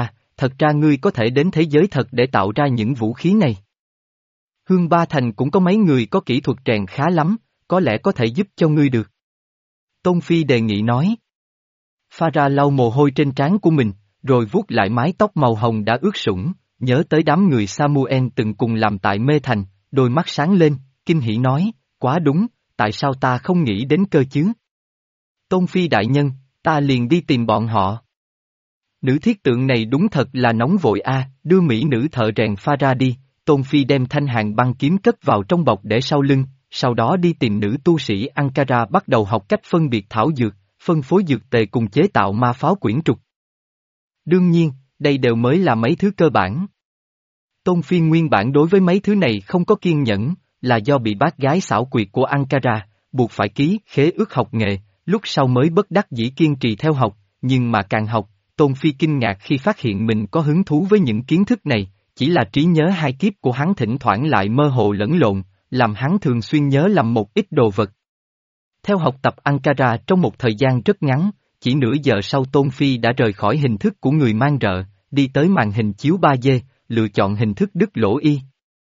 thật ra ngươi có thể đến thế giới thật để tạo ra những vũ khí này. Hương Ba Thành cũng có mấy người có kỹ thuật rèn khá lắm, có lẽ có thể giúp cho ngươi được. Tôn Phi đề nghị nói. Phara lau mồ hôi trên trán của mình, rồi vuốt lại mái tóc màu hồng đã ướt sũng, nhớ tới đám người Samuel từng cùng làm tại Mê Thành, đôi mắt sáng lên, kinh hỉ nói, quá đúng, tại sao ta không nghĩ đến cơ chứ? Tôn Phi đại nhân, ta liền đi tìm bọn họ. Nữ thiết tượng này đúng thật là nóng vội a, đưa mỹ nữ thợ rèn Phara đi. Tôn Phi đem thanh hàng băng kiếm cất vào trong bọc để sau lưng, sau đó đi tìm nữ tu sĩ Ankara bắt đầu học cách phân biệt thảo dược, phân phối dược tề cùng chế tạo ma pháo quyển trục. Đương nhiên, đây đều mới là mấy thứ cơ bản. Tôn Phi nguyên bản đối với mấy thứ này không có kiên nhẫn, là do bị bác gái xảo quyệt của Ankara, buộc phải ký khế ước học nghệ, lúc sau mới bất đắc dĩ kiên trì theo học, nhưng mà càng học, Tôn Phi kinh ngạc khi phát hiện mình có hứng thú với những kiến thức này. Chỉ là trí nhớ hai kiếp của hắn thỉnh thoảng lại mơ hồ lẫn lộn, làm hắn thường xuyên nhớ lầm một ít đồ vật. Theo học tập Ankara trong một thời gian rất ngắn, chỉ nửa giờ sau Tôn Phi đã rời khỏi hình thức của người mang rợ, đi tới màn hình chiếu ba D, lựa chọn hình thức đứt lỗ y.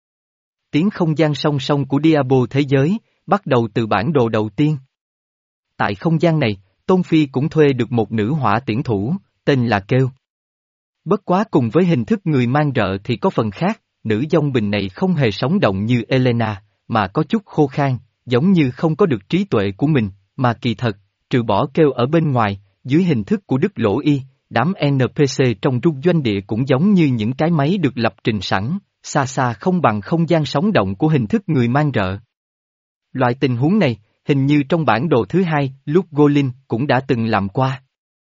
Tiến không gian song song của Diablo thế giới, bắt đầu từ bản đồ đầu tiên. Tại không gian này, Tôn Phi cũng thuê được một nữ hỏa tiễn thủ, tên là Kêu. Bất quá cùng với hình thức người mang rợ thì có phần khác, nữ dông bình này không hề sống động như Elena, mà có chút khô khan, giống như không có được trí tuệ của mình, mà kỳ thật, trừ bỏ Kêu ở bên ngoài, dưới hình thức của Đức Lỗ Y, đám en pê xê trong rung doanh địa cũng giống như những cái máy được lập trình sẵn, xa xa không bằng không gian sống động của hình thức người mang rợ. Loại tình huống này, hình như trong bản đồ thứ hai, lúc Golin cũng đã từng làm qua.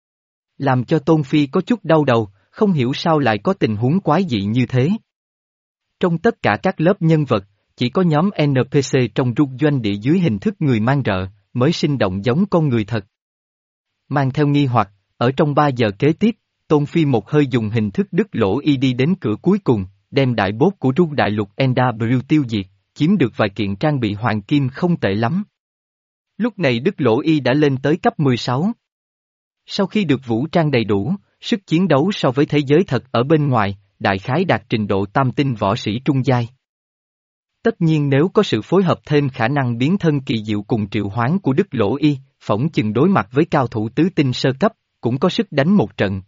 Làm cho Tôn Phi có chút đau đầu, không hiểu sao lại có tình huống quái dị như thế. Trong tất cả các lớp nhân vật, chỉ có nhóm en pê xê trong rung doanh địa dưới hình thức người mang rợ, mới sinh động giống con người thật. Mang theo nghi hoặc, ở trong ba giờ kế tiếp, Tôn Phi một hơi dùng hình thức đứt lỗ y đi đến cửa cuối cùng, đem đại bốt của rung đại lục Endabril tiêu diệt, chiếm được vài kiện trang bị hoàng kim không tệ lắm. Lúc này đứt lỗ y đã lên tới cấp mười sáu. Sau khi được vũ trang đầy đủ, sức chiến đấu so với thế giới thật ở bên ngoài, đại khái đạt trình độ tam tinh võ sĩ trung giai. Tất nhiên nếu có sự phối hợp thêm khả năng biến thân kỳ diệu cùng triệu hoán của Đức Lỗ Y, phỏng chừng đối mặt với cao thủ tứ tinh sơ cấp, cũng có sức đánh một trận.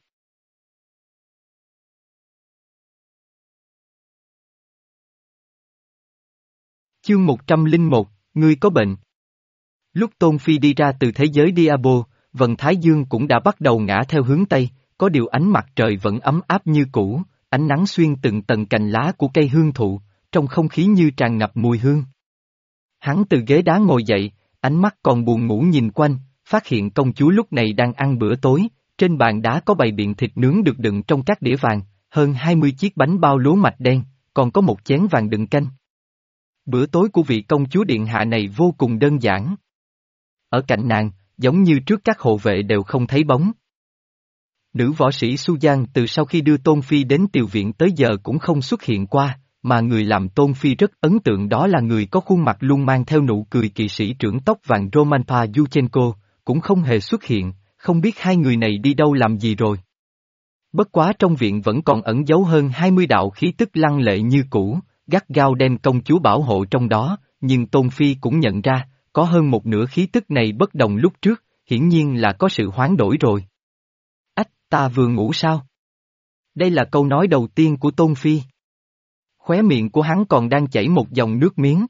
Chương một trăm lẻ một, ngươi có bệnh. Lúc Tôn Phi đi ra từ thế giới Diablo, vầng Thái Dương cũng đã bắt đầu ngã theo hướng Tây, có điều ánh mặt trời vẫn ấm áp như cũ, ánh nắng xuyên từng tầng cành lá của cây hương thụ, trong không khí như tràn ngập mùi hương. Hắn từ ghế đá ngồi dậy, ánh mắt còn buồn ngủ nhìn quanh, phát hiện công chúa lúc này đang ăn bữa tối, trên bàn đá có bày biện thịt nướng được đựng trong các đĩa vàng, hơn hai mươi chiếc bánh bao lúa mạch đen, còn có một chén vàng đựng canh. Bữa tối của vị công chúa điện hạ này vô cùng đơn giản. Ở cạnh nàng, giống như trước các hộ vệ đều không thấy bóng. Nữ võ sĩ Sujan từ sau khi đưa Tôn Phi đến tiều viện tới giờ cũng không xuất hiện qua, mà người làm Tôn Phi rất ấn tượng đó là người có khuôn mặt luôn mang theo nụ cười kỵ sĩ trưởng tóc vàng Romanpa Yuchenko, cũng không hề xuất hiện, không biết hai người này đi đâu làm gì rồi. Bất quá trong viện vẫn còn ẩn giấu hơn hai mươi đạo khí tức lăng lệ như cũ, gắt gao đem công chúa bảo hộ trong đó, nhưng Tôn Phi cũng nhận ra, có hơn một nửa khí tức này bất đồng lúc trước, hiển nhiên là có sự hoán đổi rồi. Ách, ta vừa ngủ sao? Đây là câu nói đầu tiên của Tôn Phi. Khóe miệng của hắn còn đang chảy một dòng nước miếng.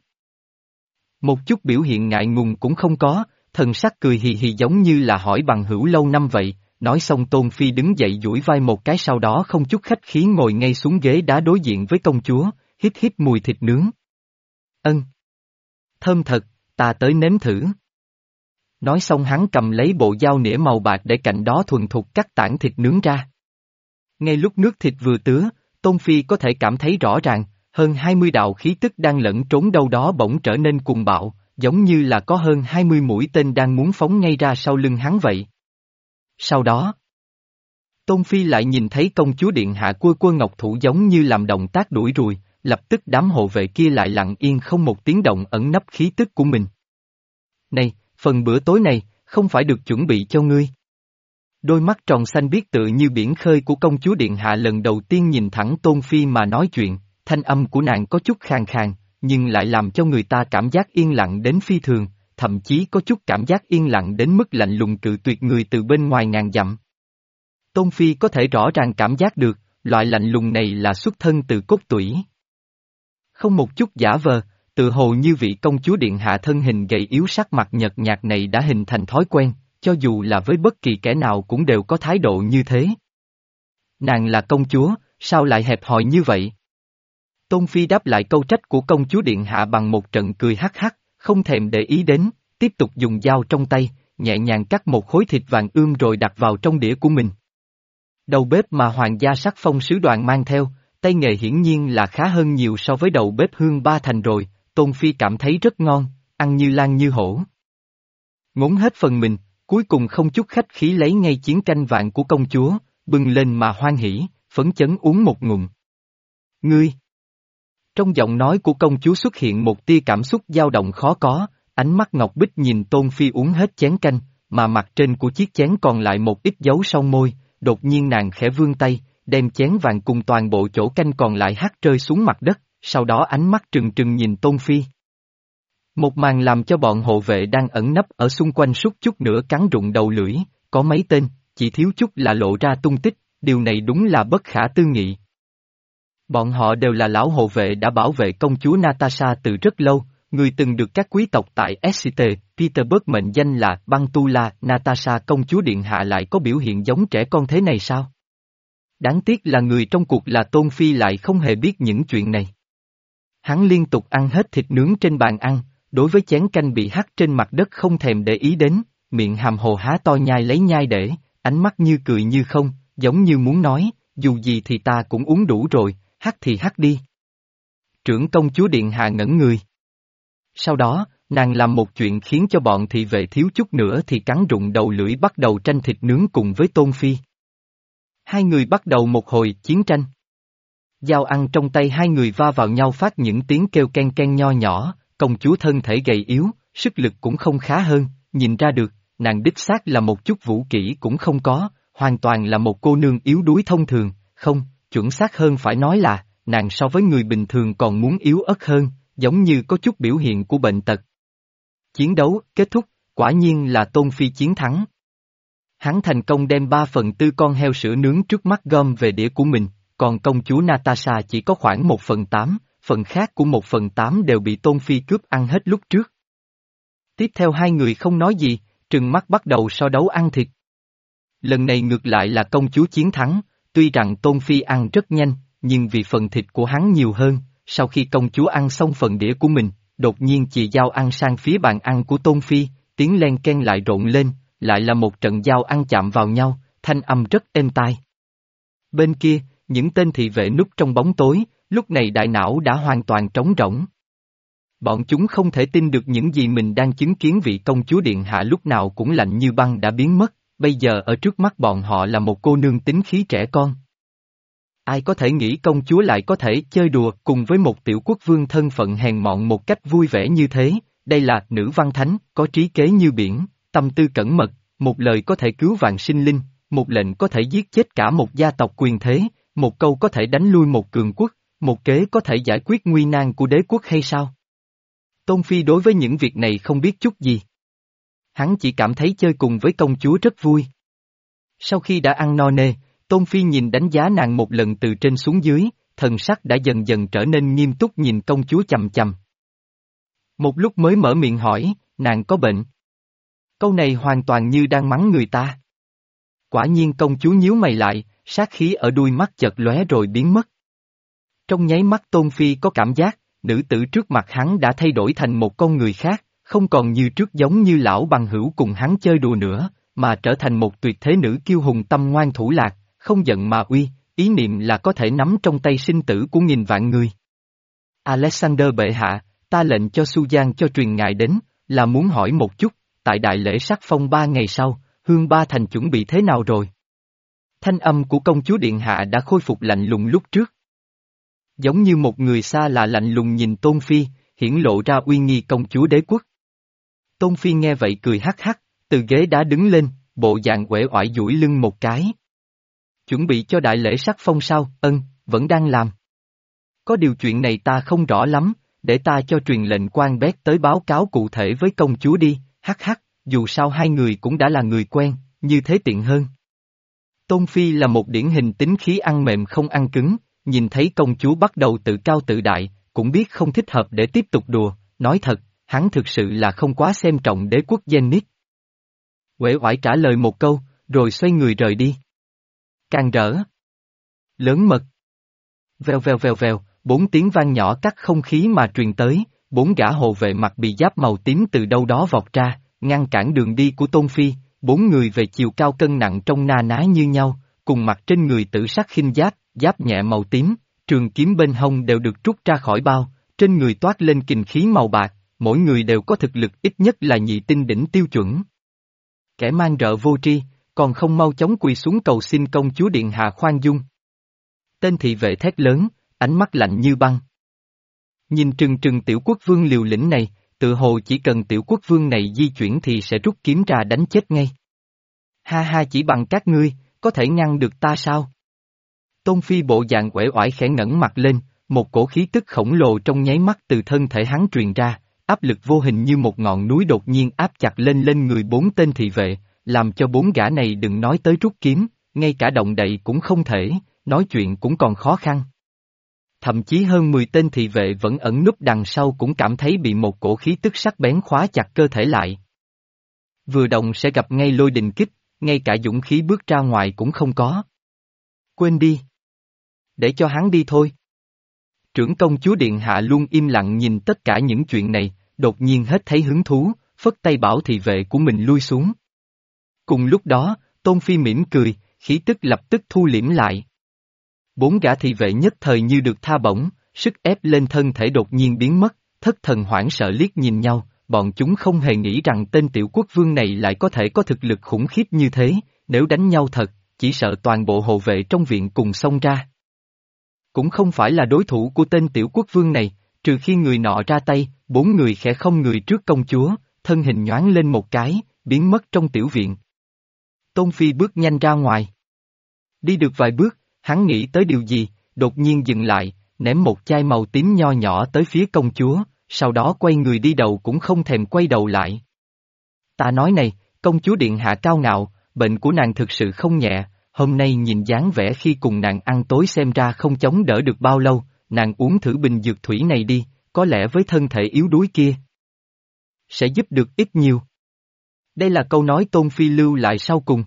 Một chút biểu hiện ngại ngùng cũng không có, thần sắc cười hì hì giống như là hỏi bằng hữu lâu năm vậy, nói xong Tôn Phi đứng dậy duỗi vai một cái sau đó không chút khách khí ngồi ngay xuống ghế đá đối diện với công chúa, hít hít mùi thịt nướng. Ân. Thơm thật, ta tới nếm thử. Nói xong hắn cầm lấy bộ dao nĩa màu bạc để cạnh đó thuần thục cắt tảng thịt nướng ra. Ngay lúc nước thịt vừa tứa, Tôn Phi có thể cảm thấy rõ ràng, hơn hai mươi đạo khí tức đang lẫn trốn đâu đó bỗng trở nên cuồng bạo, giống như là có hơn hai mươi mũi tên đang muốn phóng ngay ra sau lưng hắn vậy. Sau đó, Tôn Phi lại nhìn thấy công chúa điện hạ cua cua ngọc thủ giống như làm động tác đuổi ruồi, lập tức đám hộ vệ kia lại lặng yên không một tiếng động ẩn nấp khí tức của mình. Này, phần bữa tối này, không phải được chuẩn bị cho ngươi. Đôi mắt tròn xanh biếc tựa như biển khơi của công chúa điện hạ lần đầu tiên nhìn thẳng Tôn Phi mà nói chuyện, thanh âm của nàng có chút khàn khàn, nhưng lại làm cho người ta cảm giác yên lặng đến phi thường, thậm chí có chút cảm giác yên lặng đến mức lạnh lùng cự tuyệt người từ bên ngoài ngàn dặm. Tôn Phi có thể rõ ràng cảm giác được, loại lạnh lùng này là xuất thân từ cốt tủy. Không một chút giả vờ, tự hồ như vị công chúa điện hạ thân hình gầy yếu sắc mặt nhợt nhạt này đã hình thành thói quen, cho dù là với bất kỳ kẻ nào cũng đều có thái độ như thế. Nàng là công chúa, sao lại hẹp hòi như vậy? Tôn Phi đáp lại câu trách của công chúa điện hạ bằng một trận cười hắc hắc, không thèm để ý đến, tiếp tục dùng dao trong tay, nhẹ nhàng cắt một khối thịt vàng ươm rồi đặt vào trong đĩa của mình. Đầu bếp mà hoàng gia sắc phong sứ đoàn mang theo, tay nghề hiển nhiên là khá hơn nhiều so với đầu bếp hương ba thành rồi, Tôn Phi cảm thấy rất ngon, ăn như lan như hổ. Ngốn hết phần mình, cuối cùng không chút khách khí lấy ngay chiến canh vạn của công chúa, bưng lên mà hoan hỉ, phấn chấn uống một ngụm. Ngươi! Trong giọng nói của công chúa xuất hiện một tia cảm xúc dao động khó có, ánh mắt ngọc bích nhìn Tôn Phi uống hết chén canh, mà mặt trên của chiếc chén còn lại một ít dấu son môi, đột nhiên nàng khẽ vươn tay, đem chén vàng cùng toàn bộ chỗ canh còn lại hắt rơi xuống mặt đất, sau đó ánh mắt trừng trừng nhìn Tôn Phi. Một màn làm cho bọn hộ vệ đang ẩn nấp ở xung quanh suốt chút nữa cắn rụng đầu lưỡi, có mấy tên, chỉ thiếu chút là lộ ra tung tích, điều này đúng là bất khả tư nghị. Bọn họ đều là lão hộ vệ đã bảo vệ công chúa Natasha từ rất lâu, người từng được các quý tộc tại Exeter, Petersburg mệnh danh là Băng Tu La. Natasha công chúa điện hạ lại có biểu hiện giống trẻ con thế này sao? Đáng tiếc là người trong cuộc là Tôn Phi lại không hề biết những chuyện này. Hắn liên tục ăn hết thịt nướng trên bàn ăn, đối với chén canh bị hắt trên mặt đất không thèm để ý đến, miệng hàm hồ há to nhai lấy nhai để, ánh mắt như cười như không, giống như muốn nói, dù gì thì ta cũng uống đủ rồi, hắt thì hắt đi. Trưởng công chúa điện hạ ngẩn người. Sau đó, nàng làm một chuyện khiến cho bọn thị vệ thiếu chút nữa thì cắn rụng đầu lưỡi bắt đầu tranh thịt nướng cùng với Tôn Phi. Hai người bắt đầu một hồi chiến tranh. Dao ăn trong tay hai người va vào nhau phát những tiếng kêu ken ken nho nhỏ, công chúa thân thể gầy yếu, sức lực cũng không khá hơn, nhìn ra được, nàng đích xác là một chút vũ kỹ cũng không có, hoàn toàn là một cô nương yếu đuối thông thường, không, chuẩn xác hơn phải nói là, nàng so với người bình thường còn muốn yếu ớt hơn, giống như có chút biểu hiện của bệnh tật. Chiến đấu kết thúc, quả nhiên là Tôn Phi chiến thắng. Hắn thành công đem ba phần tư con heo sữa nướng trước mắt gom về đĩa của mình, còn công chúa Natasha chỉ có khoảng một phần tám, phần khác của một phần tám đều bị Tôn Phi cướp ăn hết lúc trước. Tiếp theo hai người không nói gì, trừng mắt bắt đầu so đấu ăn thịt. Lần này ngược lại là công chúa chiến thắng, tuy rằng Tôn Phi ăn rất nhanh, nhưng vì phần thịt của hắn nhiều hơn, sau khi công chúa ăn xong phần đĩa của mình, đột nhiên chì dao ăn sang phía bàn ăn của Tôn Phi, tiếng len ken lại rộn lên, lại là một trận dao ăn chạm vào nhau, thanh âm rất êm tai. Bên kia, những tên thị vệ núp trong bóng tối, lúc này đại não đã hoàn toàn trống rỗng. Bọn chúng không thể tin được những gì mình đang chứng kiến, vị công chúa điện hạ lúc nào cũng lạnh như băng đã biến mất, bây giờ ở trước mắt bọn họ là một cô nương tính khí trẻ con. Ai có thể nghĩ công chúa lại có thể chơi đùa cùng với một tiểu quốc vương thân phận hèn mọn một cách vui vẻ như thế, đây là nữ văn thánh, có trí kế như biển, tâm tư cẩn mật, một lời có thể cứu vạn sinh linh, một lệnh có thể giết chết cả một gia tộc quyền thế, một câu có thể đánh lui một cường quốc, một kế có thể giải quyết nguy nan của đế quốc hay sao? Tôn Phi đối với những việc này không biết chút gì. Hắn chỉ cảm thấy chơi cùng với công chúa rất vui. Sau khi đã ăn no nê, Tôn Phi nhìn đánh giá nàng một lần từ trên xuống dưới, thần sắc đã dần dần trở nên nghiêm túc nhìn công chúa chằm chằm. Một lúc mới mở miệng hỏi, nàng có bệnh? Câu này hoàn toàn như đang mắng người ta. Quả nhiên công chúa nhíu mày lại, sát khí ở đuôi mắt chợt lóe rồi biến mất. Trong nháy mắt Tôn Phi có cảm giác, nữ tử trước mặt hắn đã thay đổi thành một con người khác, không còn như trước giống như lão bằng hữu cùng hắn chơi đùa nữa, mà trở thành một tuyệt thế nữ kiêu hùng tâm ngoan thủ lạc, không giận mà uy, ý niệm là có thể nắm trong tay sinh tử của nghìn vạn người. Alexander bệ hạ, ta lệnh cho Susan cho truyền ngài đến, là muốn hỏi một chút, tại đại lễ sắc phong ba ngày sau, Hương Ba Thành chuẩn bị thế nào rồi? Thanh âm của công chúa điện hạ đã khôi phục lạnh lùng lúc trước. Giống như một người xa lạ lạnh lùng nhìn Tôn Phi, hiển lộ ra uy nghi công chúa đế quốc. Tôn Phi nghe vậy cười hắc hắc, từ ghế đá đứng lên, bộ dạng uể oải duỗi lưng một cái. Chuẩn bị cho đại lễ sắc phong sao? Ân, vẫn đang làm. Có điều chuyện này ta không rõ lắm, để ta cho truyền lệnh quan bét tới báo cáo cụ thể với công chúa đi, hắc hắc, dù sao hai người cũng đã là người quen, như thế tiện hơn. Tôn Phi là một điển hình tính khí ăn mềm không ăn cứng, nhìn thấy công chúa bắt đầu tự cao tự đại, cũng biết không thích hợp để tiếp tục đùa, nói thật, hắn thực sự là không quá xem trọng đế quốc Zenith. Uể oải trả lời một câu, rồi xoay người rời đi. Càng rỡ. Lớn mật. Vèo vèo vèo vèo, bốn tiếng vang nhỏ cắt không khí mà truyền tới, bốn gã hộ vệ mặc bị giáp màu tím từ đâu đó vọt ra, ngăn cản đường đi của Tôn Phi, bốn người về chiều cao cân nặng trông na ná như nhau, cùng mặc trên người tử sắc khinh giáp, giáp nhẹ màu tím, trường kiếm bên hông đều được rút ra khỏi bao, trên người toát lên kình khí màu bạc, mỗi người đều có thực lực ít nhất là nhị tinh đỉnh tiêu chuẩn. Kẻ mang rợ vô tri, còn không mau chóng quỳ xuống cầu xin công chúa điện hạ khoan dung. Tên thị vệ thét lớn, ánh mắt lạnh như băng. Nhìn trừng trừng tiểu quốc vương liều lĩnh này, tự hồ chỉ cần tiểu quốc vương này di chuyển thì sẽ rút kiếm ra đánh chết ngay. Ha ha, chỉ bằng các ngươi, có thể ngăn được ta sao? Tôn Phi bộ dạng uể oải khẽ ngẩng mặt lên, một cổ khí tức khổng lồ trong nháy mắt từ thân thể hắn truyền ra, áp lực vô hình như một ngọn núi đột nhiên áp chặt lên lên người bốn tên thị vệ, làm cho bốn gã này đừng nói tới rút kiếm, ngay cả động đậy cũng không thể, nói chuyện cũng còn khó khăn. Thậm chí hơn mười tên thị vệ vẫn ẩn núp đằng sau cũng cảm thấy bị một cổ khí tức sắc bén khóa chặt cơ thể lại. Vừa động sẽ gặp ngay lôi đình kích, ngay cả dũng khí bước ra ngoài cũng không có. Quên đi. Để cho hắn đi thôi. Trưởng công chúa điện hạ luôn im lặng nhìn tất cả những chuyện này, đột nhiên hết thấy hứng thú, phất tay bảo thị vệ của mình lui xuống. Cùng lúc đó, Tôn Phi mỉm cười, khí tức lập tức thu liễm lại. Bốn gã thị vệ nhất thời như được tha bổng, sức ép lên thân thể đột nhiên biến mất, thất thần hoảng sợ liếc nhìn nhau, bọn chúng không hề nghĩ rằng tên tiểu quốc vương này lại có thể có thực lực khủng khiếp như thế, nếu đánh nhau thật, chỉ sợ toàn bộ hộ vệ trong viện cùng xông ra. Cũng không phải là đối thủ của tên tiểu quốc vương này, trừ khi người nọ ra tay, bốn người khẽ không người trước công chúa, thân hình nhoáng lên một cái, biến mất trong tiểu viện. Tôn Phi bước nhanh ra ngoài. Đi được vài bước, hắn nghĩ tới điều gì, đột nhiên dừng lại, ném một chai màu tím nho nhỏ tới phía công chúa, sau đó quay người đi đầu cũng không thèm quay đầu lại. Ta nói này, công chúa điện hạ cao ngạo, bệnh của nàng thực sự không nhẹ, hôm nay nhìn dáng vẻ khi cùng nàng ăn tối xem ra không chống đỡ được bao lâu, nàng uống thử bình dược thủy này đi, có lẽ với thân thể yếu đuối kia sẽ giúp được ít nhiều. Đây là câu nói Tôn Phi lưu lại sau cùng.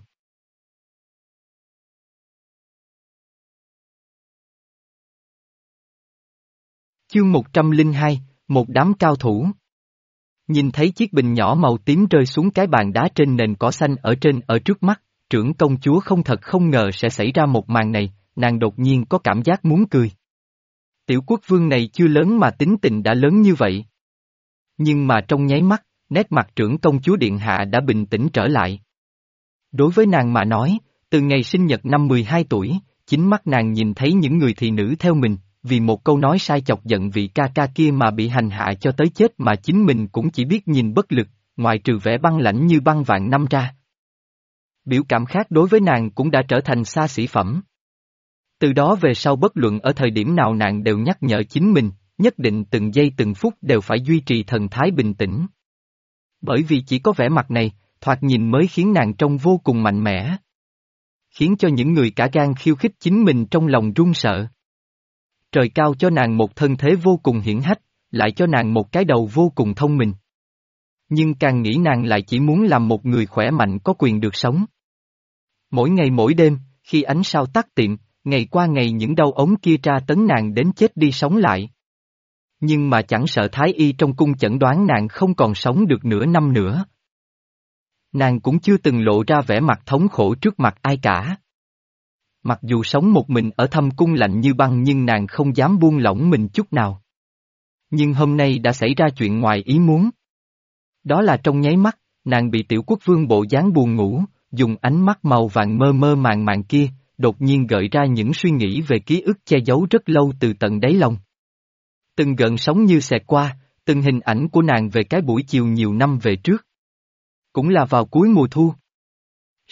Chương một trăm lẻ hai, một đám cao thủ. Nhìn thấy chiếc bình nhỏ màu tím rơi xuống cái bàn đá trên nền cỏ xanh ở trên ở trước mắt, trưởng công chúa không thật không ngờ sẽ xảy ra một màn này, nàng đột nhiên có cảm giác muốn cười. Tiểu quốc vương này chưa lớn mà tính tình đã lớn như vậy. Nhưng mà trong nháy mắt, nét mặt trưởng công chúa điện hạ đã bình tĩnh trở lại. Đối với nàng mà nói, từ ngày sinh nhật năm mười hai tuổi, chính mắt nàng nhìn thấy những người thị nữ theo mình, vì một câu nói sai chọc giận vị ca ca kia mà bị hành hạ cho tới chết mà chính mình cũng chỉ biết nhìn bất lực, ngoài trừ vẻ băng lãnh như băng vạn năm ra. Biểu cảm khác đối với nàng cũng đã trở thành xa xỉ phẩm. Từ đó về sau bất luận ở thời điểm nào nàng đều nhắc nhở chính mình, nhất định từng giây từng phút đều phải duy trì thần thái bình tĩnh. Bởi vì chỉ có vẻ mặt này, thoạt nhìn mới khiến nàng trông vô cùng mạnh mẽ. Khiến cho những người cả gan khiêu khích chính mình trong lòng run sợ. Trời cao cho nàng một thân thế vô cùng hiển hách, lại cho nàng một cái đầu vô cùng thông minh. Nhưng càng nghĩ nàng lại chỉ muốn làm một người khỏe mạnh có quyền được sống. Mỗi ngày mỗi đêm, khi ánh sao tắt tiệm, ngày qua ngày những đau ống kia tra tấn nàng đến chết đi sống lại. Nhưng mà chẳng sợ thái y trong cung chẩn đoán nàng không còn sống được nửa năm nữa. Nàng cũng chưa từng lộ ra vẻ mặt thống khổ trước mặt ai cả. Mặc dù sống một mình ở thâm cung lạnh như băng nhưng nàng không dám buông lỏng mình chút nào. Nhưng hôm nay đã xảy ra chuyện ngoài ý muốn. Đó là trong nháy mắt, nàng bị tiểu quốc vương bộ dáng buồn ngủ, dùng ánh mắt màu vàng mơ mơ màng màng kia, đột nhiên gợi ra những suy nghĩ về ký ức che giấu rất lâu từ tận đáy lòng. Từng gợn sóng như xẹt qua, từng hình ảnh của nàng về cái buổi chiều nhiều năm về trước. Cũng là vào cuối mùa thu.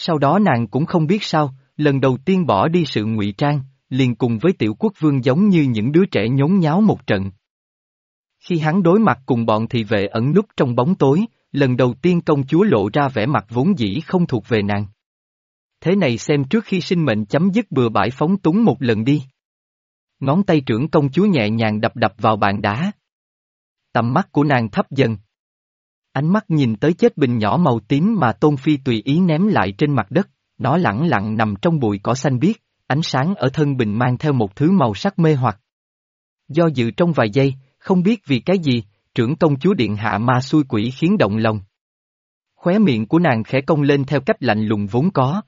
Sau đó nàng cũng không biết sao, lần đầu tiên bỏ đi sự ngụy trang, liền cùng với tiểu quốc vương giống như những đứa trẻ nhốn nháo một trận. Khi hắn đối mặt cùng bọn thị vệ ẩn núp trong bóng tối, lần đầu tiên công chúa lộ ra vẻ mặt vốn dĩ không thuộc về nàng. Thế này xem trước khi sinh mệnh chấm dứt bừa bãi phóng túng một lần đi. Ngón tay trưởng công chúa nhẹ nhàng đập đập vào bàn đá. Tầm mắt của nàng thấp dần. Ánh mắt nhìn tới chết bình nhỏ màu tím mà Tôn Phi tùy ý ném lại trên mặt đất, nó lẳng lặng nằm trong bụi cỏ xanh biếc, ánh sáng ở thân bình mang theo một thứ màu sắc mê hoặc. Do dự trong vài giây, không biết vì cái gì, trưởng công chúa điện hạ ma xui quỷ khiến động lòng. Khóe miệng của nàng khẽ cong lên theo cách lạnh lùng vốn có.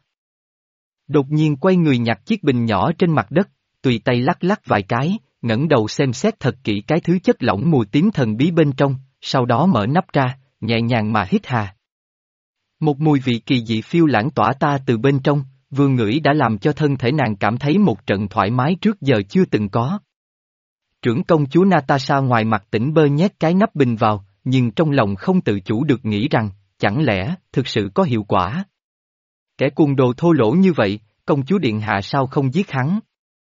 Đột nhiên quay người nhặt chiếc bình nhỏ trên mặt đất, tùy tay lắc lắc vài cái, ngẩng đầu xem xét thật kỹ cái thứ chất lỏng mùi tím thần bí bên trong, sau đó mở nắp ra, nhẹ nhàng mà hít hà. Một mùi vị kỳ dị phiêu lãng tỏa ta từ bên trong, vừa ngửi đã làm cho thân thể nàng cảm thấy một trận thoải mái trước giờ chưa từng có. Trưởng công chúa Natasha ngoài mặt tỉnh bơ nhét cái nắp bình vào, nhưng trong lòng không tự chủ được nghĩ rằng, chẳng lẽ, thực sự có hiệu quả. Kẻ cuồng đồ thô lỗ như vậy, công chúa điện hạ sao không giết hắn?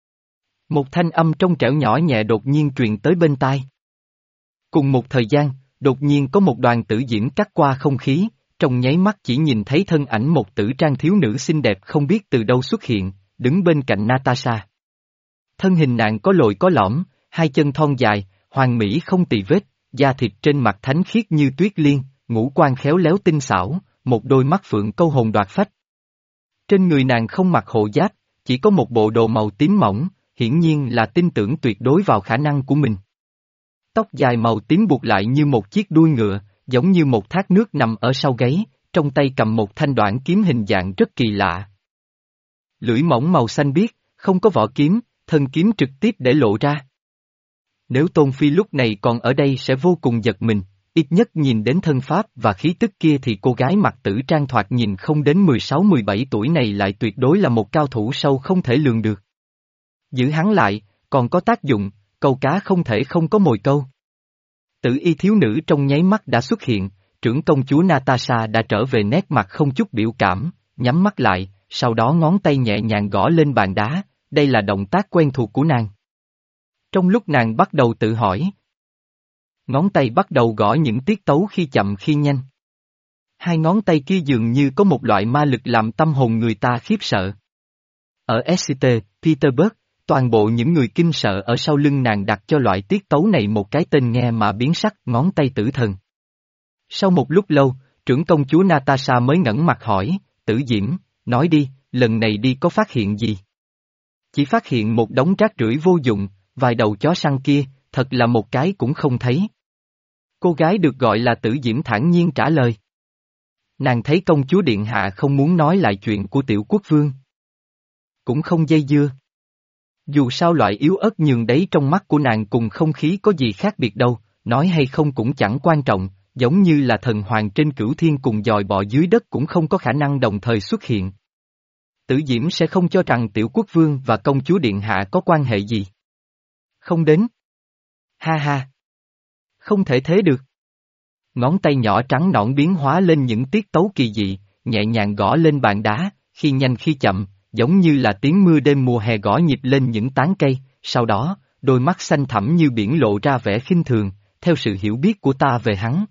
Một thanh âm trong trẻo nhỏ nhẹ đột nhiên truyền tới bên tai. Cùng một thời gian, đột nhiên có một đoàn tử diễm cắt qua không khí, trong nháy mắt chỉ nhìn thấy thân ảnh một tử trang thiếu nữ xinh đẹp không biết từ đâu xuất hiện, đứng bên cạnh Natasha. Thân hình nàng có lồi có lõm, hai chân thon dài, hoàn mỹ không tì vết, da thịt trên mặt thánh khiết như tuyết liên, ngũ quan khéo léo tinh xảo, một đôi mắt phượng câu hồn đoạt phách. Trên người nàng không mặc hộ giáp, chỉ có một bộ đồ màu tím mỏng, hiển nhiên là tin tưởng tuyệt đối vào khả năng của mình. Tóc dài màu tím buộc lại như một chiếc đuôi ngựa, giống như một thác nước nằm ở sau gáy, trong tay cầm một thanh đoạn kiếm hình dạng rất kỳ lạ. Lưỡi mỏng màu xanh biếc, không có vỏ kiếm, thân kiếm trực tiếp để lộ ra. Nếu Tôn Phi lúc này còn ở đây sẽ vô cùng giật mình, ít nhất nhìn đến thân pháp và khí tức kia thì cô gái mặc tử trang thoạt nhìn không đến mười sáu mười bảy tuổi này lại tuyệt đối là một cao thủ sâu không thể lường được. Giữ hắn lại, còn có tác dụng, câu cá không thể không có mồi câu. Tử y thiếu nữ trong nháy mắt đã xuất hiện, trưởng công chúa Natasha đã trở về nét mặt không chút biểu cảm, nhắm mắt lại, sau đó ngón tay nhẹ nhàng gõ lên bàn đá, đây là động tác quen thuộc của nàng. Trong lúc nàng bắt đầu tự hỏi, ngón tay bắt đầu gõ những tiết tấu khi chậm khi nhanh. Hai ngón tay kia dường như có một loại ma lực làm tâm hồn người ta khiếp sợ. Ở ét xê tê, Petersburg, toàn bộ những người kinh sợ ở sau lưng nàng đặt cho loại tiết tấu này một cái tên nghe mà biến sắc, ngón tay tử thần. Sau một lúc lâu, trưởng công chúa Natasha mới ngẩng mặt hỏi, Tử Diễm, nói đi, lần này đi có phát hiện gì? Chỉ phát hiện một đống rác rưởi vô dụng, vài đầu chó săn kia, thật là một cái cũng không thấy. Cô gái được gọi là Tử Diễm thản nhiên trả lời. Nàng thấy công chúa điện hạ không muốn nói lại chuyện của tiểu quốc vương. Cũng không dây dưa. Dù sao loại yếu ớt nhường đấy trong mắt của nàng cùng không khí có gì khác biệt đâu, nói hay không cũng chẳng quan trọng, giống như là thần hoàng trên cửu thiên cùng dòi bọ dưới đất cũng không có khả năng đồng thời xuất hiện. Tử Diễm sẽ không cho rằng tiểu quốc vương và công chúa điện hạ có quan hệ gì. Không đến. Ha ha. Không thể thế được. Ngón tay nhỏ trắng nõn biến hóa lên những tiết tấu kỳ dị, nhẹ nhàng gõ lên bàn đá, khi nhanh khi chậm, giống như là tiếng mưa đêm mùa hè gõ nhịp lên những tán cây, sau đó, đôi mắt xanh thẳm như biển lộ ra vẻ khinh thường, theo sự hiểu biết của ta về hắn.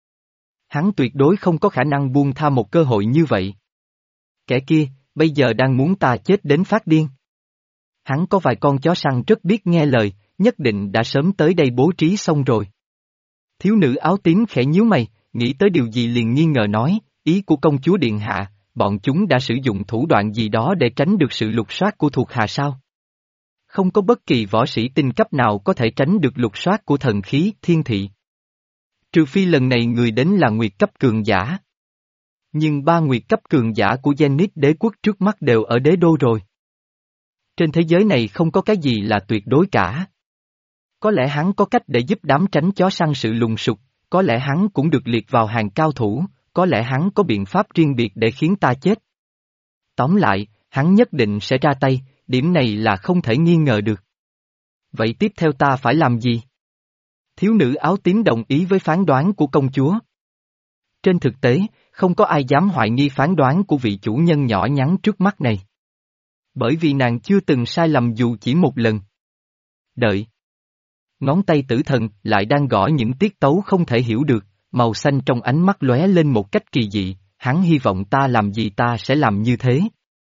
Hắn tuyệt đối không có khả năng buông tha một cơ hội như vậy. Kẻ kia, bây giờ đang muốn ta chết đến phát điên. Hắn có vài con chó săn rất biết nghe lời, nhất định đã sớm tới đây bố trí xong rồi. Thiếu nữ áo tím khẽ nhíu mày, nghĩ tới điều gì liền nghi ngờ nói, ý của công chúa điện hạ, bọn chúng đã sử dụng thủ đoạn gì đó để tránh được sự lục soát của thuộc hạ sao? Không có bất kỳ võ sĩ tinh cấp nào có thể tránh được lục soát của thần khí thiên thị. Trừ phi lần này người đến là nguyệt cấp cường giả. Nhưng ba nguyệt cấp cường giả của Zenith đế quốc trước mắt đều ở đế đô rồi. Trên thế giới này không có cái gì là tuyệt đối cả. Có lẽ hắn có cách để giúp đám tránh chó săn sự lùng sục, có lẽ hắn cũng được liệt vào hàng cao thủ, có lẽ hắn có biện pháp riêng biệt để khiến ta chết. Tóm lại, hắn nhất định sẽ ra tay, điểm này là không thể nghi ngờ được. Vậy tiếp theo ta phải làm gì? Thiếu nữ áo tím đồng ý với phán đoán của công chúa. Trên thực tế, không có ai dám hoài nghi phán đoán của vị chủ nhân nhỏ nhắn trước mắt này. Bởi vì nàng chưa từng sai lầm dù chỉ một lần. Đợi. Ngón tay tử thần lại đang gõ những tiết tấu không thể hiểu được, màu xanh trong ánh mắt lóe lên một cách kỳ dị, hắn hy vọng ta làm gì ta sẽ làm như thế.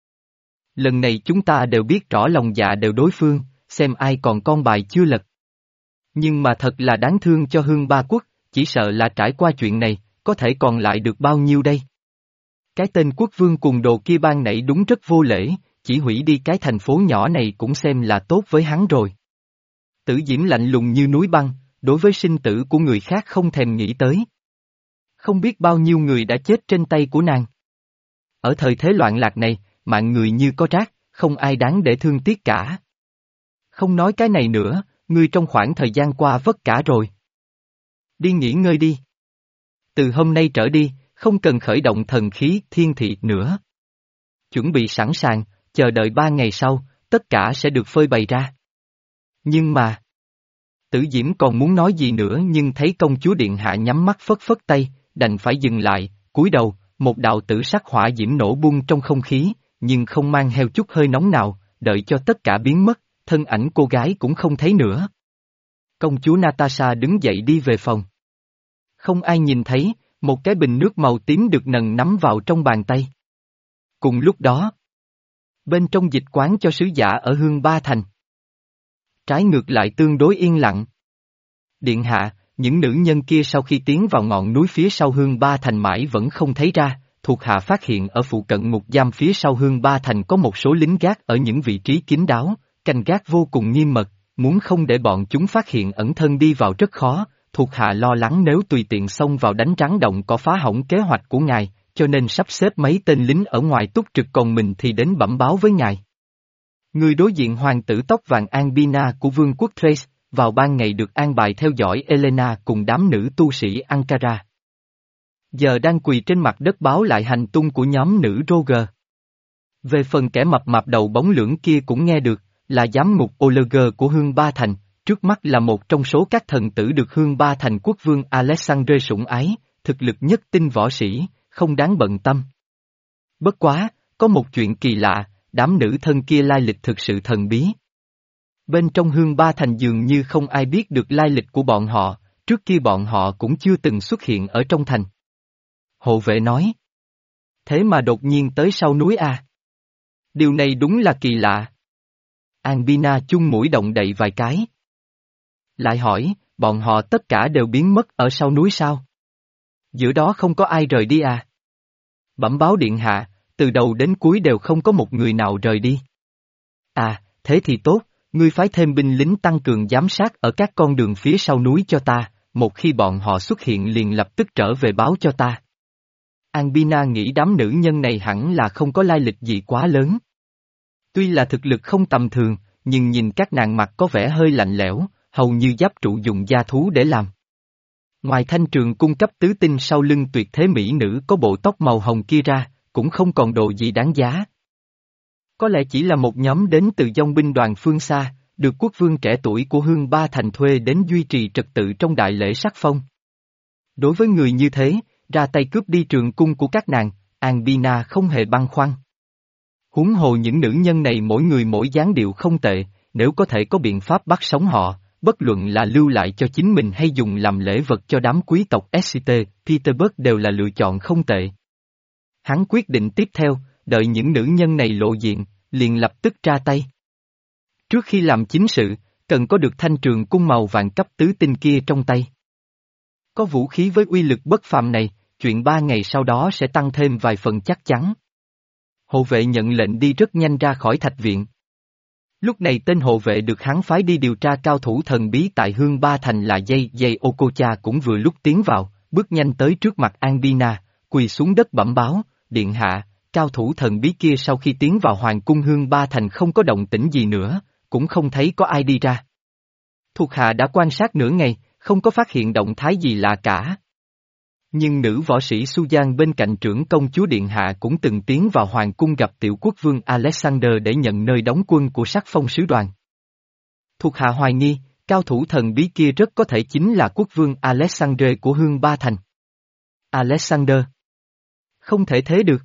Lần này chúng ta đều biết rõ lòng dạ đều đối phương, xem ai còn con bài chưa lật. Nhưng mà thật là đáng thương cho Hương Ba Quốc, chỉ sợ là trải qua chuyện này, có thể còn lại được bao nhiêu đây. Cái tên quốc vương cùng đồ kia ban nãy đúng rất vô lễ, chỉ hủy đi cái thành phố nhỏ này cũng xem là tốt với hắn rồi. Tử Diễm lạnh lùng như núi băng, đối với sinh tử của người khác không thèm nghĩ tới. Không biết bao nhiêu người đã chết trên tay của nàng. Ở thời thế loạn lạc này, mạng người như có rác, không ai đáng để thương tiếc cả. Không nói cái này nữa, ngươi trong khoảng thời gian qua vất cả rồi. Đi nghỉ ngơi đi. Từ hôm nay trở đi, không cần khởi động thần khí thiên thị nữa. Chuẩn bị sẵn sàng, chờ đợi ba ngày sau, tất cả sẽ được phơi bày ra. Nhưng mà... Tử Diễm còn muốn nói gì nữa nhưng thấy công chúa điện hạ nhắm mắt phất phất tay, đành phải dừng lại, cúi đầu, một đạo tử sắc hỏa diễm nổ bung trong không khí, nhưng không mang theo chút hơi nóng nào, đợi cho tất cả biến mất, thân ảnh cô gái cũng không thấy nữa. Công chúa Natasha đứng dậy đi về phòng. Không ai nhìn thấy, một cái bình nước màu tím được nần nắm vào trong bàn tay. Cùng lúc đó, bên trong dịch quán cho sứ giả ở Hương Ba Thành. Trái ngược lại tương đối yên lặng. Điện hạ, những nữ nhân kia sau khi tiến vào ngọn núi phía sau Hương Ba Thành mãi vẫn không thấy ra, thuộc hạ phát hiện ở phụ cận ngục giam phía sau Hương Ba Thành có một số lính gác ở những vị trí kín đáo, canh gác vô cùng nghiêm mật, muốn không để bọn chúng phát hiện ẩn thân đi vào rất khó, thuộc hạ lo lắng nếu tùy tiện xông vào đánh rắn động có phá hỏng kế hoạch của ngài, cho nên sắp xếp mấy tên lính ở ngoài túc trực còn mình thì đến bẩm báo với ngài. Người đối diện hoàng tử tóc vàng Albina của vương quốc Thrace, vào ban ngày được an bài theo dõi Elena cùng đám nữ tu sĩ Ankara. Giờ đang quỳ trên mặt đất báo lại hành tung của nhóm nữ Roger. Về phần kẻ mập mạp đầu bóng lưỡng kia cũng nghe được, là giám ngục Oleger của Hương Ba Thành, trước mắt là một trong số các thần tử được Hương Ba Thành quốc vương Alexandre sủng ái, thực lực nhất tinh võ sĩ, không đáng bận tâm. Bất quá, có một chuyện kỳ lạ, đám nữ thân kia lai lịch thực sự thần bí. Bên trong Hương Ba Thành dường như không ai biết được lai lịch của bọn họ, trước kia bọn họ cũng chưa từng xuất hiện ở trong thành. Hộ vệ nói. Thế mà đột nhiên tới sau núi à? Điều này đúng là kỳ lạ. Albina chung mũi động đậy vài cái. Lại hỏi, bọn họ tất cả đều biến mất ở sau núi sao? Giữa đó không có ai rời đi à? Bẩm báo điện hạ, từ đầu đến cuối đều không có một người nào rời đi. À, thế thì tốt, ngươi phái thêm binh lính tăng cường giám sát ở các con đường phía sau núi cho ta, một khi bọn họ xuất hiện liền lập tức trở về báo cho ta. Albina nghĩ đám nữ nhân này hẳn là không có lai lịch gì quá lớn. Tuy là thực lực không tầm thường, nhưng nhìn các nàng mặt có vẻ hơi lạnh lẽo, hầu như giáp trụ dùng da thú để làm. Ngoài thanh trường cung cấp tứ tinh sau lưng tuyệt thế mỹ nữ có bộ tóc màu hồng kia ra, cũng không còn đồ gì đáng giá. Có lẽ chỉ là một nhóm đến từ dòng binh đoàn phương xa, được quốc vương trẻ tuổi của Hương Ba Thành thuê đến duy trì trật tự trong đại lễ sắc phong. Đối với người như thế, ra tay cướp đi trường cung của các nàng, Albina không hề băn khoăn. Huống hồ những nữ nhân này mỗi người mỗi dáng điệu không tệ, nếu có thể có biện pháp bắt sống họ, bất luận là lưu lại cho chính mình hay dùng làm lễ vật cho đám quý tộc Exeter, Petersburg đều là lựa chọn không tệ. Hắn quyết định tiếp theo, đợi những nữ nhân này lộ diện, liền lập tức ra tay. Trước khi làm chính sự, cần có được thanh trường cung màu vàng cấp tứ tinh kia trong tay. Có vũ khí với uy lực bất phàm này, chuyện ba ngày sau đó sẽ tăng thêm vài phần chắc chắn. Hộ vệ nhận lệnh đi rất nhanh ra khỏi thạch viện. Lúc này tên hộ vệ được hắn phái đi điều tra cao thủ thần bí tại Hương Ba Thành là dây dây Okocha cũng vừa lúc tiến vào, bước nhanh tới trước mặt Albina, quỳ xuống đất bẩm báo, điện hạ, cao thủ thần bí kia sau khi tiến vào Hoàng cung Hương Ba Thành không có động tĩnh gì nữa, cũng không thấy có ai đi ra. Thuộc hạ đã quan sát nửa ngày, không có phát hiện động thái gì lạ cả. Nhưng nữ võ sĩ Sujan bên cạnh trưởng công chúa điện hạ cũng từng tiến vào hoàng cung gặp tiểu quốc vương Alexander để nhận nơi đóng quân của sắc phong sứ đoàn. Thuộc hạ hoài nghi, cao thủ thần bí kia rất có thể chính là quốc vương Alexander của Hương Ba Thành. Alexander. Không thể thế được.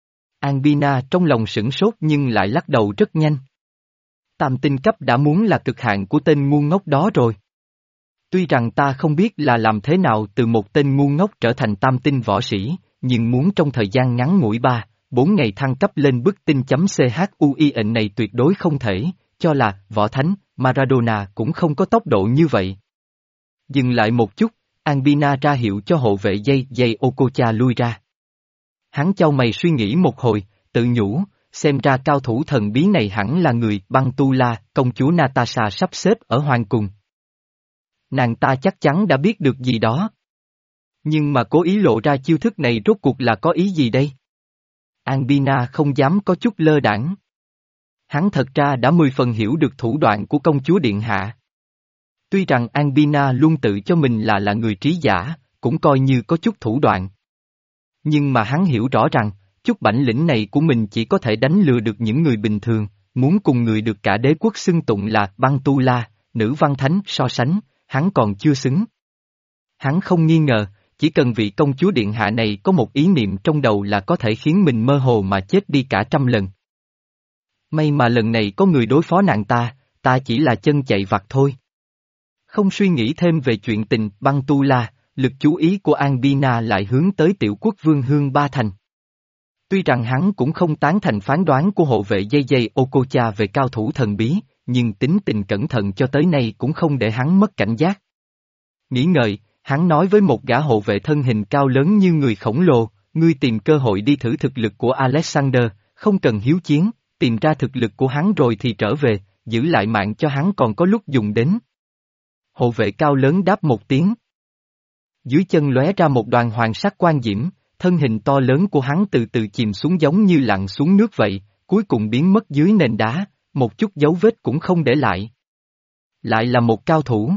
Albina trong lòng sửng sốt nhưng lại lắc đầu rất nhanh. Tam tinh cấp đã muốn là cực hạn của tên ngu ngốc đó rồi. Tuy rằng ta không biết là làm thế nào từ một tên ngu ngốc trở thành tam tinh võ sĩ, nhưng muốn trong thời gian ngắn ngủi ba, bốn ngày thăng cấp lên bức tinh chấm chui ệnh này tuyệt đối không thể, cho là võ thánh, Maradona cũng không có tốc độ như vậy. Dừng lại một chút, Albina ra hiệu cho hộ vệ dây dây Okocha lui ra. Hắn chau mày suy nghĩ một hồi, tự nhủ, xem ra cao thủ thần bí này hẳn là người băng tu la, công chúa Natasha sắp xếp ở hoàng cung. Nàng ta chắc chắn đã biết được gì đó. Nhưng mà cố ý lộ ra chiêu thức này rốt cuộc là có ý gì đây? Albina không dám có chút lơ đãng. Hắn thật ra đã mười phần hiểu được thủ đoạn của công chúa Điện Hạ. Tuy rằng Albina luôn tự cho mình là là người trí giả, cũng coi như có chút thủ đoạn. Nhưng mà hắn hiểu rõ rằng, chút bản lĩnh này của mình chỉ có thể đánh lừa được những người bình thường, muốn cùng người được cả đế quốc xưng tụng là băng tu la, nữ văn thánh so sánh, hắn còn chưa xứng. Hắn không nghi ngờ, chỉ cần vị công chúa Điện Hạ này có một ý niệm trong đầu là có thể khiến mình mơ hồ mà chết đi cả trăm lần. May mà lần này có người đối phó nàng ta, ta chỉ là chân chạy vặt thôi. Không suy nghĩ thêm về chuyện tình băng tu la, lực chú ý của Albina lại hướng tới tiểu quốc vương Hương Ba Thành. Tuy rằng hắn cũng không tán thành phán đoán của hộ vệ dây dây Okocha về cao thủ thần bí, nhưng tính tình cẩn thận cho tới nay cũng không để hắn mất cảnh giác. Nghĩ ngợi, hắn nói với một gã hộ vệ thân hình cao lớn như người khổng lồ, ngươi tìm cơ hội đi thử thực lực của Alexander, không cần hiếu chiến, tìm ra thực lực của hắn rồi thì trở về, giữ lại mạng cho hắn còn có lúc dùng đến. Hộ vệ cao lớn đáp một tiếng. Dưới chân lóe ra một đoàn hoàng sắc quang diễm, thân hình to lớn của hắn từ từ chìm xuống giống như lặn xuống nước vậy, cuối cùng biến mất dưới nền đá, một chút dấu vết cũng không để lại. Lại là một cao thủ.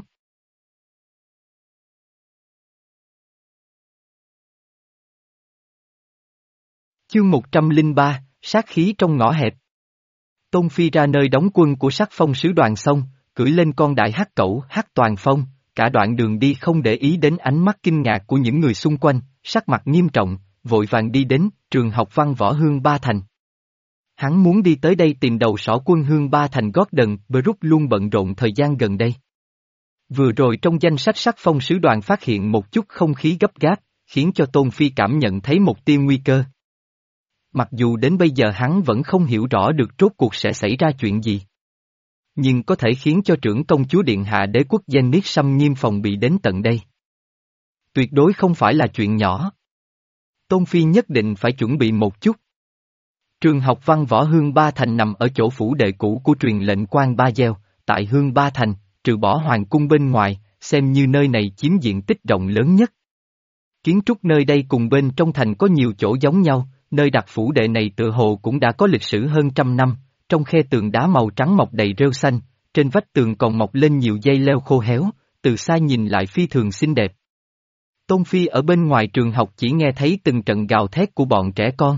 Chương một trăm lẻ ba, sát khí trong ngõ hẹp. Tôn Phi ra nơi đóng quân của Sắc Phong sứ đoàn xong, cưỡi lên con đại hắc cẩu hắc toàn phong, cả đoạn đường đi không để ý đến ánh mắt kinh ngạc của những người xung quanh, sắc mặt nghiêm trọng, vội vàng đi đến trường học văn võ Hương Ba Thành. Hắn muốn đi tới đây tìm đầu sỏ quân Hương Ba Thành Gordon Brook luôn bận rộn thời gian gần đây. Vừa rồi trong danh sách Sắc Phong sứ đoàn phát hiện một chút không khí gấp gáp, khiến cho Tôn Phi cảm nhận thấy một tia nguy cơ. Mặc dù đến bây giờ hắn vẫn không hiểu rõ được rốt cuộc sẽ xảy ra chuyện gì. Nhưng có thể khiến cho trưởng công chúa Điện Hạ đế quốc Zenith xâm nghiêm phòng bị đến tận đây. Tuyệt đối không phải là chuyện nhỏ. Tôn Phi nhất định phải chuẩn bị một chút. Trường học văn võ Hương Ba Thành nằm ở chỗ phủ đệ cũ của truyền lệnh quan Ba Gieo, tại Hương Ba Thành, trừ bỏ hoàng cung bên ngoài, xem như nơi này chiếm diện tích rộng lớn nhất. Kiến trúc nơi đây cùng bên trong thành có nhiều chỗ giống nhau, nơi đặt phủ đệ này tựa hồ cũng đã có lịch sử hơn trăm năm, trong khe tường đá màu trắng mọc đầy rêu xanh, trên vách tường còn mọc lên nhiều dây leo khô héo, từ xa nhìn lại phi thường xinh đẹp. Tôn Phi ở bên ngoài trường học chỉ nghe thấy từng trận gào thét của bọn trẻ con.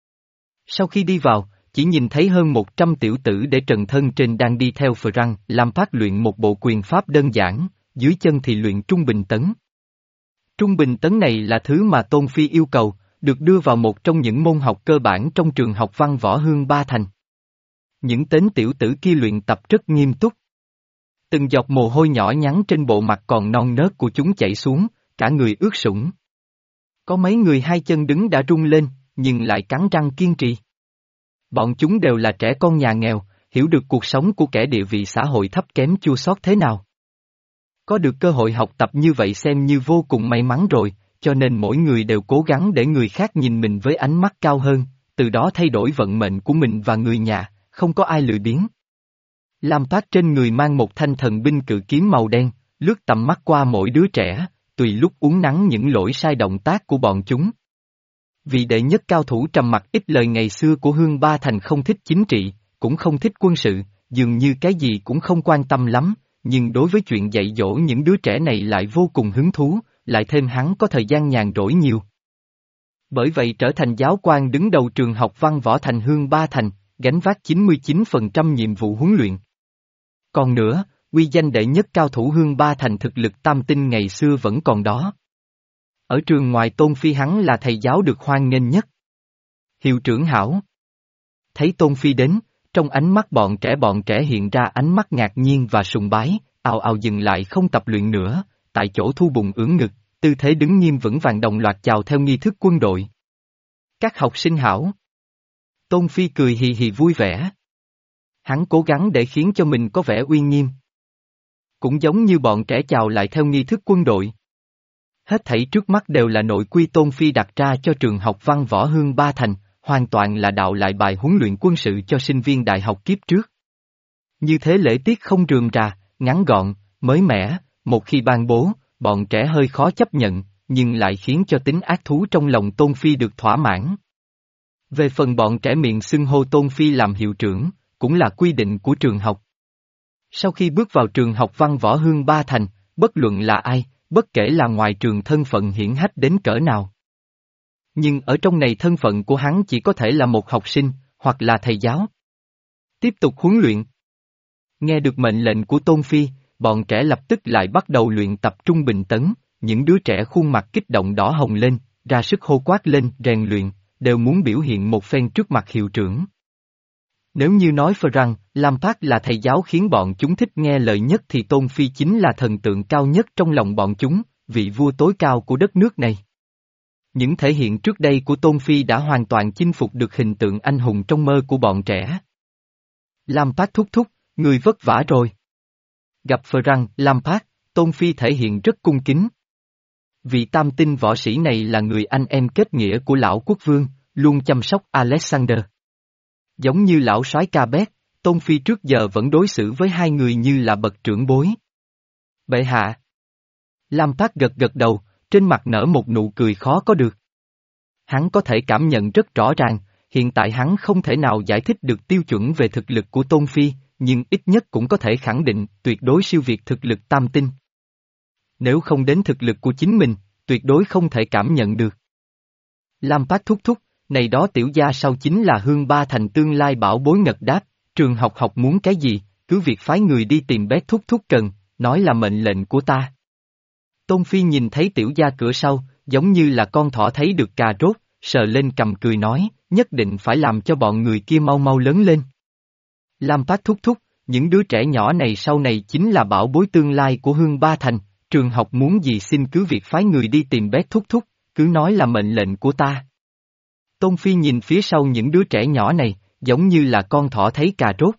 Sau khi đi vào, chỉ nhìn thấy hơn một trăm tiểu tử để trần thân trên đang đi theo phờ răng, làm phát luyện một bộ quyền pháp đơn giản, dưới chân thì luyện trung bình tấn. Trung bình tấn này là thứ mà Tôn Phi yêu cầu, được đưa vào một trong những môn học cơ bản trong trường học văn võ Hương Ba Thành. Những tên tiểu tử kia luyện tập rất nghiêm túc. Từng giọt mồ hôi nhỏ nhắn trên bộ mặt còn non nớt của chúng chảy xuống, cả người ướt sũng. Có mấy người hai chân đứng đã rung lên, nhưng lại cắn răng kiên trì. Bọn chúng đều là trẻ con nhà nghèo, hiểu được cuộc sống của kẻ địa vị xã hội thấp kém chua xót thế nào. Có được cơ hội học tập như vậy xem như vô cùng may mắn rồi, cho nên mỗi người đều cố gắng để người khác nhìn mình với ánh mắt cao hơn, từ đó thay đổi vận mệnh của mình và người nhà, không có ai lười biếng. Lam Phát trên người mang một thanh thần binh cự kiếm màu đen, lướt tầm mắt qua mỗi đứa trẻ, tùy lúc uốn nắn những lỗi sai động tác của bọn chúng. Vị đệ nhất cao thủ trầm mặc ít lời ngày xưa của Hương Ba Thành không thích chính trị, cũng không thích quân sự, dường như cái gì cũng không quan tâm lắm, nhưng đối với chuyện dạy dỗ những đứa trẻ này lại vô cùng hứng thú, lại thêm hắn có thời gian nhàn rỗi nhiều. Bởi vậy trở thành giáo quan đứng đầu trường học văn võ thành Hương Ba Thành, gánh vác chín mươi chín phần trăm nhiệm vụ huấn luyện. Còn nữa, uy danh đệ nhất cao thủ Hương Ba Thành thực lực tam tinh ngày xưa vẫn còn đó. Ở trường ngoài Tôn Phi hắn là thầy giáo được hoan nghênh nhất. Hiệu trưởng hảo. Thấy Tôn Phi đến, trong ánh mắt bọn trẻ bọn trẻ hiện ra ánh mắt ngạc nhiên và sùng bái, ào ào dừng lại không tập luyện nữa, tại chỗ thu bụng ưỡn ngực, tư thế đứng nghiêm vững vàng đồng loạt chào theo nghi thức quân đội. Các học sinh hảo. Tôn Phi cười hì hì vui vẻ. Hắn cố gắng để khiến cho mình có vẻ uy nghiêm. Cũng giống như bọn trẻ chào lại theo nghi thức quân đội. Hết thảy trước mắt đều là nội quy Tôn Phi đặt ra cho trường học Văn Võ Hương Ba Thành, hoàn toàn là đạo lại bài huấn luyện quân sự cho sinh viên đại học kiếp trước. Như thế lễ tiết không rườm rà, ngắn gọn, mới mẻ, một khi ban bố, bọn trẻ hơi khó chấp nhận, nhưng lại khiến cho tính ác thú trong lòng Tôn Phi được thỏa mãn. Về phần bọn trẻ miệng xưng hô Tôn Phi làm hiệu trưởng, cũng là quy định của trường học. Sau khi bước vào trường học Văn Võ Hương Ba Thành, bất luận là ai, bất kể là ngoài trường thân phận hiển hách đến cỡ nào. Nhưng ở trong này thân phận của hắn chỉ có thể là một học sinh, hoặc là thầy giáo. Tiếp tục huấn luyện. Nghe được mệnh lệnh của Tôn Phi, bọn trẻ lập tức lại bắt đầu luyện tập trung bình tấn, những đứa trẻ khuôn mặt kích động đỏ hồng lên, ra sức hô quát lên, rèn luyện, đều muốn biểu hiện một phen trước mặt hiệu trưởng. Nếu như nói phờ rằng, Lam Phát là thầy giáo khiến bọn chúng thích nghe lời nhất thì Tôn Phi chính là thần tượng cao nhất trong lòng bọn chúng, vị vua tối cao của đất nước này. Những thể hiện trước đây của Tôn Phi đã hoàn toàn chinh phục được hình tượng anh hùng trong mơ của bọn trẻ. Lam Phát thúc thúc, người vất vả rồi. Gặp phờ rằng, Lam Phát, Tôn Phi thể hiện rất cung kính. Vị tam tinh võ sĩ này là người anh em kết nghĩa của lão quốc vương, luôn chăm sóc Alexander. Giống như lão soái Ca-bét, Tôn Phi trước giờ vẫn đối xử với hai người như là bậc trưởng bối. Bệ hạ. Lam Phát gật gật đầu, trên mặt nở một nụ cười khó có được. Hắn có thể cảm nhận rất rõ ràng, hiện tại hắn không thể nào giải thích được tiêu chuẩn về thực lực của Tôn Phi, nhưng ít nhất cũng có thể khẳng định tuyệt đối siêu việt thực lực tam tinh. Nếu không đến thực lực của chính mình, tuyệt đối không thể cảm nhận được. Lam Phát thúc thúc, này đó tiểu gia sau chính là Hương Ba Thành tương lai bảo bối ngật đáp, trường học học muốn cái gì, cứ việc phái người đi tìm bé thúc thúc cần, nói là mệnh lệnh của ta. Tôn Phi nhìn thấy tiểu gia cửa sau, giống như là con thỏ thấy được cà rốt, sờ lên cầm cười nói, nhất định phải làm cho bọn người kia mau mau lớn lên. Lam Phát thúc thúc, những đứa trẻ nhỏ này sau này chính là bảo bối tương lai của Hương Ba Thành, trường học muốn gì xin cứ việc phái người đi tìm bé thúc thúc, cứ nói là mệnh lệnh của ta. Tôn Phi nhìn phía sau những đứa trẻ nhỏ này, giống như là con thỏ thấy cà rốt.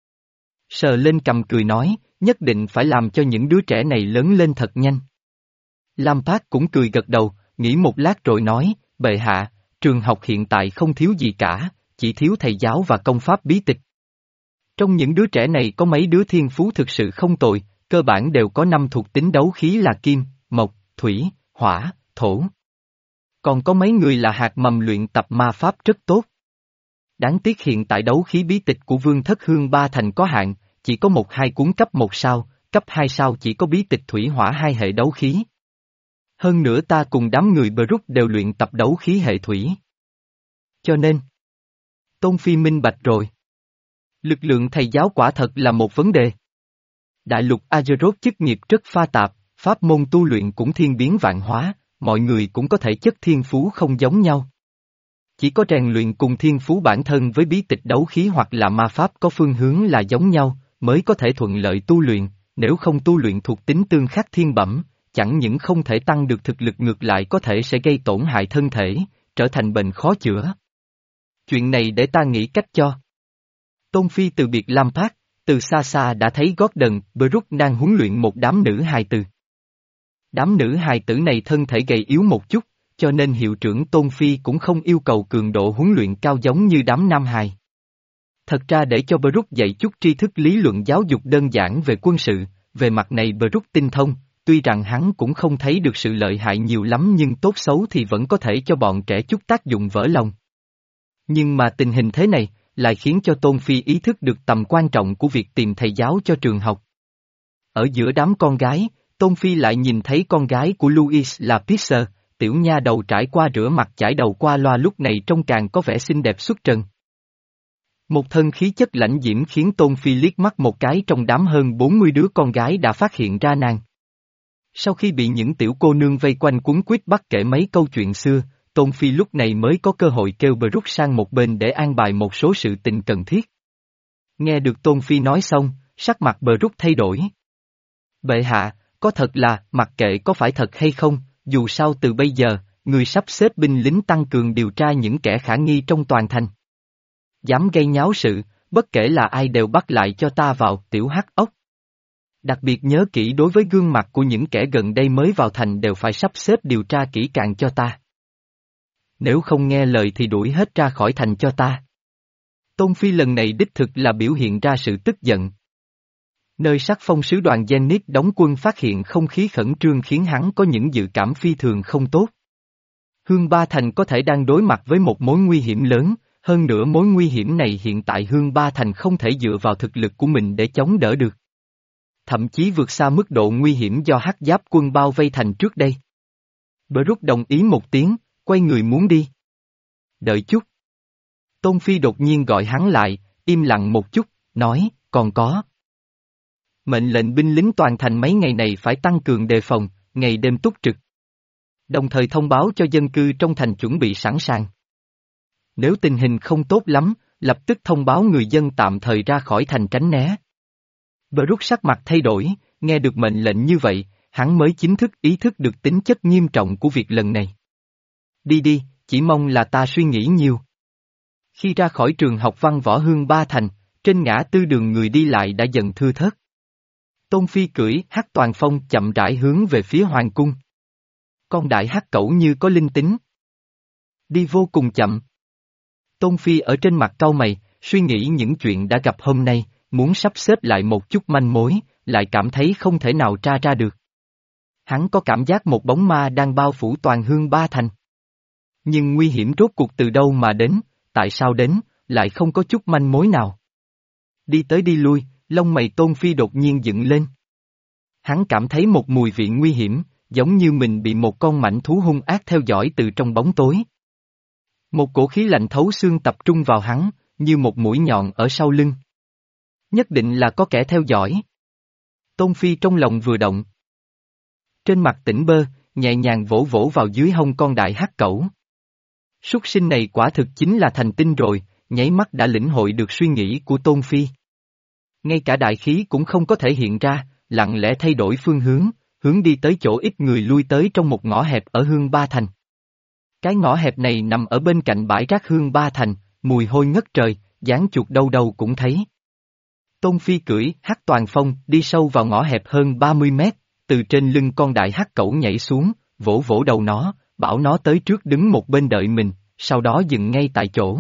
Sờ lên cầm cười nói, nhất định phải làm cho những đứa trẻ này lớn lên thật nhanh. Lam Phát cũng cười gật đầu, nghĩ một lát rồi nói, bệ hạ, trường học hiện tại không thiếu gì cả, chỉ thiếu thầy giáo và công pháp bí tịch. Trong những đứa trẻ này có mấy đứa thiên phú thực sự không tồi, cơ bản đều có năm thuộc tính đấu khí là kim, mộc, thủy, hỏa, thổ. Còn có mấy người là hạt mầm luyện tập ma pháp rất tốt. Đáng tiếc hiện tại đấu khí bí tịch của Vương Thất Hương Ba Thành có hạn, chỉ có một hai cuốn cấp một sao, cấp hai sao chỉ có bí tịch thủy hỏa hai hệ đấu khí. Hơn nữa ta cùng đám người Brut đều luyện tập đấu khí hệ thủy. Cho nên, Tôn Phi minh bạch rồi. Lực lượng thầy giáo quả thật là một vấn đề. Đại lục Azeroth chức nghiệp rất pha tạp, pháp môn tu luyện cũng thiên biến vạn hóa, mọi người cũng có thể chất thiên phú không giống nhau. Chỉ có rèn luyện cùng thiên phú bản thân với bí tịch đấu khí hoặc là ma pháp có phương hướng là giống nhau, mới có thể thuận lợi tu luyện, nếu không tu luyện thuộc tính tương khắc thiên bẩm, chẳng những không thể tăng được thực lực ngược lại có thể sẽ gây tổn hại thân thể, trở thành bệnh khó chữa. Chuyện này để ta nghĩ cách cho. Tôn Phi từ biệt Lam Phát, từ xa xa đã thấy Gordon Brooke đang huấn luyện một đám nữ hài tử. Đám nữ hài tử này thân thể gầy yếu một chút, cho nên hiệu trưởng Tôn Phi cũng không yêu cầu cường độ huấn luyện cao giống như đám nam hài. Thật ra để cho Brooke dạy chút tri thức lý luận giáo dục đơn giản về quân sự, về mặt này Brooke tinh thông, tuy rằng hắn cũng không thấy được sự lợi hại nhiều lắm nhưng tốt xấu thì vẫn có thể cho bọn trẻ chút tác dụng vỡ lòng. Nhưng mà tình hình thế này, lại khiến cho Tôn Phi ý thức được tầm quan trọng của việc tìm thầy giáo cho trường học. Ở giữa đám con gái, Tôn Phi lại nhìn thấy con gái của Louis là Pisser, tiểu nha đầu trải qua rửa mặt chải đầu qua loa lúc này trông càng có vẻ xinh đẹp xuất trần. Một thân khí chất lãnh diễm khiến Tôn Phi liếc mắt một cái trong đám hơn bốn mươi đứa con gái đã phát hiện ra nàng. Sau khi bị những tiểu cô nương vây quanh quấn quýt bắt kể mấy câu chuyện xưa, Tôn Phi lúc này mới có cơ hội kêu Brook sang một bên để an bài một số sự tình cần thiết. Nghe được Tôn Phi nói xong, sắc mặt Brook thay đổi. Bệ hạ, có thật là, mặc kệ có phải thật hay không, dù sao từ bây giờ, người sắp xếp binh lính tăng cường điều tra những kẻ khả nghi trong toàn thành. Dám gây nháo sự, bất kể là ai đều bắt lại cho ta vào, tiểu hắc ốc. Đặc biệt nhớ kỹ đối với gương mặt của những kẻ gần đây mới vào thành đều phải sắp xếp điều tra kỹ càng cho ta. Nếu không nghe lời thì đuổi hết ra khỏi thành cho ta. Tôn Phi lần này đích thực là biểu hiện ra sự tức giận. Nơi sắc phong sứ đoàn Zenith đóng quân phát hiện không khí khẩn trương khiến hắn có những dự cảm phi thường không tốt. Hương Ba Thành có thể đang đối mặt với một mối nguy hiểm lớn, hơn nữa mối nguy hiểm này hiện tại Hương Ba Thành không thể dựa vào thực lực của mình để chống đỡ được. Thậm chí vượt xa mức độ nguy hiểm do hắc giáp quân bao vây thành trước đây. Brook đồng ý một tiếng, quay người muốn đi. Đợi chút. Tôn Phi đột nhiên gọi hắn lại, im lặng một chút, nói, còn có. Mệnh lệnh binh lính toàn thành mấy ngày này phải tăng cường đề phòng, ngày đêm túc trực. Đồng thời thông báo cho dân cư trong thành chuẩn bị sẵn sàng. Nếu tình hình không tốt lắm, lập tức thông báo người dân tạm thời ra khỏi thành tránh né. Brook sắc mặt thay đổi, nghe được mệnh lệnh như vậy, hắn mới chính thức ý thức được tính chất nghiêm trọng của việc lần này. Đi đi, chỉ mong là ta suy nghĩ nhiều. Khi ra khỏi trường học văn võ Hương Ba Thành, trên ngã tư đường người đi lại đã dần thưa thớt. Tôn Phi cưỡi hắc toàn phong chậm rãi hướng về phía hoàng cung. Con đại hắc cẩu như có linh tính. Đi vô cùng chậm. Tôn Phi ở trên mặt cau mày, suy nghĩ những chuyện đã gặp hôm nay, muốn sắp xếp lại một chút manh mối, lại cảm thấy không thể nào tra ra được. Hắn có cảm giác một bóng ma đang bao phủ toàn Hương Ba Thành. Nhưng nguy hiểm rốt cuộc từ đâu mà đến, tại sao đến, lại không có chút manh mối nào. Đi tới đi lui, lông mày Tôn Phi đột nhiên dựng lên. Hắn cảm thấy một mùi vị nguy hiểm, giống như mình bị một con mãnh thú hung ác theo dõi từ trong bóng tối. Một cổ khí lạnh thấu xương tập trung vào hắn, như một mũi nhọn ở sau lưng. Nhất định là có kẻ theo dõi. Tôn Phi trong lòng vừa động. Trên mặt tỉnh bơ, nhẹ nhàng vỗ vỗ vào dưới hông con đại hắc cẩu. Súc sinh này quả thực chính là thành tinh rồi, nháy mắt đã lĩnh hội được suy nghĩ của Tôn Phi. Ngay cả đại khí cũng không có thể hiện ra, lặng lẽ thay đổi phương hướng, hướng đi tới chỗ ít người lui tới trong một ngõ hẹp ở Hương Ba Thành. Cái ngõ hẹp này nằm ở bên cạnh bãi rác Hương Ba Thành, mùi hôi ngất trời, dán chuột đâu đâu cũng thấy. Tôn Phi cưỡi hắc toàn phong đi sâu vào ngõ hẹp hơn ba mươi mét, từ trên lưng con đại hắc cẩu nhảy xuống, vỗ vỗ đầu nó, bảo nó tới trước đứng một bên đợi mình, sau đó dừng ngay tại chỗ.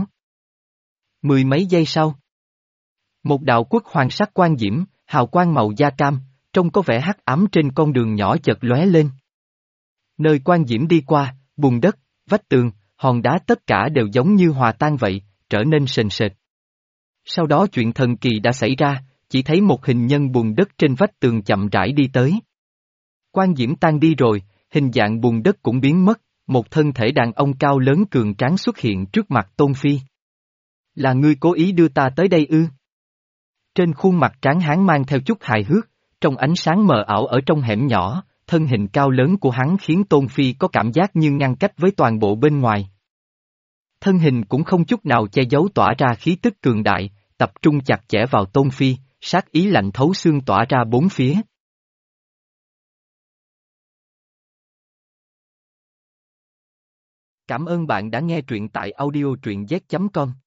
Mười mấy giây sau. Một đạo quốc hoàng sắc quang diễm, hào quang màu da cam, trông có vẻ hắc ám trên con đường nhỏ chợt lóe lên. Nơi quang diễm đi qua, bùn đất, vách tường, hòn đá tất cả đều giống như hòa tan vậy, trở nên sền sệt. Sau đó chuyện thần kỳ đã xảy ra, chỉ thấy một hình nhân bùn đất trên vách tường chậm rãi đi tới. Quang diễm tan đi rồi, hình dạng bùn đất cũng biến mất, một thân thể đàn ông cao lớn cường tráng xuất hiện trước mặt Tôn Phi. Là ngươi cố ý đưa ta tới đây ư? Trên khuôn mặt tráng hán mang theo chút hài hước, trong ánh sáng mờ ảo ở trong hẻm nhỏ, thân hình cao lớn của hắn khiến Tôn Phi có cảm giác như ngăn cách với toàn bộ bên ngoài. Thân hình cũng không chút nào che giấu tỏa ra khí tức cường đại, tập trung chặt chẽ vào Tôn Phi, sát ý lạnh thấu xương tỏa ra bốn phía. Cảm ơn bạn đã nghe truyện tại audio truyện z chấm com.